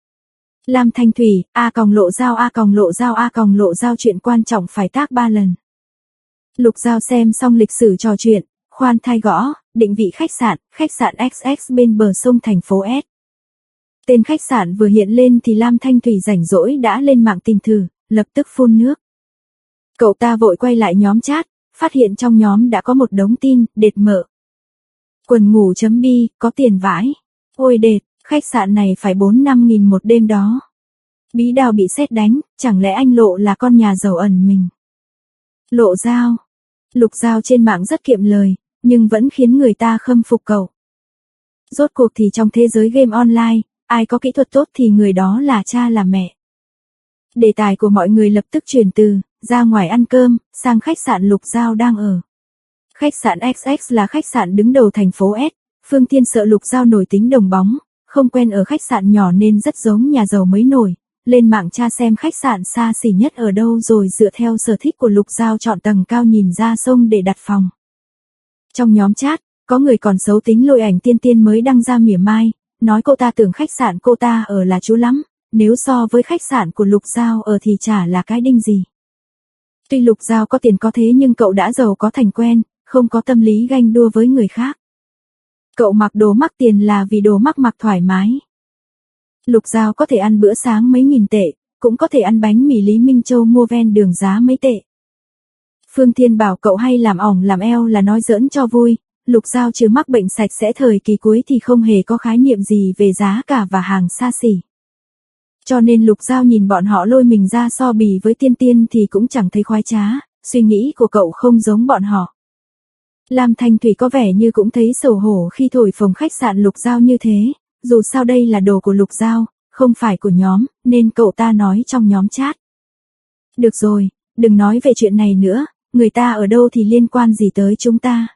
Lam Thanh Thủy, A còng Lộ Dao, A còng Lộ Dao, A còng Lộ Dao, chuyện quan trọng phải tác ba lần. Lục Dao xem xong lịch sử trò chuyện, khoan thai gõ, định vị khách sạn, khách sạn ích ích bên bờ sông thành phố S. Tên khách sạn vừa hiện lên thì Lam Thanh Thủy rảnh rỗi đã lên mạng tìm thử, lập tức phun nước. Cậu ta vội quay lại nhóm chat, phát hiện trong nhóm đã có một đống tin, đệt mở. Quần ngủ.bi, có tiền vãi. Ôi đệt, khách sạn này phải bốn năm nghìn một đêm đó. Bí đao bị sét đánh, chẳng lẽ anh Lộ là con nhà giàu ẩn mình? Lộ Dao. Lục Dao trên mạng rất kiệm lời, nhưng vẫn khiến người ta khâm phục cậu. Rốt cuộc thì trong thế giới game online, ai có kỹ thuật tốt thì người đó là cha là mẹ. Đề tài của mọi người lập tức chuyển từ ra ngoài ăn cơm sang khách sạn Lục Dao đang ở. Khách sạn ích ích là khách sạn đứng đầu thành phố S, Phương Thiên sợ Lục Dao nổi tính đồng bóng, không quen ở khách sạn nhỏ nên rất giống nhà giàu mới nổi, lên mạng tra xem khách sạn xa xỉ nhất ở đâu rồi dựa theo sở thích của Lục Dao chọn tầng cao nhìn ra sông để đặt phòng. Trong nhóm chat, có người còn xấu tính lôi ảnh Tiên Tiên mới đăng ra mỉa mai, nói cô ta tưởng khách sạn cô ta ở là chú lắm, nếu so với khách sạn của Lục Dao ở thì chả là cái đinh gì. Tuy Lục Dao có tiền có thế nhưng cậu đã giàu có thành quen, không có tâm lý ganh đua với người khác. Cậu mặc đồ mắc tiền là vì đồ mắc mặc thoải mái. Lục Dao có thể ăn bữa sáng mấy nghìn tệ, cũng có thể ăn bánh mì Lý Minh Châu mua ven đường giá mấy tệ. Phương Thiên bảo cậu hay làm ỏng làm eo là nói giỡn cho vui, Lục Dao trừ mắc bệnh sạch sẽ thời kỳ cuối thì không hề có khái niệm gì về giá cả và hàng xa xỉ. Cho nên Lục Dao nhìn bọn họ lôi mình ra so bì với Tiên Tiên thì cũng chẳng thấy khoái trá, suy nghĩ của cậu không giống bọn họ. Lam Thanh Thủy có vẻ như cũng thấy xấu hổ khi thổi phồng khách sạn Lục Dao như thế, dù sao đây là đồ của Lục Dao, không phải của nhóm, nên cậu ta nói trong nhóm chat. Được rồi, đừng nói về chuyện này nữa, người ta ở đâu thì liên quan gì tới chúng ta.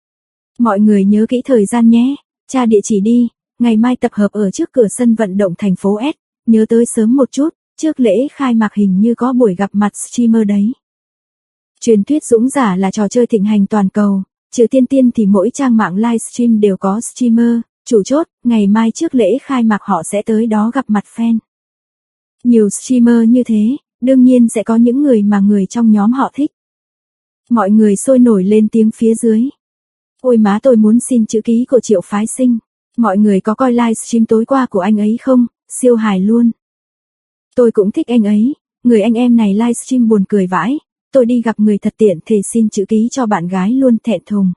Mọi người nhớ kỹ thời gian nhé, tra địa chỉ đi, ngày mai tập hợp ở trước cửa sân vận động thành phố S, nhớ tới sớm một chút, trước lễ khai mạc hình như có buổi gặp mặt streamer đấy. Truyền thuyết dũng giả là trò chơi thịnh hành toàn cầu, trừ Tiên Tiên thì mỗi trang mạng livestream đều có streamer, chủ chốt, ngày mai trước lễ khai mạc họ sẽ tới đó gặp mặt fan. Nhiều streamer như thế, đương nhiên sẽ có những người mà người trong nhóm họ thích. Mọi người sôi nổi lên tiếng phía dưới. Ôi má tôi muốn xin chữ ký của Triệu Phái Sinh. Mọi người có coi livestream tối qua của anh ấy không? Siêu hài luôn. Tôi cũng thích anh ấy, người anh em này livestream buồn cười vãi. Tôi đi gặp người thật tiện thì xin chữ ký cho bạn gái luôn, thẹn thùng.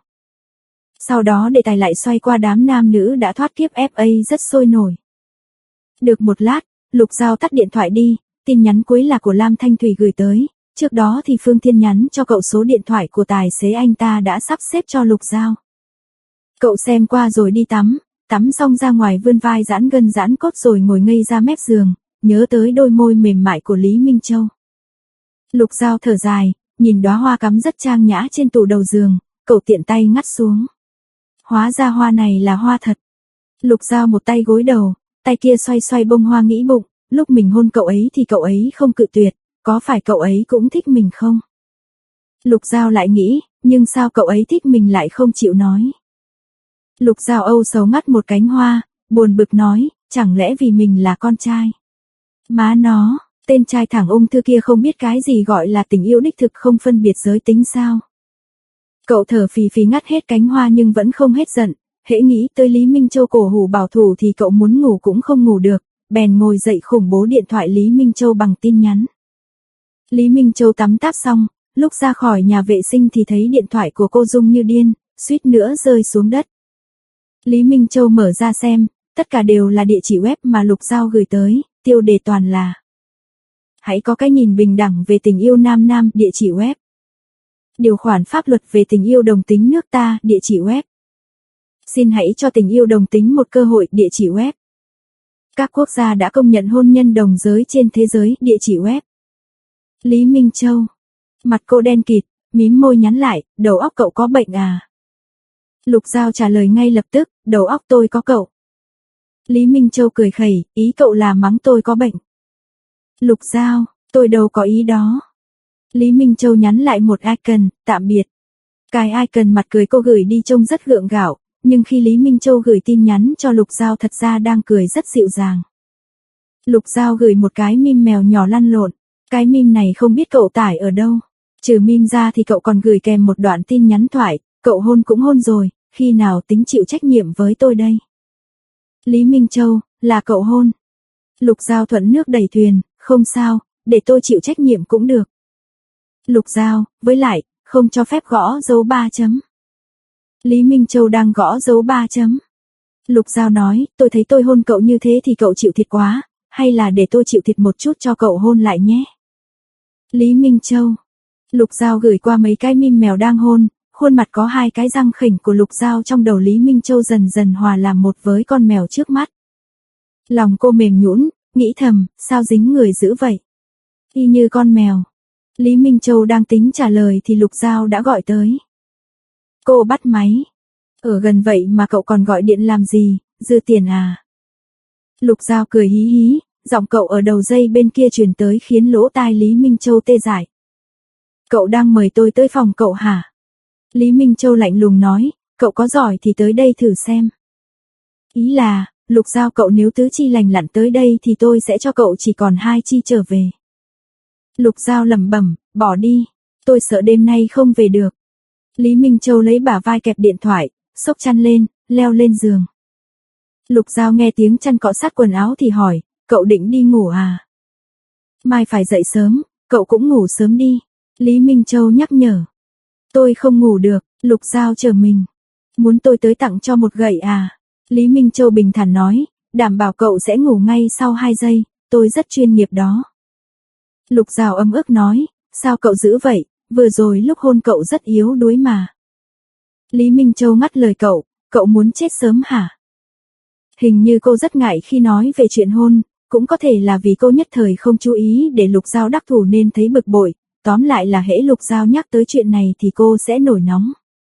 Sau đó đề tài lại xoay qua đám nam nữ đã thoát kiếp ép a rất sôi nổi. Được một lát, Lục Dao tắt điện thoại đi, tin nhắn cuối là của Lam Thanh Thủy gửi tới, trước đó thì Phương Thiên nhắn cho cậu số điện thoại của tài xế anh ta đã sắp xếp cho Lục Dao. Cậu xem qua rồi đi tắm, tắm xong ra ngoài vươn vai giãn gân giãn cốt rồi ngồi ngây ra mép giường, nhớ tới đôi môi mềm mại của Lý Minh Châu. Lục Dao thở dài, nhìn đóa hoa cắm rất trang nhã trên tủ đầu giường, cậu tiện tay ngắt xuống. Hóa ra hoa này là hoa thật. Lục Dao một tay gối đầu, tay kia xoay xoay bông hoa nghĩ bụng, lúc mình hôn cậu ấy thì cậu ấy không cự tuyệt, có phải cậu ấy cũng thích mình không? Lục Dao lại nghĩ, nhưng sao cậu ấy thích mình lại không chịu nói? Lục Dao âu sầu ngắt một cánh hoa, buồn bực nói, chẳng lẽ vì mình là con trai? Má nó, tên trai thẳng ung thư kia không biết cái gì gọi là tình yêu đích thực không phân biệt giới tính sao? Cậu thở phì phì ngắt hết cánh hoa nhưng vẫn không hết giận, hễ nghĩ tới Lý Minh Châu cổ hủ bảo thủ thì cậu muốn ngủ cũng không ngủ được, bèn ngồi dậy khủng bố điện thoại Lý Minh Châu bằng tin nhắn. Lý Minh Châu tắm táp xong, lúc ra khỏi nhà vệ sinh thì thấy điện thoại của cô rung như điên, suýt nữa rơi xuống đất. Lý Minh Châu mở ra xem, tất cả đều là địa chỉ web mà Lục Dao gửi tới, tiêu đề toàn là: hãy có cái nhìn bình đẳng về tình yêu nam nam, địa chỉ web. Điều khoản pháp luật về tình yêu đồng tính nước ta, địa chỉ web. Xin hãy cho tình yêu đồng tính một cơ hội, địa chỉ web. Các quốc gia đã công nhận hôn nhân đồng giới trên thế giới, địa chỉ web. Lý Minh Châu. Mặt cô đen kịt, mím môi nhắn lại, đầu óc cậu có bệnh à? Lục Giao trả lời ngay lập tức, đầu óc tôi có cậu. Lý Minh Châu cười khẩy, ý cậu là mắng tôi có bệnh. Lục Giao, tôi đâu có ý đó. Lý Minh Châu nhắn lại một icon, tạm biệt. Cái icon mặt cười cô gửi đi trông rất gượng gạo, nhưng khi Lý Minh Châu gửi tin nhắn cho Lục Giao thật ra đang cười rất dịu dàng. Lục Giao gửi một cái meme mèo nhỏ lăn lộn, cái meme này không biết cậu tải ở đâu. Trừ meme ra thì cậu còn gửi kèm một đoạn tin nhắn thoại, cậu hôn cũng hôn rồi, khi nào tính chịu trách nhiệm với tôi đây? Lý Minh Châu, là cậu hôn. Lục Giao thuận nước đẩy thuyền, không sao, để tôi chịu trách nhiệm cũng được. Lục Giao, với lại, không cho phép gõ dấu ba chấm. Lý Minh Châu đang gõ dấu ba chấm. Lục Giao nói, tôi thấy tôi hôn cậu như thế thì cậu chịu thiệt quá, hay là để tôi chịu thiệt một chút cho cậu hôn lại nhé. Lý Minh Châu. Lục Giao gửi qua mấy cái meme mèo đang hôn, khuôn mặt có hai cái răng khỉnh của Lục Giao trong đầu Lý Minh Châu dần dần hòa làm một với con mèo trước mắt. Lòng cô mềm nhũn, nghĩ thầm, sao dính người dữ vậy? Y như con mèo. Lý Minh Châu đang tính trả lời thì Lục Giao đã gọi tới. Cô bắt máy. Ở gần vậy mà cậu còn gọi điện làm gì, dư tiền à? Lục Giao cười hí hí, giọng cậu ở đầu dây bên kia truyền tới khiến lỗ tai Lý Minh Châu tê dại. Cậu đang mời tôi tới phòng cậu hả? Lý Minh Châu lạnh lùng nói, cậu có giỏi thì tới đây thử xem. Ý là, Lục Giao cậu nếu tứ chi lành lặn tới đây thì tôi sẽ cho cậu chỉ còn hai chi trở về. Lục Giao lẩm bẩm, bỏ đi, tôi sợ đêm nay không về được. Lý Minh Châu lấy bả vai kẹp điện thoại, xốc chăn lên, leo lên giường. Lục Giao nghe tiếng chăn cọ sát quần áo thì hỏi, cậu định đi ngủ à? Mai phải dậy sớm, cậu cũng ngủ sớm đi. Lý Minh Châu nhắc nhở. Tôi không ngủ được, Lục Giao chờ mình. Muốn tôi tới tặng cho một gậy à? Lý Minh Châu bình thản nói, đảm bảo cậu sẽ ngủ ngay sau hai giây, tôi rất chuyên nghiệp đó. Lục Giao ấm ức nói, sao cậu giữ vậy, vừa rồi lúc hôn cậu rất yếu đuối mà. Lý Minh Châu ngắt lời cậu, cậu muốn chết sớm hả? Hình như cô rất ngại khi nói về chuyện hôn, cũng có thể là vì cô nhất thời không chú ý để Lục Giao đắc thủ nên thấy bực bội, tóm lại là hễ Lục Giao nhắc tới chuyện này thì cô sẽ nổi nóng.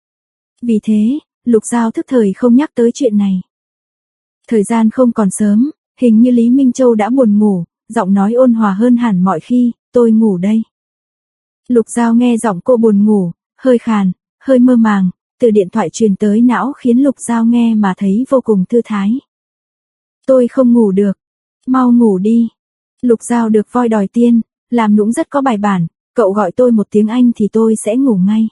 Vì thế, Lục Giao thức thời không nhắc tới chuyện này. Thời gian không còn sớm, hình như Lý Minh Châu đã buồn ngủ, giọng nói ôn hòa hơn hẳn mọi khi, tôi ngủ đây. Lục Giao nghe giọng cô buồn ngủ, hơi khàn, hơi mơ màng, từ điện thoại truyền tới não khiến Lục Giao nghe mà thấy vô cùng thư thái. Tôi không ngủ được, mau ngủ đi. Lục Giao được voi đòi tiên, làm nũng rất có bài bản, cậu gọi tôi một tiếng Anh thì tôi sẽ ngủ ngay.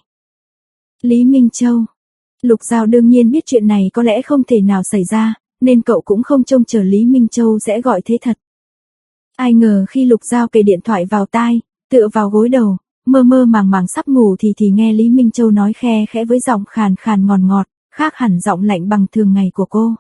Lý Minh Châu. Lục Giao đương nhiên biết chuyện này có lẽ không thể nào xảy ra, nên cậu cũng không trông chờ Lý Minh Châu sẽ gọi thế thật. Ai ngờ khi Lục Giao kề điện thoại vào tai, tựa vào gối đầu, mơ mơ màng màng sắp ngủ thì thì nghe Lý Minh Châu nói khe khẽ với giọng khàn khàn ngọt ngọt, khác hẳn giọng lạnh bằng thường ngày của cô.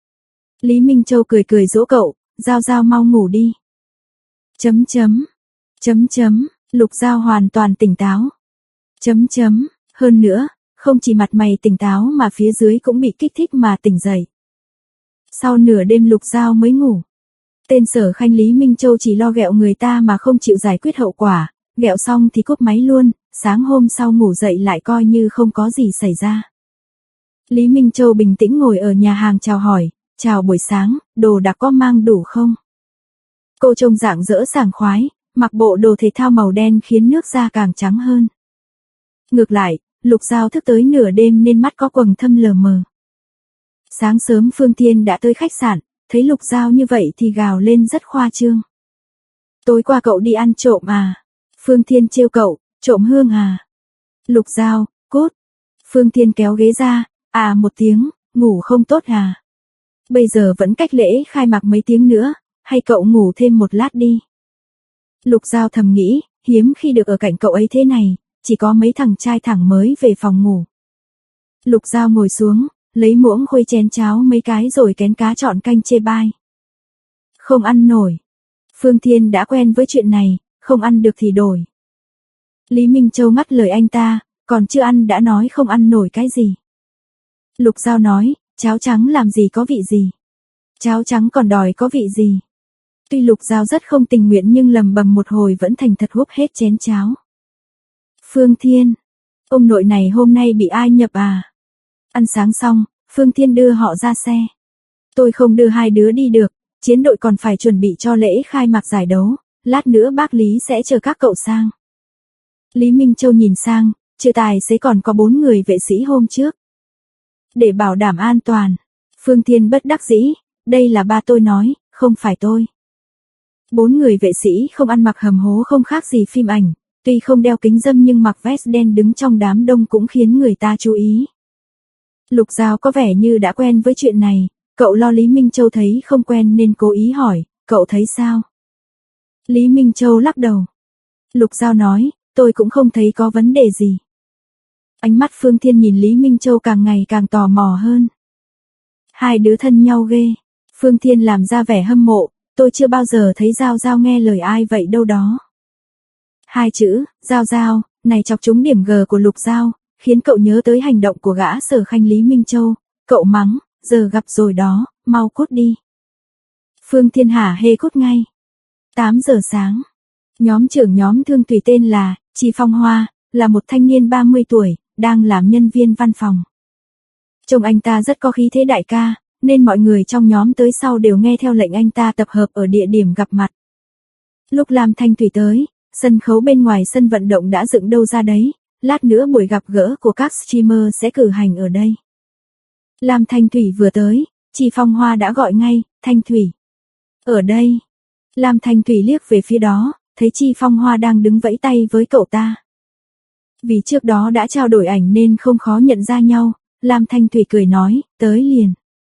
Lý Minh Châu cười cười dỗ cậu, Giao Giao mau ngủ đi. Chấm chấm, chấm chấm, Lục Giao hoàn toàn tỉnh táo. Chấm chấm, hơn nữa, không chỉ mặt mày tỉnh táo mà phía dưới cũng bị kích thích mà tỉnh dậy. Sau nửa đêm Lục Giao mới ngủ. Tên Sở Khanh Lý Minh Châu chỉ lo ghẹo người ta mà không chịu giải quyết hậu quả, ghẹo xong thì cúp máy luôn, sáng hôm sau ngủ dậy lại coi như không có gì xảy ra. Lý Minh Châu bình tĩnh ngồi ở nhà hàng chào hỏi, chào buổi sáng, đồ đạc có mang đủ không? Cô trông rạng rỡ sảng khoái, mặc bộ đồ thể thao màu đen khiến nước da càng trắng hơn. Ngược lại, Lục Giao thức tới nửa đêm nên mắt có quầng thâm lờ mờ. Sáng sớm Phương Thiên đã tới khách sạn, thấy Lục Giao như vậy thì gào lên rất khoa trương. Tối qua cậu đi ăn trộm à? Phương Thiên trêu cậu, trộm hương à? Lục Giao, cút. Phương Thiên kéo ghế ra, à một tiếng, ngủ không tốt à? Bây giờ vẫn cách lễ khai mạc mấy tiếng nữa, hay cậu ngủ thêm một lát đi. Lục Giao thầm nghĩ, hiếm khi được ở cạnh cậu ấy thế này, chỉ có mấy thằng trai thẳng mới về phòng ngủ. Lục Giao ngồi xuống, lấy muỗng khuấy chén cháo mấy cái rồi kén cá chọn canh chê bai. Không ăn nổi. Phương Thiên đã quen với chuyện này, không ăn được thì đổi. Lý Minh Châu ngắt lời anh ta, còn chưa ăn đã nói không ăn nổi cái gì. Lục Giao nói, cháo trắng làm gì có vị gì. Cháo trắng còn đòi có vị gì. Tuy Lục Giao rất không tình nguyện nhưng lầm bầm một hồi vẫn thành thật húp hết chén cháo. Phương Thiên, ông nội này hôm nay bị ai nhập à? Ăn sáng xong, Phương Thiên đưa họ ra xe. Tôi không đưa hai đứa đi được, chiến đội còn phải chuẩn bị cho lễ khai mạc giải đấu, lát nữa bác Lý sẽ chờ các cậu sang. Lý Minh Châu nhìn sang, trừ tài xế còn có bốn người vệ sĩ hôm trước. Để bảo đảm an toàn, Phương Thiên bất đắc dĩ, đây là ba tôi nói, không phải tôi. Bốn người vệ sĩ không ăn mặc hầm hố không khác gì phim ảnh, tuy không đeo kính râm nhưng mặc vest đen đứng trong đám đông cũng khiến người ta chú ý. Lục Giao có vẻ như đã quen với chuyện này, cậu lo Lý Minh Châu thấy không quen nên cố ý hỏi, cậu thấy sao? Lý Minh Châu lắc đầu. Lục Giao nói, tôi cũng không thấy có vấn đề gì. Ánh mắt Phương Thiên nhìn Lý Minh Châu càng ngày càng tò mò hơn. Hai đứa thân nhau ghê. Phương Thiên làm ra vẻ hâm mộ, tôi chưa bao giờ thấy Giao Giao nghe lời ai vậy đâu đó. Hai chữ, Giao Giao, này chọc trúng điểm G của Lục Giao, khiến cậu nhớ tới hành động của gã Sở Khanh Lý Minh Châu, cậu mắng, giờ gặp rồi đó, mau cút đi. Phương Thiên hả hê cút ngay. tám giờ sáng, nhóm trưởng nhóm Thương Thủy tên là Chi Phong Hoa, là một thanh niên ba mươi tuổi, đang làm nhân viên văn phòng. Trông anh ta rất có khí thế đại ca, nên mọi người trong nhóm tới sau đều nghe theo lệnh anh ta tập hợp ở địa điểm gặp mặt. Lúc Lam Thanh Thủy tới, sân khấu bên ngoài sân vận động đã dựng đâu ra đấy, lát nữa buổi gặp gỡ của các streamer sẽ cử hành ở đây. Lam Thanh Thủy vừa tới, Chi Phong Hoa đã gọi ngay, Thanh Thủy. Ở đây. Lam Thanh Thủy liếc về phía đó, thấy Chi Phong Hoa đang đứng vẫy tay với cậu ta. Vì trước đó đã trao đổi ảnh nên không khó nhận ra nhau, Lam Thanh Thủy cười nói, tới liền.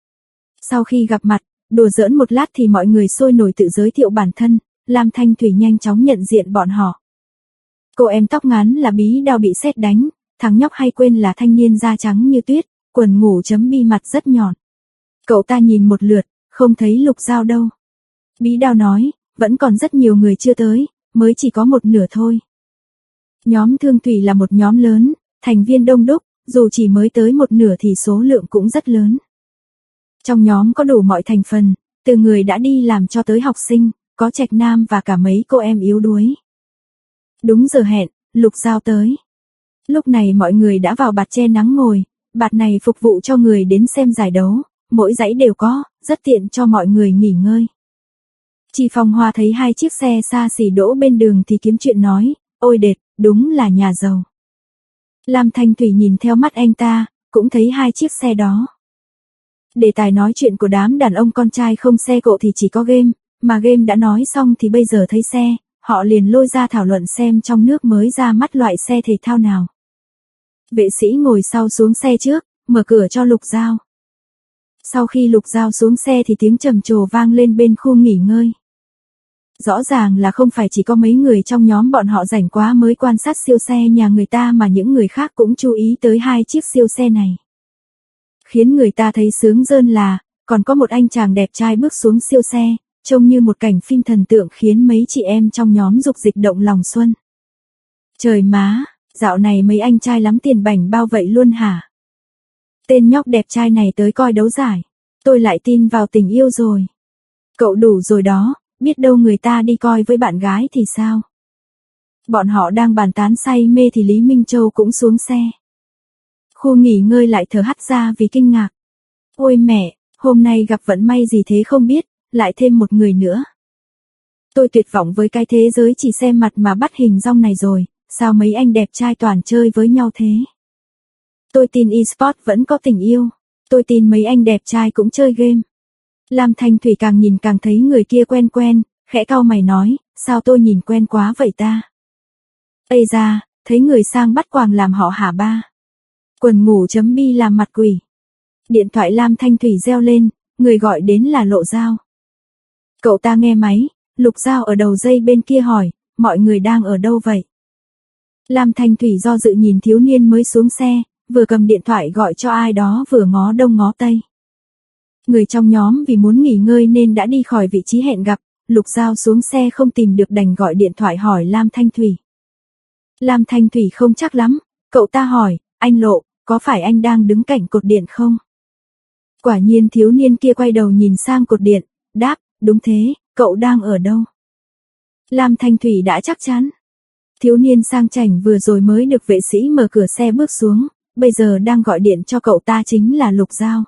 Sau khi gặp mặt, đùa giỡn một lát thì mọi người sôi nổi tự giới thiệu bản thân, Lam Thanh Thủy nhanh chóng nhận diện bọn họ. Cô em tóc ngắn là Bí Đao bị sét đánh, thằng nhóc hay quên là thanh niên da trắng như tuyết, quần ngủ chấm bi mặt rất nhọn. Cậu ta nhìn một lượt, không thấy Lục Giao đâu. Bí Đao nói, vẫn còn rất nhiều người chưa tới, mới chỉ có một nửa thôi. Nhóm Thương Thủy là một nhóm lớn, thành viên đông đúc, dù chỉ mới tới một nửa thì số lượng cũng rất lớn. Trong nhóm có đủ mọi thành phần, từ người đã đi làm cho tới học sinh, có trạch nam và cả mấy cô em yếu đuối. Đúng giờ hẹn, Lục Giao tới. Lúc này mọi người đã vào bạt che nắng ngồi, bạt này phục vụ cho người đến xem giải đấu, mỗi dãy đều có, rất tiện cho mọi người nghỉ ngơi. Chi Phong Hoa thấy hai chiếc xe xa xỉ đỗ bên đường thì kiếm chuyện nói, ôi đệt, đúng là nhà giàu. Lam Thanh Thủy nhìn theo mắt anh ta, cũng thấy hai chiếc xe đó. Đề tài nói chuyện của đám đàn ông con trai không xe cộ thì chỉ có game, mà game đã nói xong thì bây giờ thấy xe, họ liền lôi ra thảo luận xem trong nước mới ra mắt loại xe thể thao nào. Vệ sĩ ngồi sau xuống xe trước, mở cửa cho Lục Giao. Sau khi Lục Giao xuống xe thì tiếng trầm trồ vang lên bên khu nghỉ ngơi. Rõ ràng là không phải chỉ có mấy người trong nhóm bọn họ rảnh quá mới quan sát siêu xe nhà người ta mà những người khác cũng chú ý tới hai chiếc siêu xe này. Khiến người ta thấy sướng rơn là, còn có một anh chàng đẹp trai bước xuống siêu xe, trông như một cảnh phim thần tượng khiến mấy chị em trong nhóm dục dịch động lòng xuân. Trời má, dạo này mấy anh trai lắm tiền bảnh bao vậy luôn hả? Tên nhóc đẹp trai này tới coi đấu giải, tôi lại tin vào tình yêu rồi. Cậu đủ rồi đó, biết đâu người ta đi coi với bạn gái thì sao? Bọn họ đang bàn tán say mê thì Lý Minh Châu cũng xuống xe. Khu nghỉ ngơi lại thở hắt ra vì kinh ngạc. Ôi mẹ, hôm nay gặp vận may gì thế không biết, lại thêm một người nữa. Tôi tuyệt vọng với cái thế giới chỉ xem mặt mà bắt hình dong này rồi, sao mấy anh đẹp trai toàn chơi với nhau thế? Tôi tin e-sport vẫn có tình yêu, tôi tin mấy anh đẹp trai cũng chơi game. Lam Thanh Thủy càng nhìn càng thấy người kia quen quen, khẽ cau mày nói, sao tôi nhìn quen quá vậy ta? Ây da, thấy người sang bắt quàng làm họ hả ba? Quần ngủ chấm bi làm mặt quỷ. Điện thoại Lam Thanh Thủy reo lên, người gọi đến là Lộ Giao. Cậu ta nghe máy, Lục Giao ở đầu dây bên kia hỏi, mọi người đang ở đâu vậy? Lam Thanh Thủy do dự nhìn thiếu niên mới xuống xe, vừa cầm điện thoại gọi cho ai đó vừa ngó đông ngó tây. Người trong nhóm vì muốn nghỉ ngơi nên đã đi khỏi vị trí hẹn gặp, Lục Giao xuống xe không tìm được đành gọi điện thoại hỏi Lam Thanh Thủy. Lam Thanh Thủy không chắc lắm, cậu ta hỏi, anh Lộ, có phải anh đang đứng cạnh cột điện không? Quả nhiên thiếu niên kia quay đầu nhìn sang cột điện, đáp, đúng thế, cậu đang ở đâu? Lam Thanh Thủy đã chắc chắn. Thiếu niên sang chảnh vừa rồi mới được vệ sĩ mở cửa xe bước xuống, bây giờ đang gọi điện cho cậu ta chính là Lục Giao.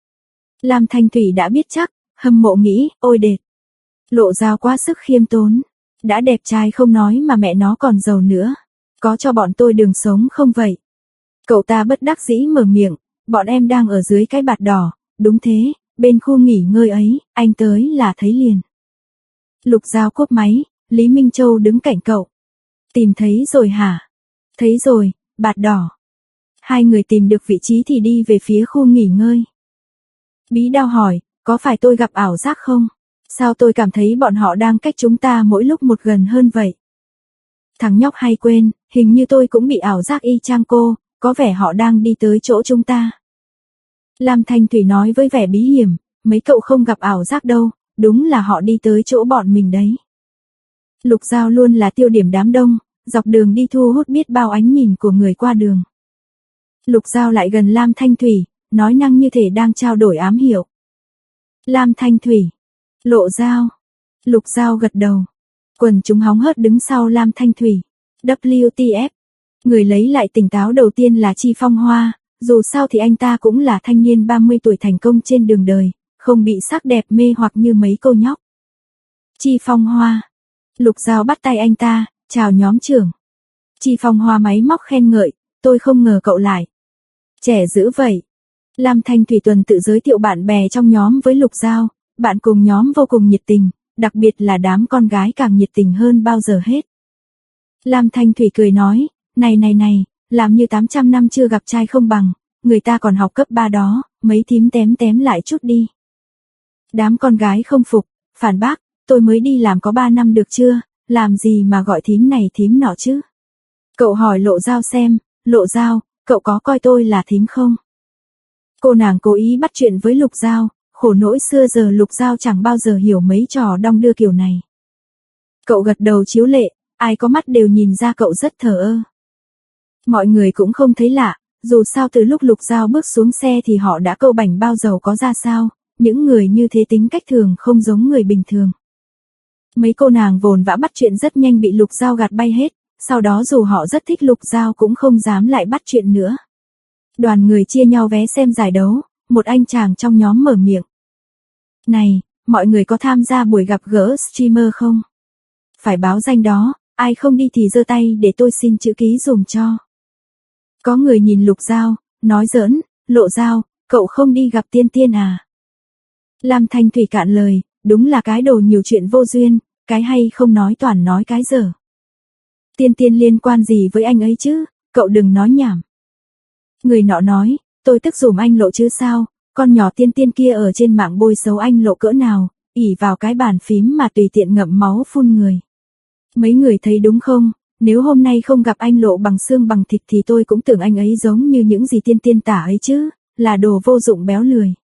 Lam Thanh Thủy đã biết chắc, hâm mộ nghĩ, ôi đệt. Lộ Giao quá sức khiêm tốn, đã đẹp trai không nói mà mẹ nó còn giàu nữa, có cho bọn tôi đường sống không vậy? Cậu ta bất đắc dĩ mở miệng, bọn em đang ở dưới cái bạt đỏ, đúng thế, bên khu nghỉ ngơi ấy, anh tới là thấy liền. Lục Giao cúp máy, Lý Minh Châu đứng cạnh cậu. Tìm thấy rồi hả? Thấy rồi, bạt đỏ. Hai người tìm được vị trí thì đi về phía khu nghỉ ngơi. Bí Đao hỏi, có phải tôi gặp ảo giác không? Sao tôi cảm thấy bọn họ đang cách chúng ta mỗi lúc một gần hơn vậy? Thằng nhóc hay quên, hình như tôi cũng bị ảo giác y chang cô, có vẻ họ đang đi tới chỗ chúng ta. Lam Thanh Thủy nói với vẻ bí hiểm, mấy cậu không gặp ảo giác đâu, đúng là họ đi tới chỗ bọn mình đấy. Lục Giao luôn là tiêu điểm đám đông, dọc đường đi thu hút biết bao ánh nhìn của người qua đường. Lục Giao lại gần Lam Thanh Thủy, nói năng như thể đang trao đổi ám hiệu. Lam Thanh Thủy, Lộ Giao. Lục Giao gật đầu. Quần chúng hóng hớt đứng sau Lam Thanh Thủy. W T F. Người lấy lại tỉnh táo đầu tiên là Chi Phong Hoa, dù sao thì anh ta cũng là thanh niên ba mươi tuổi thành công trên đường đời, không bị sắc đẹp mê hoặc như mấy cô nhóc. Chi Phong Hoa. Lục Giao bắt tay anh ta, chào nhóm trưởng. Chi Phong Hoa máy móc khen ngợi, tôi không ngờ cậu lại trẻ dữ vậy. Lam Thanh Thủy tuần tự giới thiệu bạn bè trong nhóm với Lục Giao, bạn cùng nhóm vô cùng nhiệt tình, đặc biệt là đám con gái càng nhiệt tình hơn bao giờ hết. Lam Thanh Thủy cười nói, này này này, làm như tám trăm năm chưa gặp trai không bằng, người ta còn học cấp ba đó, mấy thím tém tém lại chút đi. Đám con gái không phục, phản bác, tôi mới đi làm có ba năm được chưa, làm gì mà gọi thím này thím nọ chứ. Cậu hỏi Lộ Giao xem, Lộ Giao, cậu có coi tôi là thím không? Cô nàng cố ý bắt chuyện với Lục Giao, khổ nỗi xưa giờ Lục Giao chẳng bao giờ hiểu mấy trò đong đưa kiểu này. Cậu gật đầu chiếu lệ, ai có mắt đều nhìn ra cậu rất thờ ơ. Mọi người cũng không thấy lạ, dù sao từ lúc Lục Giao bước xuống xe thì họ đã câu bảnh bao giàu có ra sao, những người như thế tính cách thường không giống người bình thường. Mấy cô nàng vồn vã bắt chuyện rất nhanh bị Lục Giao gạt bay hết, sau đó dù họ rất thích Lục Giao cũng không dám lại bắt chuyện nữa. Đoàn người chia nhau vé xem giải đấu, một anh chàng trong nhóm mở miệng. Này, mọi người có tham gia buổi gặp gỡ streamer không? Phải báo danh đó, ai không đi thì giơ tay để tôi xin chữ ký dùm cho. Có người nhìn Lục Giao, nói giỡn, Lộ Giao, cậu không đi gặp Tiên Tiên à? Lam Thanh Thủy cạn lời, đúng là cái đồ nhiều chuyện vô duyên, cái hay không nói toàn nói cái dở. Tiên Tiên liên quan gì với anh ấy chứ, cậu đừng nói nhảm. Người nọ nói, tôi tức dùm anh Lộ chứ sao, con nhỏ Tiên Tiên kia ở trên mạng bôi xấu anh Lộ cỡ nào, ỉ vào cái bàn phím mà tùy tiện ngậm máu phun người. Mấy người thấy đúng không, nếu hôm nay không gặp anh Lộ bằng xương bằng thịt thì tôi cũng tưởng anh ấy giống như những gì Tiên Tiên tả ấy chứ, là đồ vô dụng béo lười.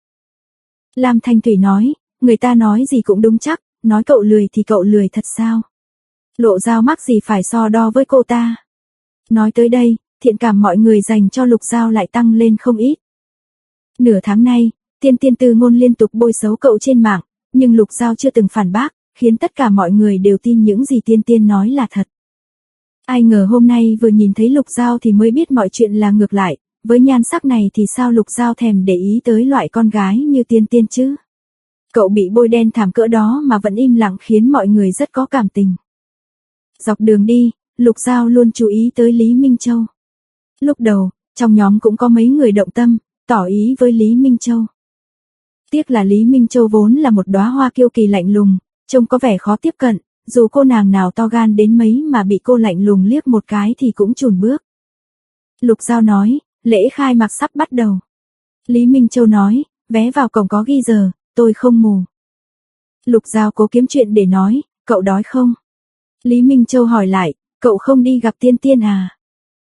Lam Thanh Thủy nói, người ta nói gì cũng đúng chắc, nói cậu lười thì cậu lười thật sao? Lộ Giao mắc gì phải so đo với cô ta? Nói tới đây, thiện cảm mọi người dành cho Lục Giao lại tăng lên không ít. Nửa tháng nay, Tiên Tiên Tư ngôn liên tục bôi xấu cậu trên mạng, nhưng Lục Giao chưa từng phản bác, khiến tất cả mọi người đều tin những gì Tiên Tiên nói là thật. Ai ngờ hôm nay vừa nhìn thấy Lục Giao thì mới biết mọi chuyện là ngược lại, với nhan sắc này thì sao Lục Giao thèm để ý tới loại con gái như Tiên Tiên chứ? Cậu bị bôi đen thảm cỡ đó mà vẫn im lặng khiến mọi người rất có cảm tình. Dọc đường đi, Lục Giao luôn chú ý tới Lý Minh Châu. Lúc đầu, trong nhóm cũng có mấy người động tâm, tỏ ý với Lý Minh Châu. Tiếc là Lý Minh Châu vốn là một đóa hoa kiêu kỳ lạnh lùng, trông có vẻ khó tiếp cận, dù cô nàng nào to gan đến mấy mà bị cô lạnh lùng liếc một cái thì cũng chùn bước. Lục Giao nói, lễ khai mạc sắp bắt đầu. Lý Minh Châu nói, vé vào cổng có ghi giờ, tôi không mù. Lục Giao cố kiếm chuyện để nói, cậu đói không? Lý Minh Châu hỏi lại, cậu không đi gặp Tiên Tiên à?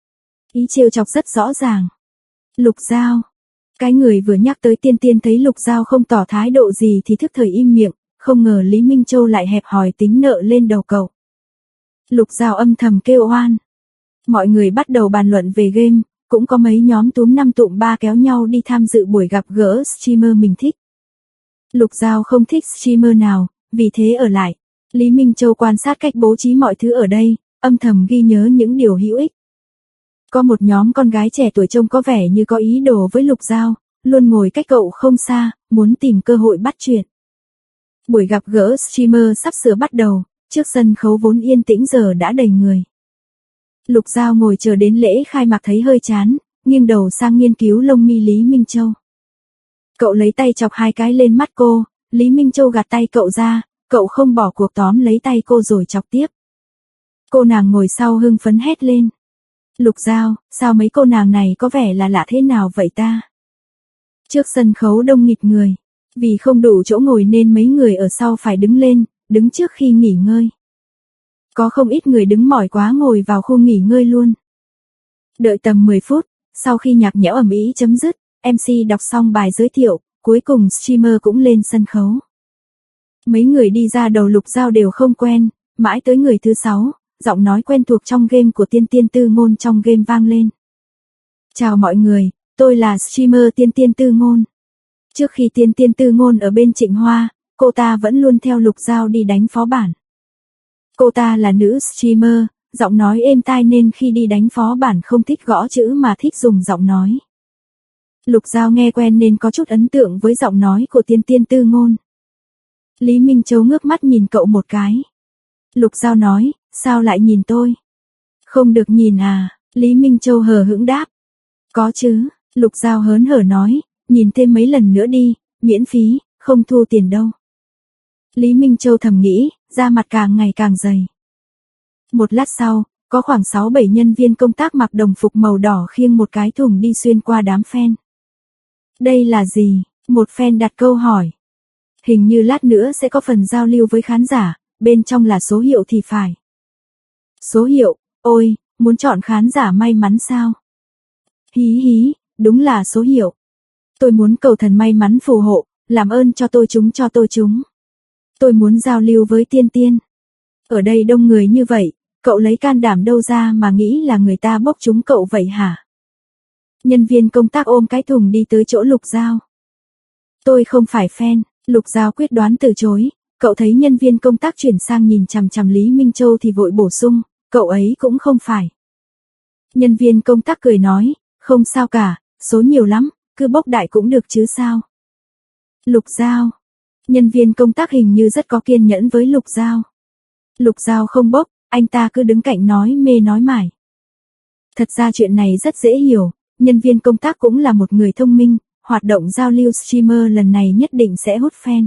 Ý trêu chọc rất rõ ràng. Lục Giao. Cái người vừa nhắc tới Tiên Tiên thấy Lục Giao không tỏ thái độ gì thì thức thời im miệng, không ngờ Lý Minh Châu lại hẹp hòi tính nợ lên đầu cậu. Lục Giao âm thầm kêu oan. Mọi người bắt đầu bàn luận về game, cũng có mấy nhóm túm năm tụm ba kéo nhau đi tham dự buổi gặp gỡ streamer mình thích. Lục Giao không thích streamer nào, vì thế ở lại. Lý Minh Châu quan sát cách bố trí mọi thứ ở đây, âm thầm ghi nhớ những điều hữu ích. Có một nhóm con gái trẻ tuổi trông có vẻ như có ý đồ với Lục Giao, luôn ngồi cách cậu không xa, muốn tìm cơ hội bắt chuyện. Buổi gặp gỡ streamer sắp sửa bắt đầu, trước sân khấu vốn yên tĩnh giờ đã đầy người. Lục Giao ngồi chờ đến lễ khai mạc thấy hơi chán, nghiêng đầu sang nghiên cứu lông mi Lý Minh Châu. Cậu lấy tay chọc hai cái lên mắt cô, Lý Minh Châu gạt tay cậu ra, cậu không bỏ cuộc tóm lấy tay cô rồi chọc tiếp. Cô nàng ngồi sau hưng phấn hét lên. Lục Giao, sao mấy cô nàng này có vẻ là lạ thế nào vậy ta? Trước sân khấu đông nghịt người, vì không đủ chỗ ngồi nên mấy người ở sau phải đứng lên, đứng trước khi nghỉ ngơi. Có không ít người đứng mỏi quá ngồi vào khu nghỉ ngơi luôn. Đợi tầm mười phút, sau khi nhạc nhẽo ầm ĩ chấm dứt, em xê đọc xong bài giới thiệu, cuối cùng streamer cũng lên sân khấu. Mấy người đi ra đầu Lục Giao đều không quen, mãi tới người thứ sáu, giọng nói quen thuộc trong game của Tiên Tiên Tư Ngôn trong game vang lên. Chào mọi người, tôi là streamer Tiên Tiên Tư Ngôn. Trước khi Tiên Tiên Tư Ngôn ở bên Trịnh Hoa, cô ta vẫn luôn theo Lục Giao đi đánh phó bản. Cô ta là nữ streamer, giọng nói êm tai nên khi đi đánh phó bản không thích gõ chữ mà thích dùng giọng nói. Lục Giao nghe quen nên có chút ấn tượng với giọng nói của Tiên Tiên Tư Ngôn. Lý Minh Châu ngước mắt nhìn cậu một cái. Lục Giao nói, sao lại nhìn tôi? Không được nhìn à? Lý Minh Châu hờ hững đáp. Có chứ, Lục Giao hớn hở nói, nhìn thêm mấy lần nữa đi, miễn phí, không thu tiền đâu. Lý Minh Châu thầm nghĩ, da mặt càng ngày càng dày. Một lát sau, có khoảng sáu bảy nhân viên công tác mặc đồng phục màu đỏ khiêng một cái thùng đi xuyên qua đám fan. Đây là gì? Một fan đặt câu hỏi. Hình như lát nữa sẽ có phần giao lưu với khán giả, bên trong là số hiệu thì phải. Số hiệu, ôi, muốn chọn khán giả may mắn sao? Hí hí, đúng là số hiệu. Tôi muốn cầu thần may mắn phù hộ, làm ơn cho tôi chúng cho tôi chúng. Tôi muốn giao lưu với Tiên Tiên. Ở đây đông người như vậy, cậu lấy can đảm đâu ra mà nghĩ là người ta bốc trúng cậu vậy hả? Nhân viên công tác ôm cái thùng đi tới chỗ Lục Giao. Tôi không phải fan, Lục Giao quyết đoán từ chối, cậu thấy nhân viên công tác chuyển sang nhìn chằm chằm Lý Minh Châu thì vội bổ sung, cậu ấy cũng không phải. Nhân viên công tác cười nói, không sao cả, số nhiều lắm, cứ bốc đại cũng được chứ sao. Lục Giao. Nhân viên công tác hình như rất có kiên nhẫn với Lục Giao. Lục Giao không bốc, anh ta cứ đứng cạnh nói mê nói mải. Thật ra chuyện này rất dễ hiểu, nhân viên công tác cũng là một người thông minh, hoạt động giao lưu streamer lần này nhất định sẽ hút fan.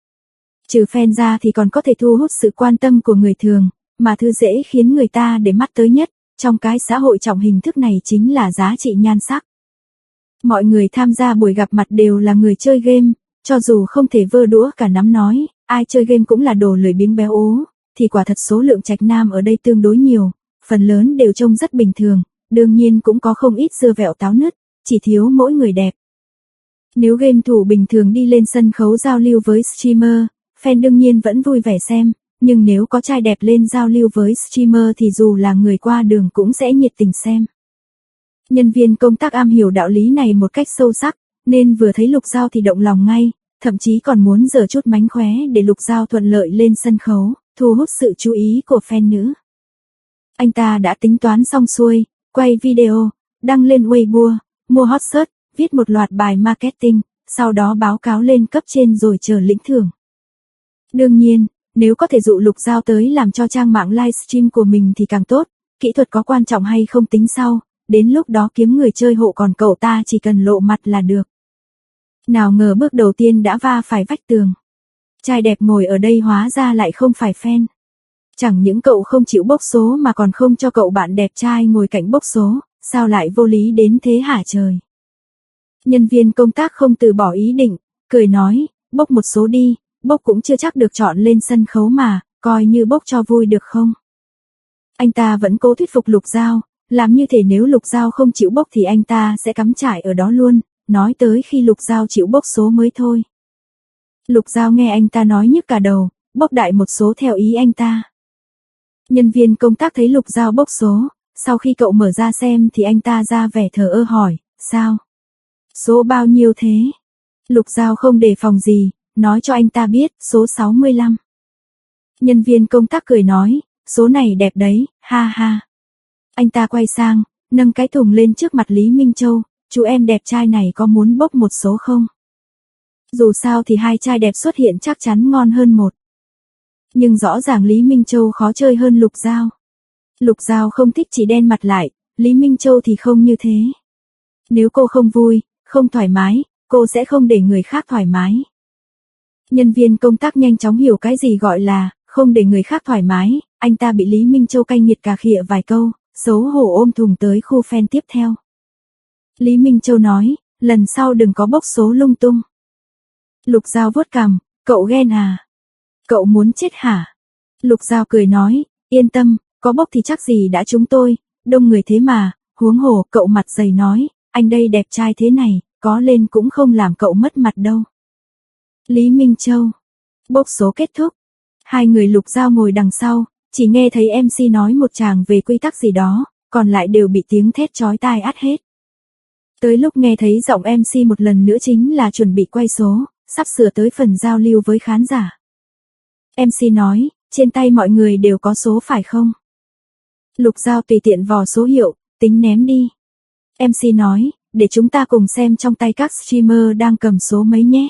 Trừ fan ra thì còn có thể thu hút sự quan tâm của người thường, mà thứ dễ khiến người ta để mắt tới nhất, trong cái xã hội trọng hình thức này chính là giá trị nhan sắc. Mọi người tham gia buổi gặp mặt đều là người chơi game, cho dù không thể vơ đũa cả nắm nói, ai chơi game cũng là đồ lười biếng béo ố, thì quả thật số lượng trạch nam ở đây tương đối nhiều, phần lớn đều trông rất bình thường, đương nhiên cũng có không ít dưa vẹo táo nứt, chỉ thiếu mỗi người đẹp. Nếu game thủ bình thường đi lên sân khấu giao lưu với streamer, fan đương nhiên vẫn vui vẻ xem, nhưng nếu có trai đẹp lên giao lưu với streamer thì dù là người qua đường cũng sẽ nhiệt tình xem. Nhân viên công tác am hiểu đạo lý này một cách sâu sắc, nên vừa thấy Lục Giao thì động lòng ngay, thậm chí còn muốn giở chút mánh khóe để Lục Giao thuận lợi lên sân khấu, thu hút sự chú ý của fan nữ. Anh ta đã tính toán xong xuôi, quay video, đăng lên Weibo, mua hot search, viết một loạt bài marketing, sau đó báo cáo lên cấp trên rồi chờ lĩnh thưởng. Đương nhiên, nếu có thể dụ Lục Giao tới làm cho trang mạng livestream của mình thì càng tốt, kỹ thuật có quan trọng hay không tính sau, đến lúc đó kiếm người chơi hộ còn cậu ta chỉ cần lộ mặt là được. Nào ngờ bước đầu tiên đã va phải vách tường. Trai đẹp ngồi ở đây hóa ra lại không phải fan. Chẳng những cậu không chịu bốc số mà còn không cho cậu bạn đẹp trai ngồi cạnh bốc số, sao lại vô lý đến thế hả trời. Nhân viên công tác không từ bỏ ý định, cười nói, bốc một số đi, bốc cũng chưa chắc được chọn lên sân khấu mà, coi như bốc cho vui được không. Anh ta vẫn cố thuyết phục Lục Giao, làm như thể nếu Lục Giao không chịu bốc thì anh ta sẽ cắm trại ở đó luôn, nói tới khi Lục Giao chịu bốc số mới thôi. Lục Giao nghe anh ta nói nhức cả đầu, bốc đại một số theo ý anh ta. Nhân viên công tác thấy Lục Giao bốc số, sau khi cậu mở ra xem thì anh ta ra vẻ thờ ơ hỏi, sao? Số bao nhiêu thế? Lục Giao không đề phòng gì, nói cho anh ta biết, số sáu mươi lăm. Nhân viên công tác cười nói, số này đẹp đấy, ha ha. Anh ta quay sang, nâng cái thùng lên trước mặt Lý Minh Châu, chú em đẹp trai này có muốn bốc một số không? Dù sao thì hai trai đẹp xuất hiện chắc chắn ngon hơn một. Nhưng rõ ràng Lý Minh Châu khó chơi hơn Lục Giao. Lục Giao không thích chỉ đen mặt lại, Lý Minh Châu thì không như thế. Nếu cô không vui, không thoải mái, cô sẽ không để người khác thoải mái. Nhân viên công tác nhanh chóng hiểu cái gì gọi là không để người khác thoải mái, anh ta bị Lý Minh Châu cay nghiệt cà khịa vài câu, xấu hổ ôm thùng tới khu fan tiếp theo. Lý Minh Châu nói, lần sau đừng có bốc số lung tung. Lục Giao vuốt cằm, cậu ghen à? Cậu muốn chết hả? Lục Giao cười nói, yên tâm, có bốc thì chắc gì đã trúng tôi, đông người thế mà, huống hồ, cậu mặt dày nói, anh đây đẹp trai thế này, có lên cũng không làm cậu mất mặt đâu. Lý Minh Châu. Bốc số kết thúc. Hai người Lục Giao ngồi đằng sau, chỉ nghe thấy em xê nói một tràng về quy tắc gì đó, còn lại đều bị tiếng thét chói tai át hết. Tới lúc nghe thấy giọng em xê một lần nữa chính là chuẩn bị quay số, sắp sửa tới phần giao lưu với khán giả. em xê nói, trên tay mọi người đều có số phải không? Lục Giao tùy tiện vò số hiệu, tính ném đi. em xê nói, để chúng ta cùng xem trong tay các streamer đang cầm số mấy nhé.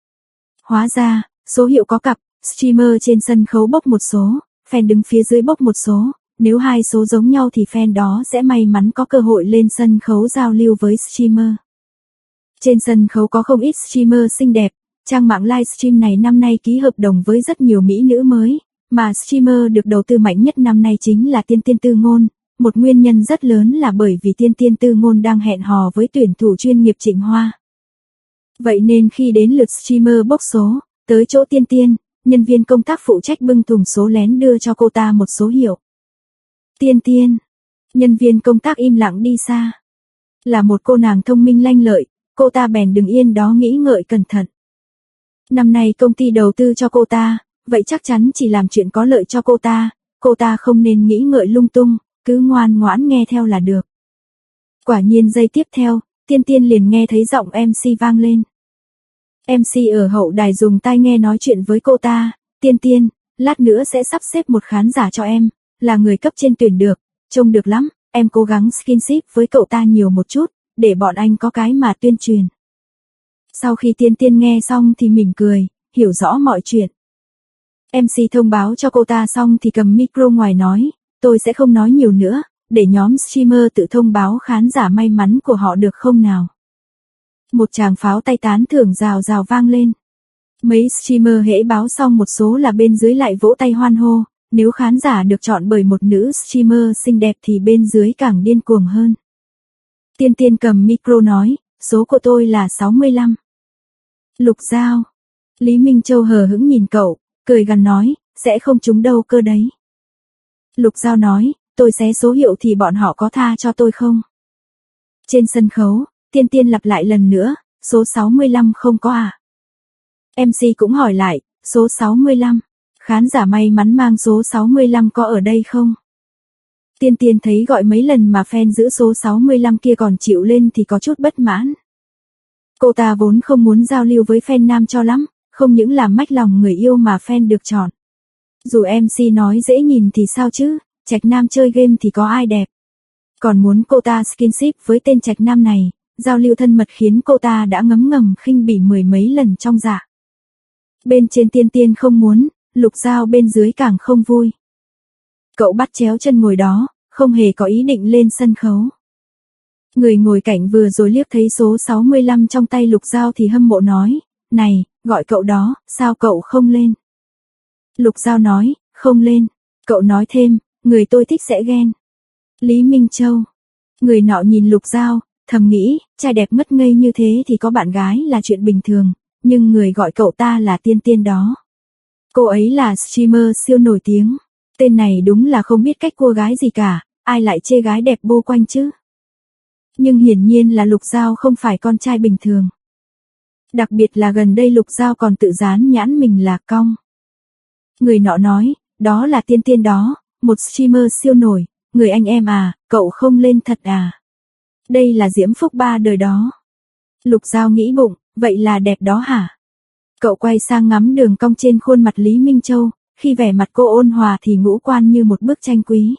Hóa ra, số hiệu có cặp, streamer trên sân khấu bốc một số, fan đứng phía dưới bốc một số, nếu hai số giống nhau thì fan đó sẽ may mắn có cơ hội lên sân khấu giao lưu với streamer. Trên sân khấu có không ít streamer xinh đẹp, trang mạng livestream này năm nay ký hợp đồng với rất nhiều mỹ nữ mới, mà streamer được đầu tư mạnh nhất năm nay chính là Tiên Tiên Tư Ngôn, một nguyên nhân rất lớn là bởi vì Tiên Tiên Tư Ngôn đang hẹn hò với tuyển thủ chuyên nghiệp Trịnh Hoa. Vậy nên khi đến lượt streamer bốc số, tới chỗ Tiên Tiên, nhân viên công tác phụ trách bưng thùng số lén đưa cho cô ta một số hiệu. Tiên Tiên. Nhân viên công tác im lặng đi xa. Là một cô nàng thông minh lanh lợi, cô ta bèn đứng yên đó nghĩ ngợi cẩn thận. Năm nay công ty đầu tư cho cô ta, vậy chắc chắn chỉ làm chuyện có lợi cho cô ta, cô ta không nên nghĩ ngợi lung tung, cứ ngoan ngoãn nghe theo là được. Quả nhiên giây tiếp theo, Tiên Tiên liền nghe thấy giọng em xê vang lên. em xê ở hậu đài dùng tai nghe nói chuyện với cô ta, Tiên Tiên, lát nữa sẽ sắp xếp một khán giả cho em, là người cấp trên tuyển được, trông được lắm, em cố gắng skinship với cậu ta nhiều một chút, để bọn anh có cái mà tuyên truyền. Sau khi Tiên Tiên nghe xong thì mỉm cười, hiểu rõ mọi chuyện. em xê thông báo cho cô ta xong thì cầm micro ngoài nói, tôi sẽ không nói nhiều nữa, để nhóm streamer tự thông báo khán giả may mắn của họ được không nào. Một tràng pháo tay tán thưởng rào rào vang lên. Mấy streamer hễ báo xong một số là bên dưới lại vỗ tay hoan hô, nếu khán giả được chọn bởi một nữ streamer xinh đẹp thì bên dưới càng điên cuồng hơn. Tiên Tiên cầm micro nói, số của tôi là sáu mươi lăm. Lục Giao. Lý Minh Châu hờ hững nhìn cậu, cười gằn nói, sẽ không trúng đâu cơ đấy. Lục Giao nói, tôi xé số hiệu thì bọn họ có tha cho tôi không? Trên sân khấu, Tiên Tiên lặp lại lần nữa, số sáu mươi lăm không có à? em xê cũng hỏi lại, số sáu mươi lăm, khán giả may mắn mang số sáu mươi lăm có ở đây không? Tiên Tiên thấy gọi mấy lần mà fan giữ số sáu mươi lăm kia còn chịu lên thì có chút bất mãn. Cô ta vốn không muốn giao lưu với fan nam cho lắm, không những làm mách lòng người yêu mà fan được chọn. Dù em xê nói dễ nhìn thì sao chứ, Trạch Nam chơi game thì có ai đẹp. Còn muốn cô ta skinship với tên Trạch Nam này, giao lưu thân mật khiến cô ta đã ngấm ngầm khinh bỉ mười mấy lần trong dạ. Bên trên Tiên Tiên không muốn, Lục Giao bên dưới càng không vui. Cậu bắt chéo chân ngồi đó, không hề có ý định lên sân khấu. Người ngồi cạnh vừa rồi liếc thấy số sáu mươi lăm trong tay Lục Giao thì hâm mộ nói, này, gọi cậu đó, sao cậu không lên? Lục Giao nói, không lên. Cậu nói thêm, người tôi thích sẽ ghen. Lý Minh Châu. Người nọ nhìn Lục Giao, thầm nghĩ, trai đẹp mất ngây như thế thì có bạn gái là chuyện bình thường, nhưng người gọi cậu ta là Tiên Tiên đó. Cô ấy là streamer siêu nổi tiếng. Tên này đúng là không biết cách cua gái gì cả, ai lại chê gái đẹp bô quanh chứ. Nhưng hiển nhiên là Lục Giao không phải con trai bình thường. Đặc biệt là gần đây Lục Giao còn tự dán nhãn mình là cong. Người nọ nói, đó là Tiên Tiên đó, một streamer siêu nổi, người anh em à, cậu không lên thật à? Đây là diễm phúc ba đời đó. Lục Giao nghĩ bụng, vậy là đẹp đó hả? Cậu quay sang ngắm đường cong trên khuôn mặt Lý Minh Châu, khi vẻ mặt cô ôn hòa thì ngũ quan như một bức tranh quý.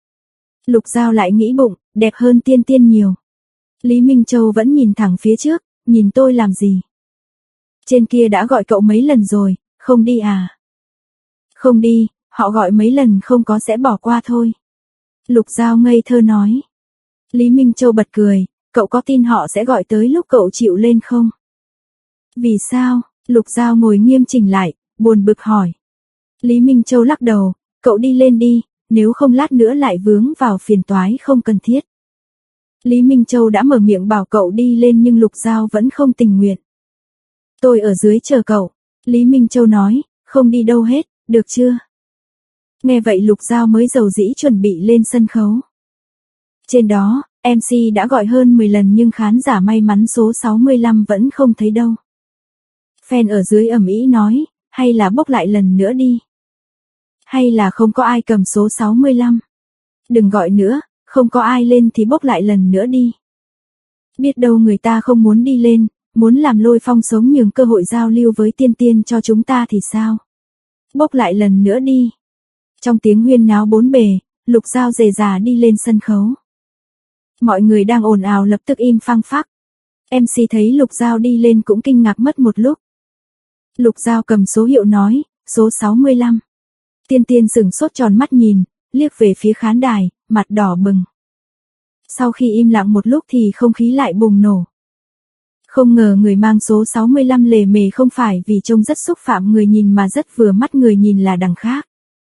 Lục Giao lại nghĩ bụng, đẹp hơn Tiên Tiên nhiều. Lý Minh Châu vẫn nhìn thẳng phía trước, nhìn tôi làm gì? Trên kia đã gọi cậu mấy lần rồi, không đi à? Không đi, họ gọi mấy lần không có sẽ bỏ qua thôi. Lục Giao ngây thơ nói. Lý Minh Châu bật cười, cậu có tin họ sẽ gọi tới lúc cậu chịu lên không? Vì sao? Lục Giao ngồi nghiêm chỉnh lại, buồn bực hỏi. Lý Minh Châu lắc đầu, cậu đi lên đi, nếu không lát nữa lại vướng vào phiền toái không cần thiết. Lý Minh Châu đã mở miệng bảo cậu đi lên nhưng Lục Giao vẫn không tình nguyện. Tôi ở dưới chờ cậu. Lý Minh Châu nói, không đi đâu hết, được chưa? Nghe vậy Lục Giao mới dầu dĩ chuẩn bị lên sân khấu. Trên đó, em xê đã gọi hơn mười lần nhưng khán giả may mắn số sáu mươi lăm vẫn không thấy đâu. Fan ở dưới ầm ĩ nói, hay là bốc lại lần nữa đi. Hay là không có ai cầm số sáu mươi lăm. Đừng gọi nữa, không có ai lên thì bốc lại lần nữa đi. Biết đâu người ta không muốn đi lên, muốn làm Lôi Phong sống nhường cơ hội giao lưu với Tiên Tiên cho chúng ta thì sao? Bốc lại lần nữa đi. Trong tiếng huyên náo bốn bề, Lục Giao dề dà đi lên sân khấu. Mọi người đang ồn ào lập tức im phăng phắc. em xê thấy Lục Giao đi lên cũng kinh ngạc mất một lúc. Lục Giao cầm số hiệu nói, số sáu mươi lăm. Tiên Tiên sửng sốt tròn mắt nhìn, liếc về phía khán đài, mặt đỏ bừng. Sau khi im lặng một lúc thì không khí lại bùng nổ. Không ngờ người mang số sáu mươi lăm lề mề không phải vì trông rất xúc phạm người nhìn mà rất vừa mắt người nhìn là đằng khác.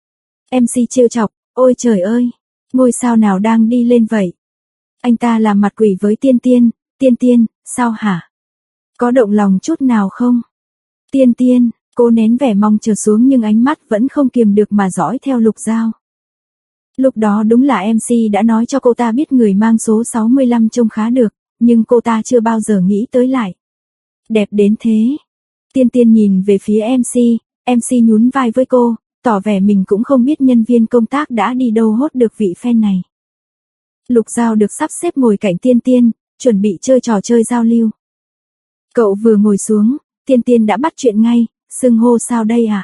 em xê trêu chọc, ôi trời ơi, ngôi sao nào đang đi lên vậy? Anh ta làm mặt quỷ với Tiên Tiên, Tiên Tiên, sao hả? Có động lòng chút nào không? Tiên Tiên, cô nén vẻ mong chờ xuống nhưng ánh mắt vẫn không kiềm được mà dõi theo Lục Giao. Lúc đó đúng là em xê đã nói cho cô ta biết người mang số sáu mươi lăm trông khá được, nhưng cô ta chưa bao giờ nghĩ tới lại. Đẹp đến thế. Tiên Tiên nhìn về phía em xê, em xê nhún vai với cô, tỏ vẻ mình cũng không biết nhân viên công tác đã đi đâu hốt được vị fan này. Lục Giao được sắp xếp ngồi cạnh Tiên Tiên, chuẩn bị chơi trò chơi giao lưu. Cậu vừa ngồi xuống, Tiên Tiên đã bắt chuyện ngay, xưng hô sao đây à?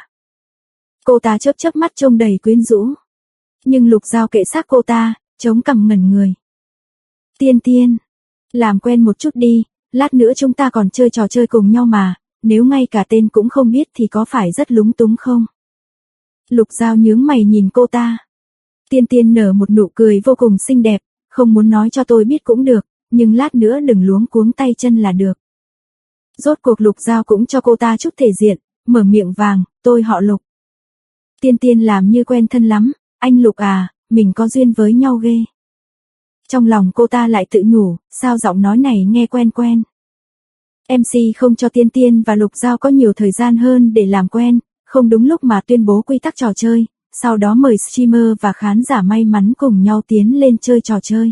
Cô ta chớp chớp mắt trông đầy quyến rũ. Nhưng Lục Giao kệ xác cô ta, chống cằm ngẩn người. Tiên Tiên, làm quen một chút đi, lát nữa chúng ta còn chơi trò chơi cùng nhau mà, nếu ngay cả tên cũng không biết thì có phải rất lúng túng không? Lục Giao nhướng mày nhìn cô ta. Tiên Tiên nở một nụ cười vô cùng xinh đẹp, không muốn nói cho tôi biết cũng được, nhưng lát nữa đừng luống cuống tay chân là được. Rốt cuộc Lục Giao cũng cho cô ta chút thể diện, mở miệng vàng, tôi họ Lục. Tiên Tiên làm như quen thân lắm, anh Lục à, mình có duyên với nhau ghê. Trong lòng cô ta lại tự nhủ, sao giọng nói này nghe quen quen. em xê không cho Tiên Tiên và Lục Giao có nhiều thời gian hơn để làm quen, không đúng lúc mà tuyên bố quy tắc trò chơi, sau đó mời streamer và khán giả may mắn cùng nhau tiến lên chơi trò chơi.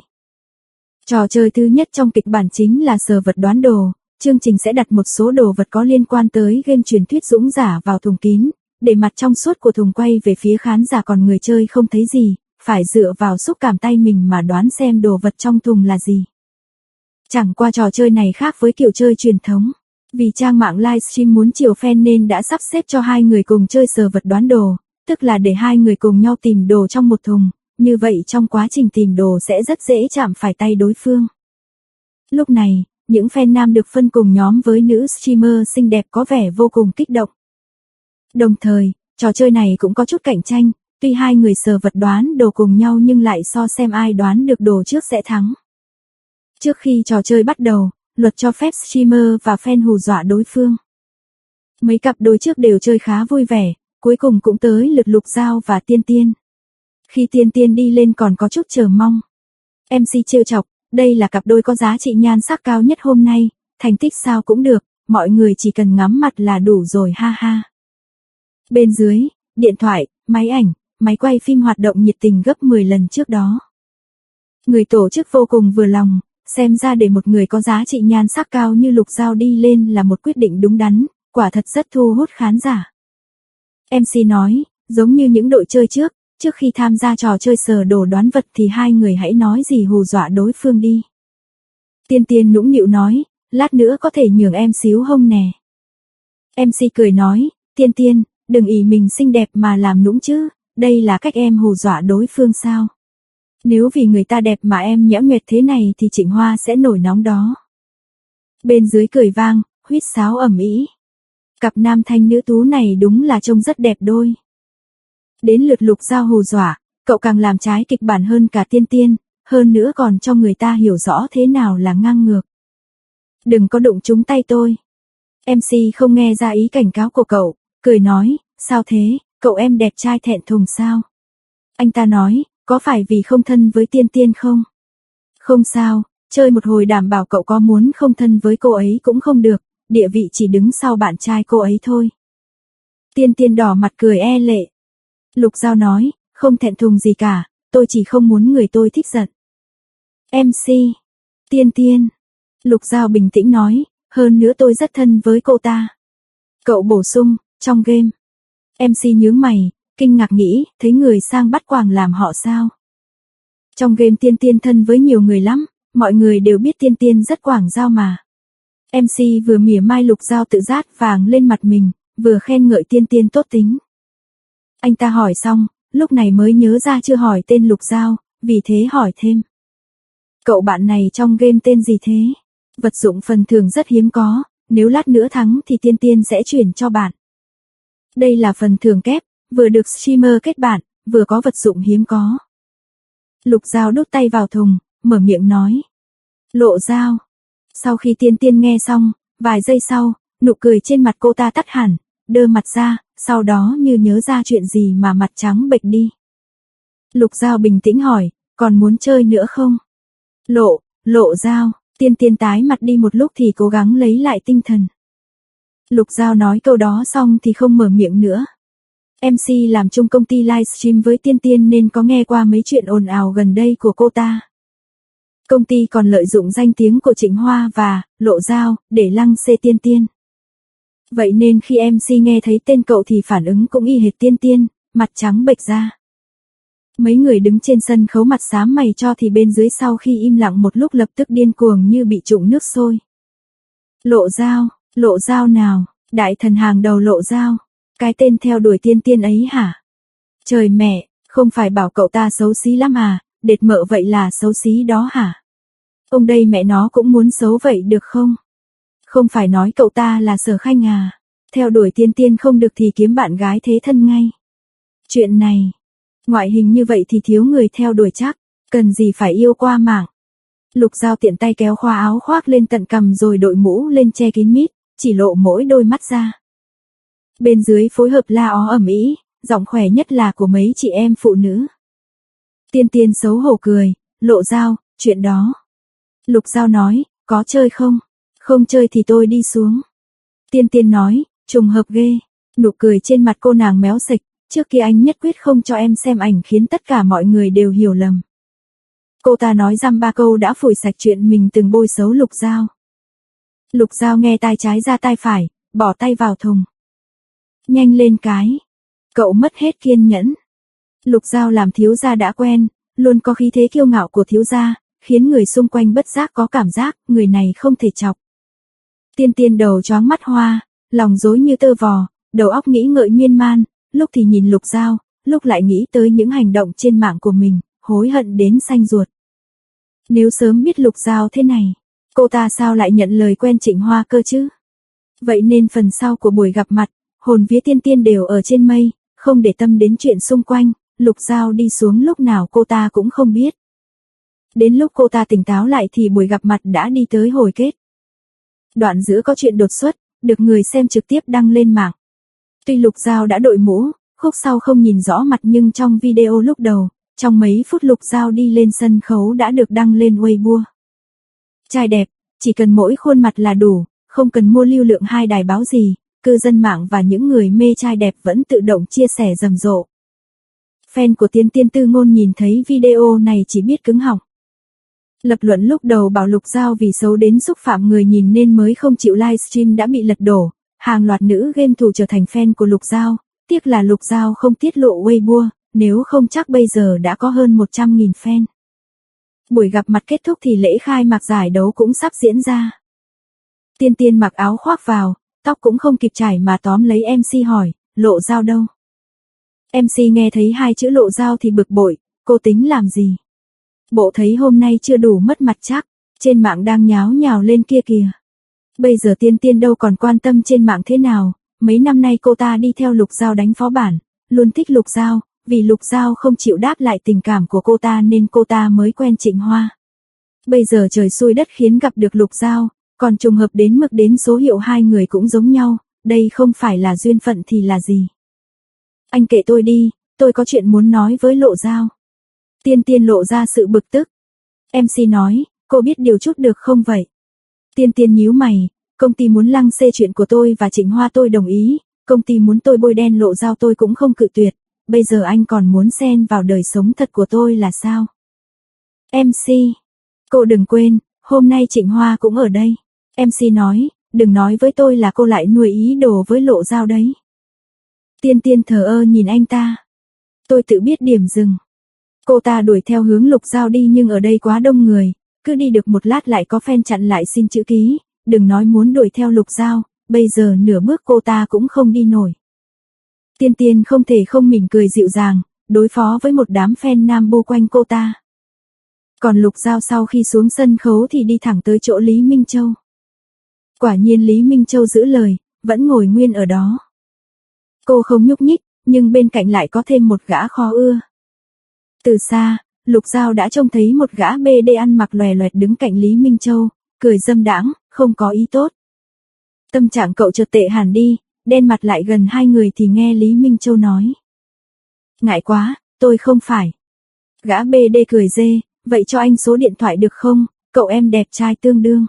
Trò chơi thứ nhất trong kịch bản chính là sờ vật đoán đồ, chương trình sẽ đặt một số đồ vật có liên quan tới game truyền thuyết dũng giả vào thùng kín, để mặt trong suốt của thùng quay về phía khán giả còn người chơi không thấy gì, phải dựa vào xúc cảm tay mình mà đoán xem đồ vật trong thùng là gì. Chẳng qua trò chơi này khác với kiểu chơi truyền thống, vì trang mạng livestream muốn chiều fan nên đã sắp xếp cho hai người cùng chơi sờ vật đoán đồ, tức là để hai người cùng nhau tìm đồ trong một thùng, như vậy trong quá trình tìm đồ sẽ rất dễ chạm phải tay đối phương. Lúc này, những fan nam được phân cùng nhóm với nữ streamer xinh đẹp có vẻ vô cùng kích động. Đồng thời, trò chơi này cũng có chút cạnh tranh, tuy hai người sờ vật đoán đồ cùng nhau nhưng lại so xem ai đoán được đồ trước sẽ thắng. Trước khi trò chơi bắt đầu, luật cho phép streamer và fan hù dọa đối phương. Mấy cặp đôi trước đều chơi khá vui vẻ, cuối cùng cũng tới lượt Lục Giao và Tiên Tiên. Khi Tiên Tiên đi lên còn có chút chờ mong. em xê trêu chọc, đây là cặp đôi có giá trị nhan sắc cao nhất hôm nay, thành tích sao cũng được, mọi người chỉ cần ngắm mặt là đủ rồi ha ha. Bên dưới, điện thoại, máy ảnh, máy quay phim hoạt động nhiệt tình gấp mười lần trước đó. Người tổ chức vô cùng vừa lòng, xem ra để một người có giá trị nhan sắc cao như Lục Giao đi lên là một quyết định đúng đắn, quả thật rất thu hút khán giả. em xê nói, giống như những đội chơi trước, trước khi tham gia trò chơi sờ đồ đoán vật thì hai người hãy nói gì hù dọa đối phương đi. Tiên Tiên nũng nịu nói, lát nữa có thể nhường em xíu hông nè. em xê cười nói, Tiên Tiên, đừng ỷ mình xinh đẹp mà làm nũng chứ, đây là cách em hù dọa đối phương sao. Nếu vì người ta đẹp mà em nhẽo nhoẹt thế này thì Trịnh Hoa sẽ nổi nóng đó. Bên dưới cười vang, huýt sáo ầm ĩ. Cặp nam thanh nữ tú này đúng là trông rất đẹp đôi. Đến lượt Lục Giao hù dọa, cậu càng làm trái kịch bản hơn cả Tiên Tiên, hơn nữa còn cho người ta hiểu rõ thế nào là ngang ngược. Đừng có đụng trúng tay tôi. em xê không nghe ra ý cảnh cáo của cậu, cười nói, sao thế, cậu em đẹp trai thẹn thùng sao? Anh ta nói, có phải vì không thân với Tiên Tiên không? Không sao, chơi một hồi đảm bảo cậu có muốn không thân với cô ấy cũng không được, địa vị chỉ đứng sau bạn trai cô ấy thôi. Tiên Tiên đỏ mặt cười e lệ. Lục Giao nói, không thẹn thùng gì cả, tôi chỉ không muốn người tôi thích giận. em xê, Tiên Tiên. Lục Giao bình tĩnh nói, hơn nữa tôi rất thân với cô ta. Cậu bổ sung, trong game. em xê nhướng mày, kinh ngạc nghĩ, thấy người sang bắt quàng làm họ sao? Trong game Tiên Tiên thân với nhiều người lắm, mọi người đều biết Tiên Tiên rất quảng giao mà. em xê vừa mỉa mai Lục Giao tự rát vàng lên mặt mình, vừa khen ngợi Tiên Tiên tốt tính. Anh ta hỏi xong, lúc này mới nhớ ra chưa hỏi tên Lục Giao, vì thế hỏi thêm. Cậu bạn này trong game tên gì thế? Vật dụng phần thưởng rất hiếm có, nếu lát nữa thắng thì Tiên Tiên sẽ chuyển cho bạn. Đây là phần thưởng kép, vừa được streamer kết bạn, vừa có vật dụng hiếm có. Lục Giao đút tay vào thùng, mở miệng nói. Lộ Giao. Sau khi Tiên Tiên nghe xong, vài giây sau, nụ cười trên mặt cô ta tắt hẳn, đơ mặt ra, sau đó như nhớ ra chuyện gì mà mặt trắng bệch đi. Lục Giao bình tĩnh hỏi, còn muốn chơi nữa không? Lộ, Lộ Giao, Tiên Tiên tái mặt đi một lúc thì cố gắng lấy lại tinh thần. Lục Giao nói câu đó xong thì không mở miệng nữa. em xê làm chung công ty livestream với Tiên Tiên nên có nghe qua mấy chuyện ồn ào gần đây của cô ta. Công ty còn lợi dụng danh tiếng của Trịnh Hoa và Lộ Giao để lăng xê Tiên Tiên. Vậy nên khi em xê nghe thấy tên cậu thì phản ứng cũng y hệt Tiên Tiên, mặt trắng bệch ra. Mấy người đứng trên sân khấu mặt xám mày cho thì bên dưới sau khi im lặng một lúc lập tức điên cuồng như bị trụng nước sôi. Lộ Giao, Lộ Giao nào, đại thần hàng đầu Lộ Giao, cái tên theo đuổi Tiên Tiên ấy hả? Trời mẹ, không phải bảo cậu ta xấu xí lắm à, đệt mợ vậy là xấu xí đó hả? Ông đây mẹ nó cũng muốn xấu vậy được không? Không phải nói cậu ta là Sở Khanh à, theo đuổi Tiên Tiên không được thì kiếm bạn gái thế thân ngay. Chuyện này, ngoại hình như vậy thì thiếu người theo đuổi chắc, cần gì phải yêu qua mạng. Lục Giao tiện tay kéo khoa áo khoác lên tận cằm rồi đội mũ lên che kín mít, chỉ lộ mỗi đôi mắt ra. Bên dưới phối hợp la ó ầm ĩ, giọng khỏe nhất là của mấy chị em phụ nữ. Tiên Tiên xấu hổ cười, Lộ Giao, chuyện đó. Lục Giao nói, có chơi không? Không chơi thì tôi đi xuống. Tiên Tiên nói, trùng hợp ghê. Nụ cười trên mặt cô nàng méo sạch, trước kia anh nhất quyết không cho em xem ảnh khiến tất cả mọi người đều hiểu lầm. Cô ta nói dăm ba câu đã phủi sạch chuyện mình từng bôi xấu Lục Giao. Lục Giao nghe tai trái ra tai phải, bỏ tay vào thùng. Nhanh lên cái. Cậu mất hết kiên nhẫn. Lục Giao làm thiếu gia đã quen, luôn có khí thế kiêu ngạo của thiếu gia, khiến người xung quanh bất giác có cảm giác người này không thể chọc. Tiên Tiên đầu choáng mắt hoa, lòng rối như tơ vò, đầu óc nghĩ ngợi miên man, lúc thì nhìn Lục Giao, lúc lại nghĩ tới những hành động trên mạng của mình, hối hận đến xanh ruột. Nếu sớm biết Lục Giao thế này, cô ta sao lại nhận lời quen Trịnh Hoa cơ chứ? Vậy nên phần sau của buổi gặp mặt, hồn vía Tiên Tiên đều ở trên mây, không để tâm đến chuyện xung quanh, Lục Giao đi xuống lúc nào cô ta cũng không biết. Đến lúc cô ta tỉnh táo lại thì buổi gặp mặt đã đi tới hồi kết. Đoạn giữa có chuyện đột xuất, được người xem trực tiếp đăng lên mạng. Tuy Lục Giao đã đội mũ, khúc sau không nhìn rõ mặt nhưng trong video lúc đầu, trong mấy phút Lục Giao đi lên sân khấu đã được đăng lên Weibo. Trai đẹp, chỉ cần mỗi khuôn mặt là đủ, không cần mua lưu lượng hai đài báo gì, cư dân mạng và những người mê trai đẹp vẫn tự động chia sẻ rầm rộ. Fan của Tiên Tiên Tư Ngôn nhìn thấy video này chỉ biết cứng họng. Lập luận lúc đầu bảo Lục Giao vì xấu đến xúc phạm người nhìn nên mới không chịu livestream đã bị lật đổ, hàng loạt nữ game thủ trở thành fan của Lục Giao, tiếc là Lục Giao không tiết lộ Weibo, nếu không chắc bây giờ đã có hơn một trăm nghìn fan. Buổi gặp mặt kết thúc thì lễ khai mạc giải đấu cũng sắp diễn ra. Tiên Tiên mặc áo khoác vào, tóc cũng không kịp chải mà tóm lấy em xê hỏi, Lộ Dao đâu? em xê nghe thấy hai chữ Lộ Dao thì bực bội, cô tính làm gì? Bộ thấy hôm nay chưa đủ mất mặt chắc, trên mạng đang nháo nhào lên kia kìa. Bây giờ Tiên Tiên đâu còn quan tâm trên mạng thế nào, mấy năm nay cô ta đi theo Lục Dao đánh phó bản, luôn thích Lục Dao, vì Lục Dao không chịu đáp lại tình cảm của cô ta nên cô ta mới quen Trịnh Hoa. Bây giờ trời xui đất khiến gặp được Lục Dao, còn trùng hợp đến mức đến số hiệu hai người cũng giống nhau, đây không phải là duyên phận thì là gì? Anh kệ tôi đi, tôi có chuyện muốn nói với Lộ Dao. Tiên Tiên lộ ra sự bực tức. em xê nói, cô biết điều chút được không vậy? Tiên Tiên nhíu mày, công ty muốn lăng xê chuyện của tôi và Trịnh Hoa tôi đồng ý, công ty muốn tôi bôi đen Lộ Dao tôi cũng không cự tuyệt, bây giờ anh còn muốn xen vào đời sống thật của tôi là sao? em xê, cô đừng quên, hôm nay Trịnh Hoa cũng ở đây. em xê nói, đừng nói với tôi là cô lại nuôi ý đồ với Lộ Dao đấy. Tiên Tiên thờ ơ nhìn anh ta. Tôi tự biết điểm dừng. Cô ta đuổi theo hướng Lục Dao đi nhưng ở đây quá đông người, cứ đi được một lát lại có fan chặn lại xin chữ ký, đừng nói muốn đuổi theo Lục Dao, bây giờ nửa bước cô ta cũng không đi nổi. Tiên Tiên không thể không mỉm cười dịu dàng, đối phó với một đám fan nam bu quanh cô ta. Còn Lục Dao sau khi xuống sân khấu thì đi thẳng tới chỗ Lý Minh Châu. Quả nhiên Lý Minh Châu giữ lời, vẫn ngồi nguyên ở đó. Cô không nhúc nhích, nhưng bên cạnh lại có thêm một gã khó ưa. Từ xa, Lục Dao đã trông thấy một gã bê đê ăn mặc lòe loẹt đứng cạnh Lý Minh Châu, cười dâm đãng, không có ý tốt. Tâm trạng cậu chợt tệ hẳn đi, đen mặt lại gần hai người thì nghe Lý Minh Châu nói. Ngại quá, tôi không phải. Gã bê đê cười dê, vậy cho anh số điện thoại được không, cậu em đẹp trai tương đương.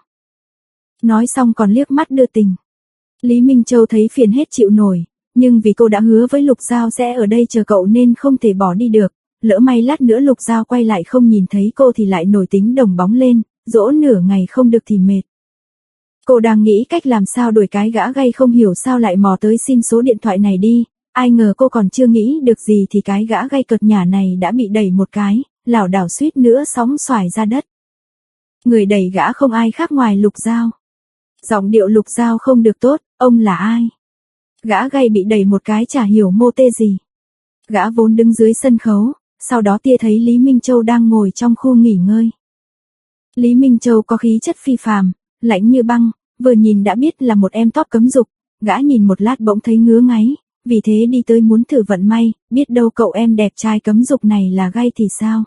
Nói xong còn liếc mắt đưa tình. Lý Minh Châu thấy phiền hết chịu nổi, nhưng vì cô đã hứa với Lục Dao sẽ ở đây chờ cậu nên không thể bỏ đi được, lỡ may lát nữa Lục Dao quay lại không nhìn thấy cô thì lại nổi tính đồng bóng lên, dỗ nửa ngày không được thì mệt. Cô đang nghĩ cách làm sao đuổi cái gã gay không hiểu sao lại mò tới xin số điện thoại này đi, ai ngờ cô còn chưa nghĩ được gì thì cái gã gay cợt nhả này đã bị đẩy một cái, lảo đảo suýt nữa sóng xoài ra đất. Người đẩy gã không ai khác ngoài Lục Dao. Giọng điệu Lục Dao không được tốt, ông là ai? Gã gay bị đẩy một cái chả hiểu mô tê gì. Gã vốn đứng dưới sân khấu, sau đó tia thấy Lý Minh Châu đang ngồi trong khu nghỉ ngơi. Lý Minh Châu có khí chất phi phàm, lạnh như băng, vừa nhìn đã biết là một em top cấm dục, gã nhìn một lát bỗng thấy ngứa ngáy, vì thế đi tới muốn thử vận may, biết đâu cậu em đẹp trai cấm dục này là gay thì sao.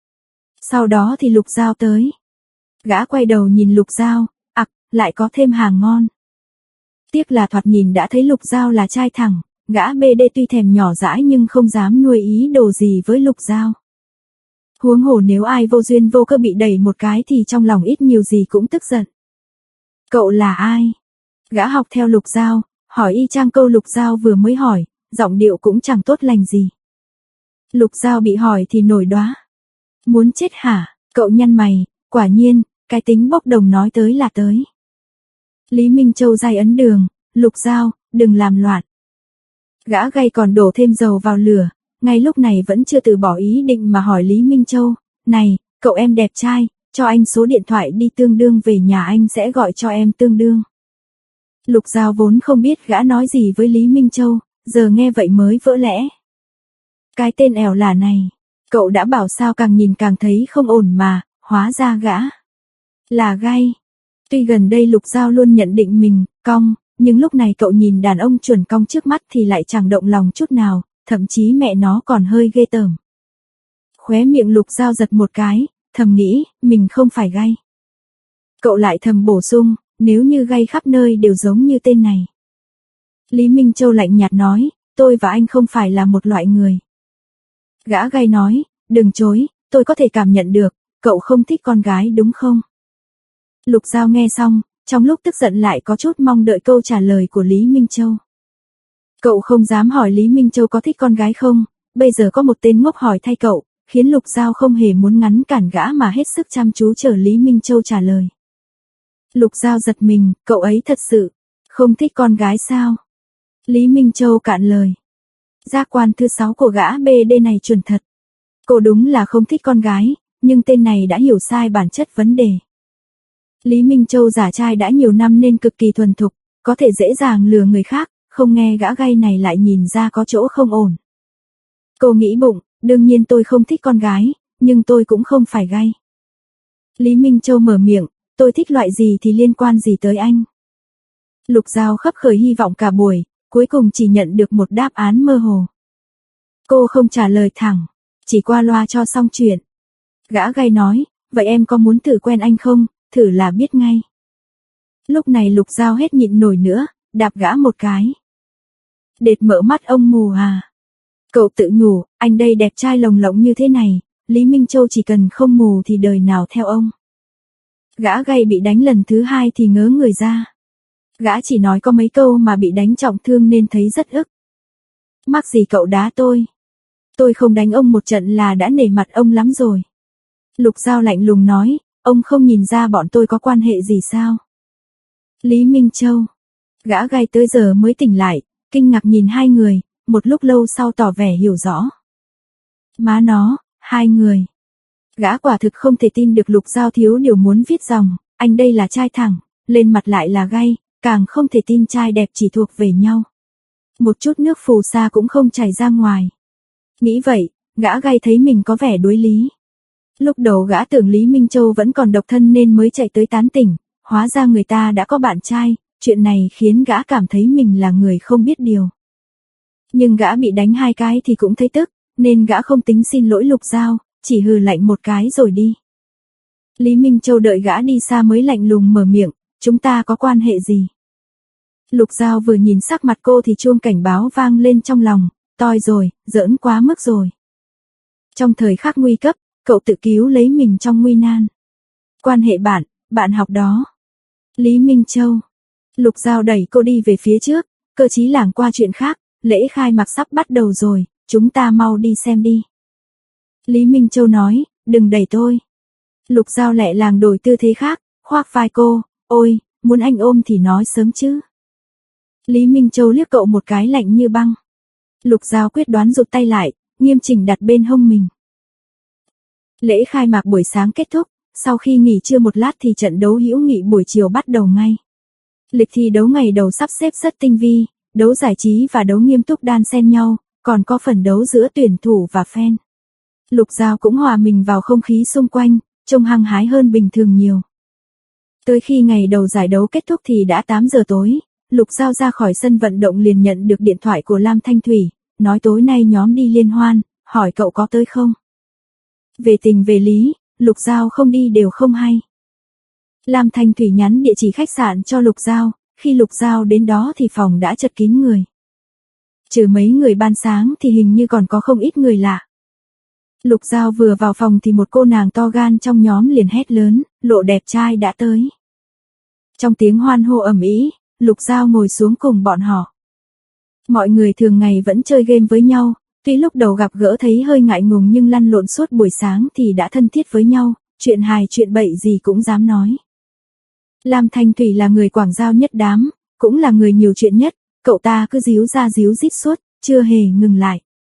Sau đó thì Lục Dao tới. Gã quay đầu nhìn Lục Dao, ặc, lại có thêm hàng ngon. Tiếc là thoạt nhìn đã thấy Lục Dao là trai thẳng, gã bê đê tuy thèm nhỏ dãi nhưng không dám nuôi ý đồ gì với Lục Dao. Huống hồ nếu ai vô duyên vô cớ bị đẩy một cái thì trong lòng ít nhiều gì cũng tức giận. Cậu là ai? Gã học theo Lục Dao, hỏi y chang câu Lục Dao vừa mới hỏi, giọng điệu cũng chẳng tốt lành gì. Lục Dao bị hỏi thì nổi đoá. Muốn chết hả? Cậu nhăn mày, quả nhiên, cái tính bốc đồng nói tới là tới. Lý Minh Châu dai ấn đường, Lục Dao, đừng làm loạn. Gã gay còn đổ thêm dầu vào lửa, ngay lúc này vẫn chưa từ bỏ ý định mà hỏi Lý Minh Châu, này, cậu em đẹp trai, cho anh số điện thoại đi tương đương về nhà anh sẽ gọi cho em tương đương. Lục Dao vốn không biết gã nói gì với Lý Minh Châu, giờ nghe vậy mới vỡ lẽ. Cái tên ẻo lả này, cậu đã bảo sao càng nhìn càng thấy không ổn mà, hóa ra gã là gay. Tuy gần đây Lục Dao luôn nhận định mình cong, nhưng lúc này cậu nhìn đàn ông chuẩn cong trước mắt thì lại chẳng động lòng chút nào, thậm chí mẹ nó còn hơi ghê tởm. Khóe miệng Lục Dao giật một cái, thầm nghĩ, mình không phải gay. Cậu lại thầm bổ sung, nếu như gay khắp nơi đều giống như tên này. Lý Minh Châu lạnh nhạt nói, tôi và anh không phải là một loại người. Gã gay nói, đừng chối, tôi có thể cảm nhận được, cậu không thích con gái đúng không? Lục Dao nghe xong, trong lúc tức giận lại có chút mong đợi câu trả lời của Lý Minh Châu. Cậu không dám hỏi Lý Minh Châu có thích con gái không, bây giờ có một tên ngốc hỏi thay cậu, khiến Lục Dao không hề muốn ngắn cản gã mà hết sức chăm chú chờ Lý Minh Châu trả lời. Lục Dao giật mình, cậu ấy thật sự không thích con gái sao? Lý Minh Châu cạn lời. Giác quan thứ sáu của gã bê đê này chuẩn thật. Cô đúng là không thích con gái, nhưng tên này đã hiểu sai bản chất vấn đề. Lý Minh Châu giả trai đã nhiều năm nên cực kỳ thuần thục, có thể dễ dàng lừa người khác, không nghe gã gay này lại nhìn ra có chỗ không ổn. Cô nghĩ bụng, đương nhiên tôi không thích con gái, nhưng tôi cũng không phải gay. Lý Minh Châu mở miệng, tôi thích loại gì thì liên quan gì tới anh. Lục Giao khấp khởi hy vọng cả buổi, cuối cùng chỉ nhận được một đáp án mơ hồ. Cô không trả lời thẳng, chỉ qua loa cho xong chuyện. Gã gay nói, vậy em có muốn thử quen anh không, thử là biết ngay. Lúc này Lục Giao hết nhịn nổi nữa, đạp gã một cái. Đệt mở mắt ông mù à. Cậu tự nhủ, anh đây đẹp trai lồng lộng như thế này, Lý Minh Châu chỉ cần không mù thì đời nào theo ông. Gã gay bị đánh lần thứ hai thì ngớ người ra. Gã chỉ nói có mấy câu mà bị đánh trọng thương nên thấy rất ức. Mắc gì cậu đá tôi? Tôi không đánh ông một trận là đã nể mặt ông lắm rồi. Lục Giao lạnh lùng nói, ông không nhìn ra bọn tôi có quan hệ gì sao? Lý Minh Châu. Gã gay tới giờ mới tỉnh lại, kinh ngạc nhìn hai người, một lúc lâu sau tỏ vẻ hiểu rõ. Má nó, hai người. Gã quả thực không thể tin được Lục Giao thiếu điều muốn viết dòng, anh đây là trai thẳng, lên mặt lại là gay, càng không thể tin trai đẹp chỉ thuộc về nhau. Một chút nước phù sa cũng không chảy ra ngoài. Nghĩ vậy, gã gay thấy mình có vẻ đối lý. Lúc đầu gã tưởng Lý Minh Châu vẫn còn độc thân nên mới chạy tới tán tỉnh, hóa ra người ta đã có bạn trai, chuyện này khiến gã cảm thấy mình là người không biết điều. Nhưng gã bị đánh hai cái thì cũng thấy tức, nên gã không tính xin lỗi Lục Giao, chỉ hừ lạnh một cái rồi đi. Lý Minh Châu đợi gã đi xa mới lạnh lùng mở miệng, chúng ta có quan hệ gì? Lục Giao vừa nhìn sắc mặt cô thì chuông cảnh báo vang lên trong lòng, toi rồi, giỡn quá mức rồi. Trong thời khắc nguy cấp, cậu tự cứu lấy mình trong nguy nan. Quan hệ bạn, bạn học đó. Lý Minh Châu. Lục Giao đẩy cô đi về phía trước, cơ chí lảng qua chuyện khác, lễ khai mạc sắp bắt đầu rồi, chúng ta mau đi xem đi. Lý Minh Châu nói, đừng đẩy tôi. Lục Giao lẹ làng đổi tư thế khác, khoác vai cô, ôi, muốn anh ôm thì nói sớm chứ. Lý Minh Châu liếc cậu một cái lạnh như băng. Lục Giao quyết đoán rụt tay lại, nghiêm chỉnh đặt bên hông mình. Lễ khai mạc buổi sáng kết thúc, sau khi nghỉ trưa một lát thì trận đấu hữu nghị buổi chiều bắt đầu ngay. Lịch thi đấu ngày đầu sắp xếp rất tinh vi, đấu giải trí và đấu nghiêm túc đan xen nhau, còn có phần đấu giữa tuyển thủ và fan. Lục Giao cũng hòa mình vào không khí xung quanh, trông hăng hái hơn bình thường nhiều. Tới khi ngày đầu giải đấu kết thúc thì đã tám giờ tối, Lục Giao ra khỏi sân vận động liền nhận được điện thoại của Lam Thanh Thủy, nói tối nay nhóm đi liên hoan, hỏi cậu có tới không. Về tình về lý, Lục Giao không đi đều không hay. Lam Thanh Thủy nhắn địa chỉ khách sạn cho Lục Giao, khi Lục Giao đến đó thì phòng đã chật kín người. Trừ mấy người ban sáng thì hình như còn có không ít người lạ. Lục Giao vừa vào phòng thì một cô nàng to gan trong nhóm liền hét lớn, Lộ đẹp trai đã tới. Trong tiếng hoan hô ầm ĩ, Lục Giao ngồi xuống cùng bọn họ. Mọi người thường ngày vẫn chơi game với nhau, tuy lúc đầu gặp gỡ thấy hơi ngại ngùng nhưng lăn lộn suốt buổi sáng thì đã thân thiết với nhau, chuyện hài chuyện bậy gì cũng dám nói. Lam Thanh Thủy là người quảng giao nhất đám, cũng là người nhiều chuyện nhất, cậu ta cứ díu ra díu dít suốt, chưa hề ngừng lại.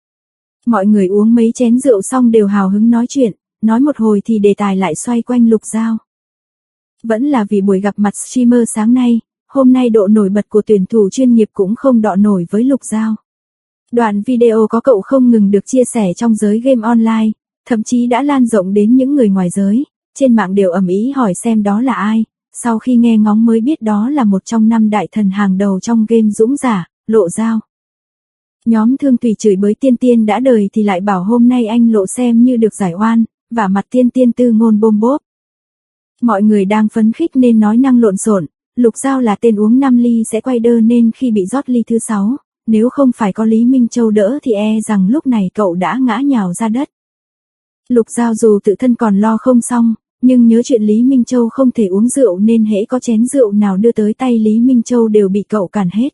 Mọi người uống mấy chén rượu xong đều hào hứng nói chuyện, nói một hồi thì đề tài lại xoay quanh Lục Giao. Vẫn là vì buổi gặp mặt streamer sáng nay, hôm nay độ nổi bật của tuyển thủ chuyên nghiệp cũng không đọ nổi với Lục Giao. Đoạn video có cậu không ngừng được chia sẻ trong giới game online, thậm chí đã lan rộng đến những người ngoài giới, trên mạng đều ầm ĩ hỏi xem đó là ai, sau khi nghe ngóng mới biết đó là một trong năm đại thần hàng đầu trong game dũng giả, Lộ Giao. Nhóm Thương Tùy chửi bới Tiên Tiên đã đời thì lại bảo hôm nay anh Lộ xem như được giải oan, và mặt Tiên Tiên tư ngôn bôm bốp. Mọi người đang phấn khích nên nói năng lộn xộn, Lục Giao là tên uống năm ly sẽ quay đơ nên khi bị rót ly thứ sáu, nếu không phải có Lý Minh Châu đỡ thì e rằng lúc này cậu đã ngã nhào ra đất. Lục Giao dù tự thân còn lo không xong, nhưng nhớ chuyện Lý Minh Châu không thể uống rượu nên hễ có chén rượu nào đưa tới tay Lý Minh Châu đều bị cậu cản hết.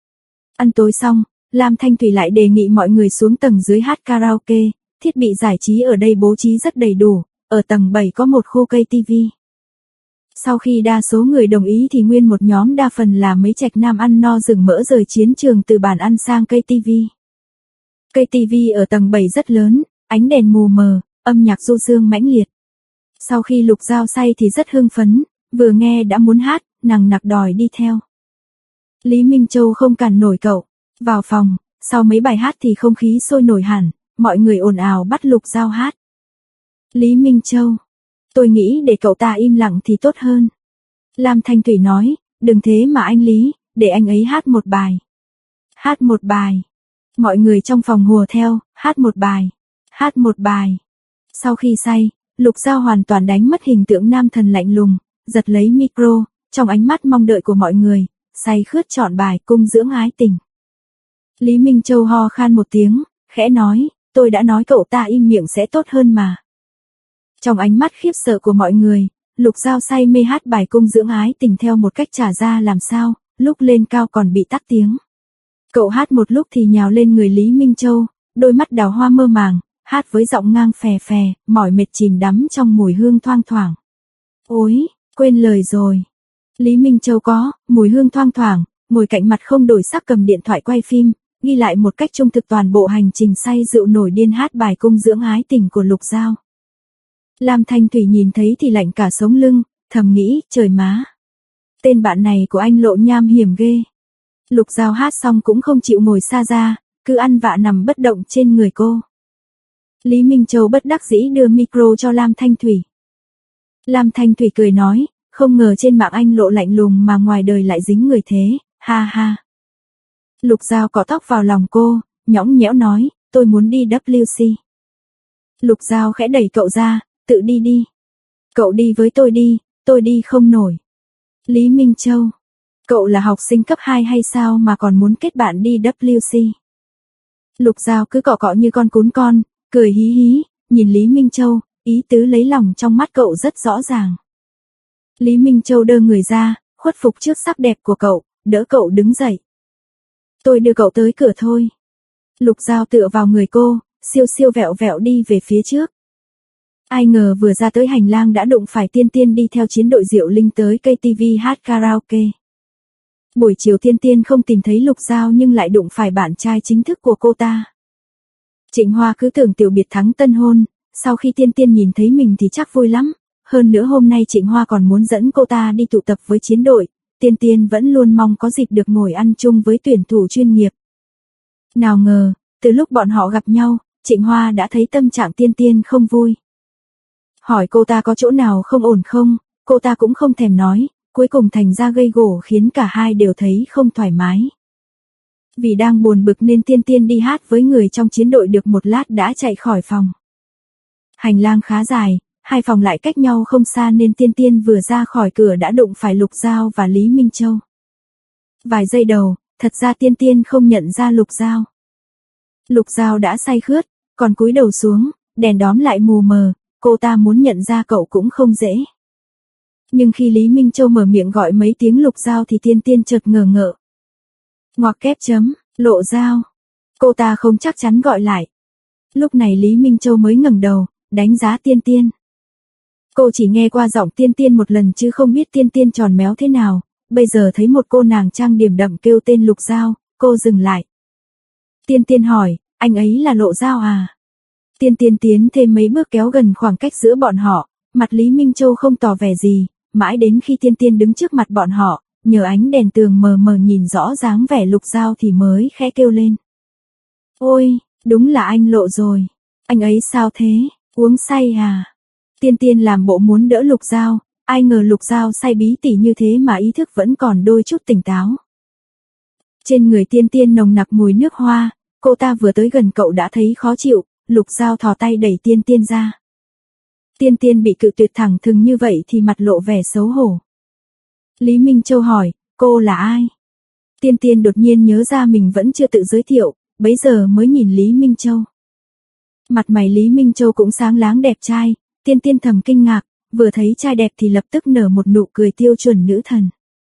Ăn tối xong, Lam Thanh Thủy lại đề nghị mọi người xuống tầng dưới hát karaoke, thiết bị giải trí ở đây bố trí rất đầy đủ, ở tầng bảy có một khu cây tivi. Sau khi đa số người đồng ý thì nguyên một nhóm đa phần là mấy trạch nam ăn no rừng mỡ rời chiến trường từ bàn ăn sang cây tivi. Cây tivi ở tầng bảy rất lớn, ánh đèn mù mờ, âm nhạc du dương mãnh liệt. Sau khi Lục Giao say thì rất hưng phấn, vừa nghe đã muốn hát, nằng nặc đòi đi theo. Lý Minh Châu không cản nổi cậu. Vào phòng, sau mấy bài hát thì không khí sôi nổi hẳn, mọi người ồn ào bắt Lục Giao hát. Lý Minh Châu, tôi nghĩ để cậu ta im lặng thì tốt hơn. Lam Thanh Thủy nói, đừng thế mà anh Lý, để anh ấy hát một bài. Hát một bài. Mọi người trong phòng hùa theo, hát một bài. Hát một bài. Sau khi say, Lục Giao hoàn toàn đánh mất hình tượng nam thần lạnh lùng, giật lấy micro, trong ánh mắt mong đợi của mọi người, say khướt chọn bài cung dưỡng ái tình. Lý Minh Châu ho khan một tiếng, khẽ nói, tôi đã nói cậu ta im miệng sẽ tốt hơn mà. Trong ánh mắt khiếp sợ của mọi người, Lục Giao say mê hát bài cung dưỡng ái tình theo một cách trả ra làm sao, lúc lên cao còn bị tắc tiếng. Cậu hát một lúc thì nhào lên người Lý Minh Châu, đôi mắt đào hoa mơ màng, hát với giọng ngang phè phè, mỏi mệt chìm đắm trong mùi hương thoang thoảng. Ôi, quên lời rồi. Lý Minh Châu có, mùi hương thoang thoảng, ngồi cạnh mặt không đổi sắc cầm điện thoại quay phim, ghi lại một cách trung thực toàn bộ hành trình say rượu nổi điên hát bài cung dưỡng ái tình của Lục Giao. Lam Thanh Thủy nhìn thấy thì lạnh cả sống lưng, thầm nghĩ, trời má. Tên bạn này của anh Lộ nham hiểm ghê. Lục Giao hát xong cũng không chịu ngồi xa ra, cứ ăn vạ nằm bất động trên người cô. Lý Minh Châu bất đắc dĩ đưa micro cho Lam Thanh Thủy. Lam Thanh Thủy cười nói, không ngờ trên mạng anh Lộ lạnh lùng mà ngoài đời lại dính người thế, ha ha. Lục Giao cọ tóc vào lòng cô, nhõng nhẽo nói, tôi muốn đi W C. Lục Giao khẽ đẩy cậu ra, tự đi đi. Cậu đi với tôi đi, tôi đi không nổi. Lý Minh Châu, cậu là học sinh cấp hai hay sao mà còn muốn kết bạn đi W C? Lục Giao cứ cọ cọ như con cún con, cười hí hí, nhìn Lý Minh Châu, ý tứ lấy lòng trong mắt cậu rất rõ ràng. Lý Minh Châu đơ người ra, khuất phục trước sắc đẹp của cậu, đỡ cậu đứng dậy. Tôi đưa cậu tới cửa thôi. Lục Giao tựa vào người cô, siêu siêu vẹo vẹo đi về phía trước. Ai ngờ vừa ra tới hành lang đã đụng phải Tiên Tiên đi theo chiến đội Diệu Linh tới cây tivi hát karaoke. Buổi chiều Tiên Tiên không tìm thấy Lục Giao nhưng lại đụng phải bạn trai chính thức của cô ta. Trịnh Hoa cứ tưởng tiểu biệt thắng tân hôn, sau khi Tiên Tiên nhìn thấy mình thì chắc vui lắm. Hơn nữa hôm nay Trịnh Hoa còn muốn dẫn cô ta đi tụ tập với chiến đội, Tiên Tiên vẫn luôn mong có dịp được ngồi ăn chung với tuyển thủ chuyên nghiệp. Nào ngờ, từ lúc bọn họ gặp nhau, Trịnh Hoa đã thấy tâm trạng Tiên Tiên không vui. Hỏi cô ta có chỗ nào không ổn không, cô ta cũng không thèm nói, cuối cùng thành ra gây gổ khiến cả hai đều thấy không thoải mái. Vì đang buồn bực nên Tiên Tiên đi hát với người trong chiến đội được một lát đã chạy khỏi phòng. Hành lang khá dài, hai phòng lại cách nhau không xa nên Tiên Tiên vừa ra khỏi cửa đã đụng phải Lục Giao và Lý Minh Châu. Vài giây đầu, thật ra Tiên Tiên không nhận ra Lục Giao. Lục Giao đã say khướt, còn cúi đầu xuống, đèn đóm lại mù mờ, cô ta muốn nhận ra cậu cũng không dễ. Nhưng khi Lý Minh Châu mở miệng gọi mấy tiếng Lục Giao thì Tiên Tiên chợt ngờ ngợ. Ngoặc kép chấm, Lộ Giao. Cô ta không chắc chắn gọi lại. Lúc này Lý Minh Châu mới ngẩng đầu, đánh giá Tiên Tiên. Cô chỉ nghe qua giọng Tiên Tiên một lần chứ không biết Tiên Tiên tròn méo thế nào, bây giờ thấy một cô nàng trang điểm đậm kêu tên Lục Giao, cô dừng lại. Tiên Tiên hỏi, anh ấy là Lộ Giao à? Tiên Tiên tiến thêm mấy bước kéo gần khoảng cách giữa bọn họ, mặt Lý Minh Châu không tỏ vẻ gì, mãi đến khi Tiên Tiên đứng trước mặt bọn họ, nhờ ánh đèn tường mờ mờ nhìn rõ dáng vẻ Lục Giao thì mới khẽ kêu lên. Ôi, đúng là anh Lộ rồi, anh ấy sao thế, uống say à? Tiên Tiên làm bộ muốn đỡ Lục Giao, ai ngờ Lục Giao say bí tỉ như thế mà ý thức vẫn còn đôi chút tỉnh táo. Trên người Tiên Tiên nồng nặc mùi nước hoa, cô ta vừa tới gần cậu đã thấy khó chịu, Lục Giao thò tay đẩy Tiên Tiên ra. Tiên Tiên bị cự tuyệt thẳng thừng như vậy thì mặt lộ vẻ xấu hổ. Lý Minh Châu hỏi, cô là ai? Tiên Tiên đột nhiên nhớ ra mình vẫn chưa tự giới thiệu, bấy giờ mới nhìn Lý Minh Châu. Mặt mày Lý Minh Châu cũng sáng láng đẹp trai, Tiên Tiên thầm kinh ngạc, vừa thấy trai đẹp thì lập tức nở một nụ cười tiêu chuẩn nữ thần.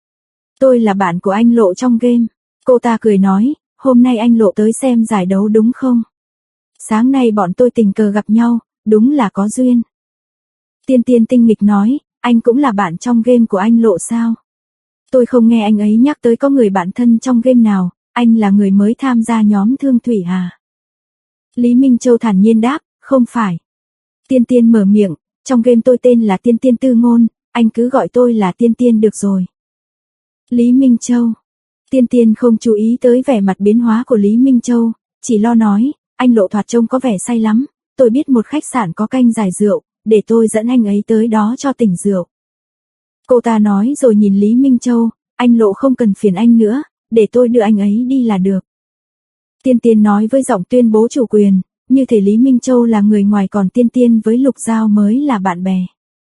Tôi là bạn của anh Lộ trong game. Cô ta cười nói, hôm nay anh Lộ tới xem giải đấu đúng không? Sáng nay bọn tôi tình cờ gặp nhau, đúng là có duyên. Tiên Tiên tinh nghịch nói, anh cũng là bạn trong game của anh Lộ sao? Tôi không nghe anh ấy nhắc tới có người bạn thân trong game nào, anh là người mới tham gia nhóm Thương Thủy à? Lý Minh Châu thản nhiên đáp, không phải. Tiên Tiên mở miệng, trong game tôi tên là Tiên Tiên Tư Ngôn, anh cứ gọi tôi là Tiên Tiên được rồi. Lý Minh Châu. Tiên Tiên không chú ý tới vẻ mặt biến hóa của Lý Minh Châu, chỉ lo nói, anh Lộ thoạt trông có vẻ say lắm, tôi biết một khách sạn có canh giải rượu, để tôi dẫn anh ấy tới đó cho tỉnh rượu. Cô ta nói rồi nhìn Lý Minh Châu, anh Lộ không cần phiền anh nữa, để tôi đưa anh ấy đi là được. Tiên Tiên nói với giọng tuyên bố chủ quyền, như thể Lý Minh Châu là người ngoài còn Tiên Tiên với Lục Giao mới là bạn bè.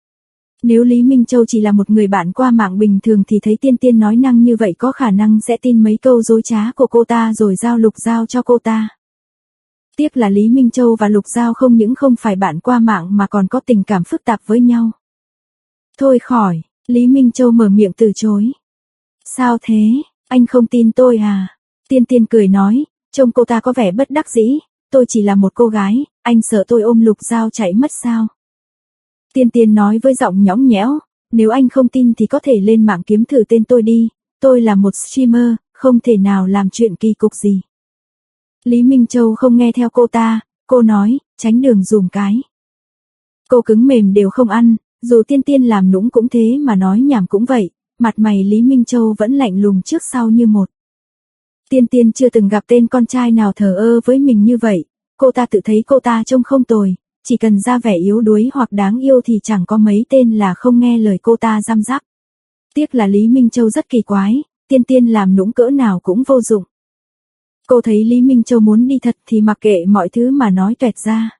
Nếu Lý Minh Châu chỉ là một người bạn qua mạng bình thường thì thấy Tiên Tiên nói năng như vậy có khả năng sẽ tin mấy câu dối trá của cô ta rồi giao Lục Giao cho cô ta. Tiếc là Lý Minh Châu và Lục Giao không những không phải bạn qua mạng mà còn có tình cảm phức tạp với nhau. Thôi khỏi, Lý Minh Châu mở miệng từ chối. Sao thế, anh không tin tôi à? Tiên Tiên cười nói, trông cô ta có vẻ bất đắc dĩ, tôi chỉ là một cô gái, anh sợ tôi ôm Lục Giao chạy mất sao? Tiên Tiên nói với giọng nhõng nhẽo, nếu anh không tin thì có thể lên mạng kiếm thử tên tôi đi, tôi là một streamer, không thể nào làm chuyện kỳ cục gì. Lý Minh Châu không nghe theo cô ta, cô nói, tránh đường dùm cái. Cô cứng mềm đều không ăn, dù Tiên Tiên làm nũng cũng thế mà nói nhảm cũng vậy, mặt mày Lý Minh Châu vẫn lạnh lùng trước sau như một. Tiên Tiên chưa từng gặp tên con trai nào thờ ơ với mình như vậy, cô ta tự thấy cô ta trông không tồi, chỉ cần ra vẻ yếu đuối hoặc đáng yêu thì chẳng có mấy tên là không nghe lời cô ta răm rắp. Tiếc là Lý Minh Châu rất kỳ quái, Tiên Tiên làm nũng cỡ nào cũng vô dụng. Cô thấy Lý Minh Châu muốn đi thật thì mặc kệ mọi thứ mà nói toẹt ra.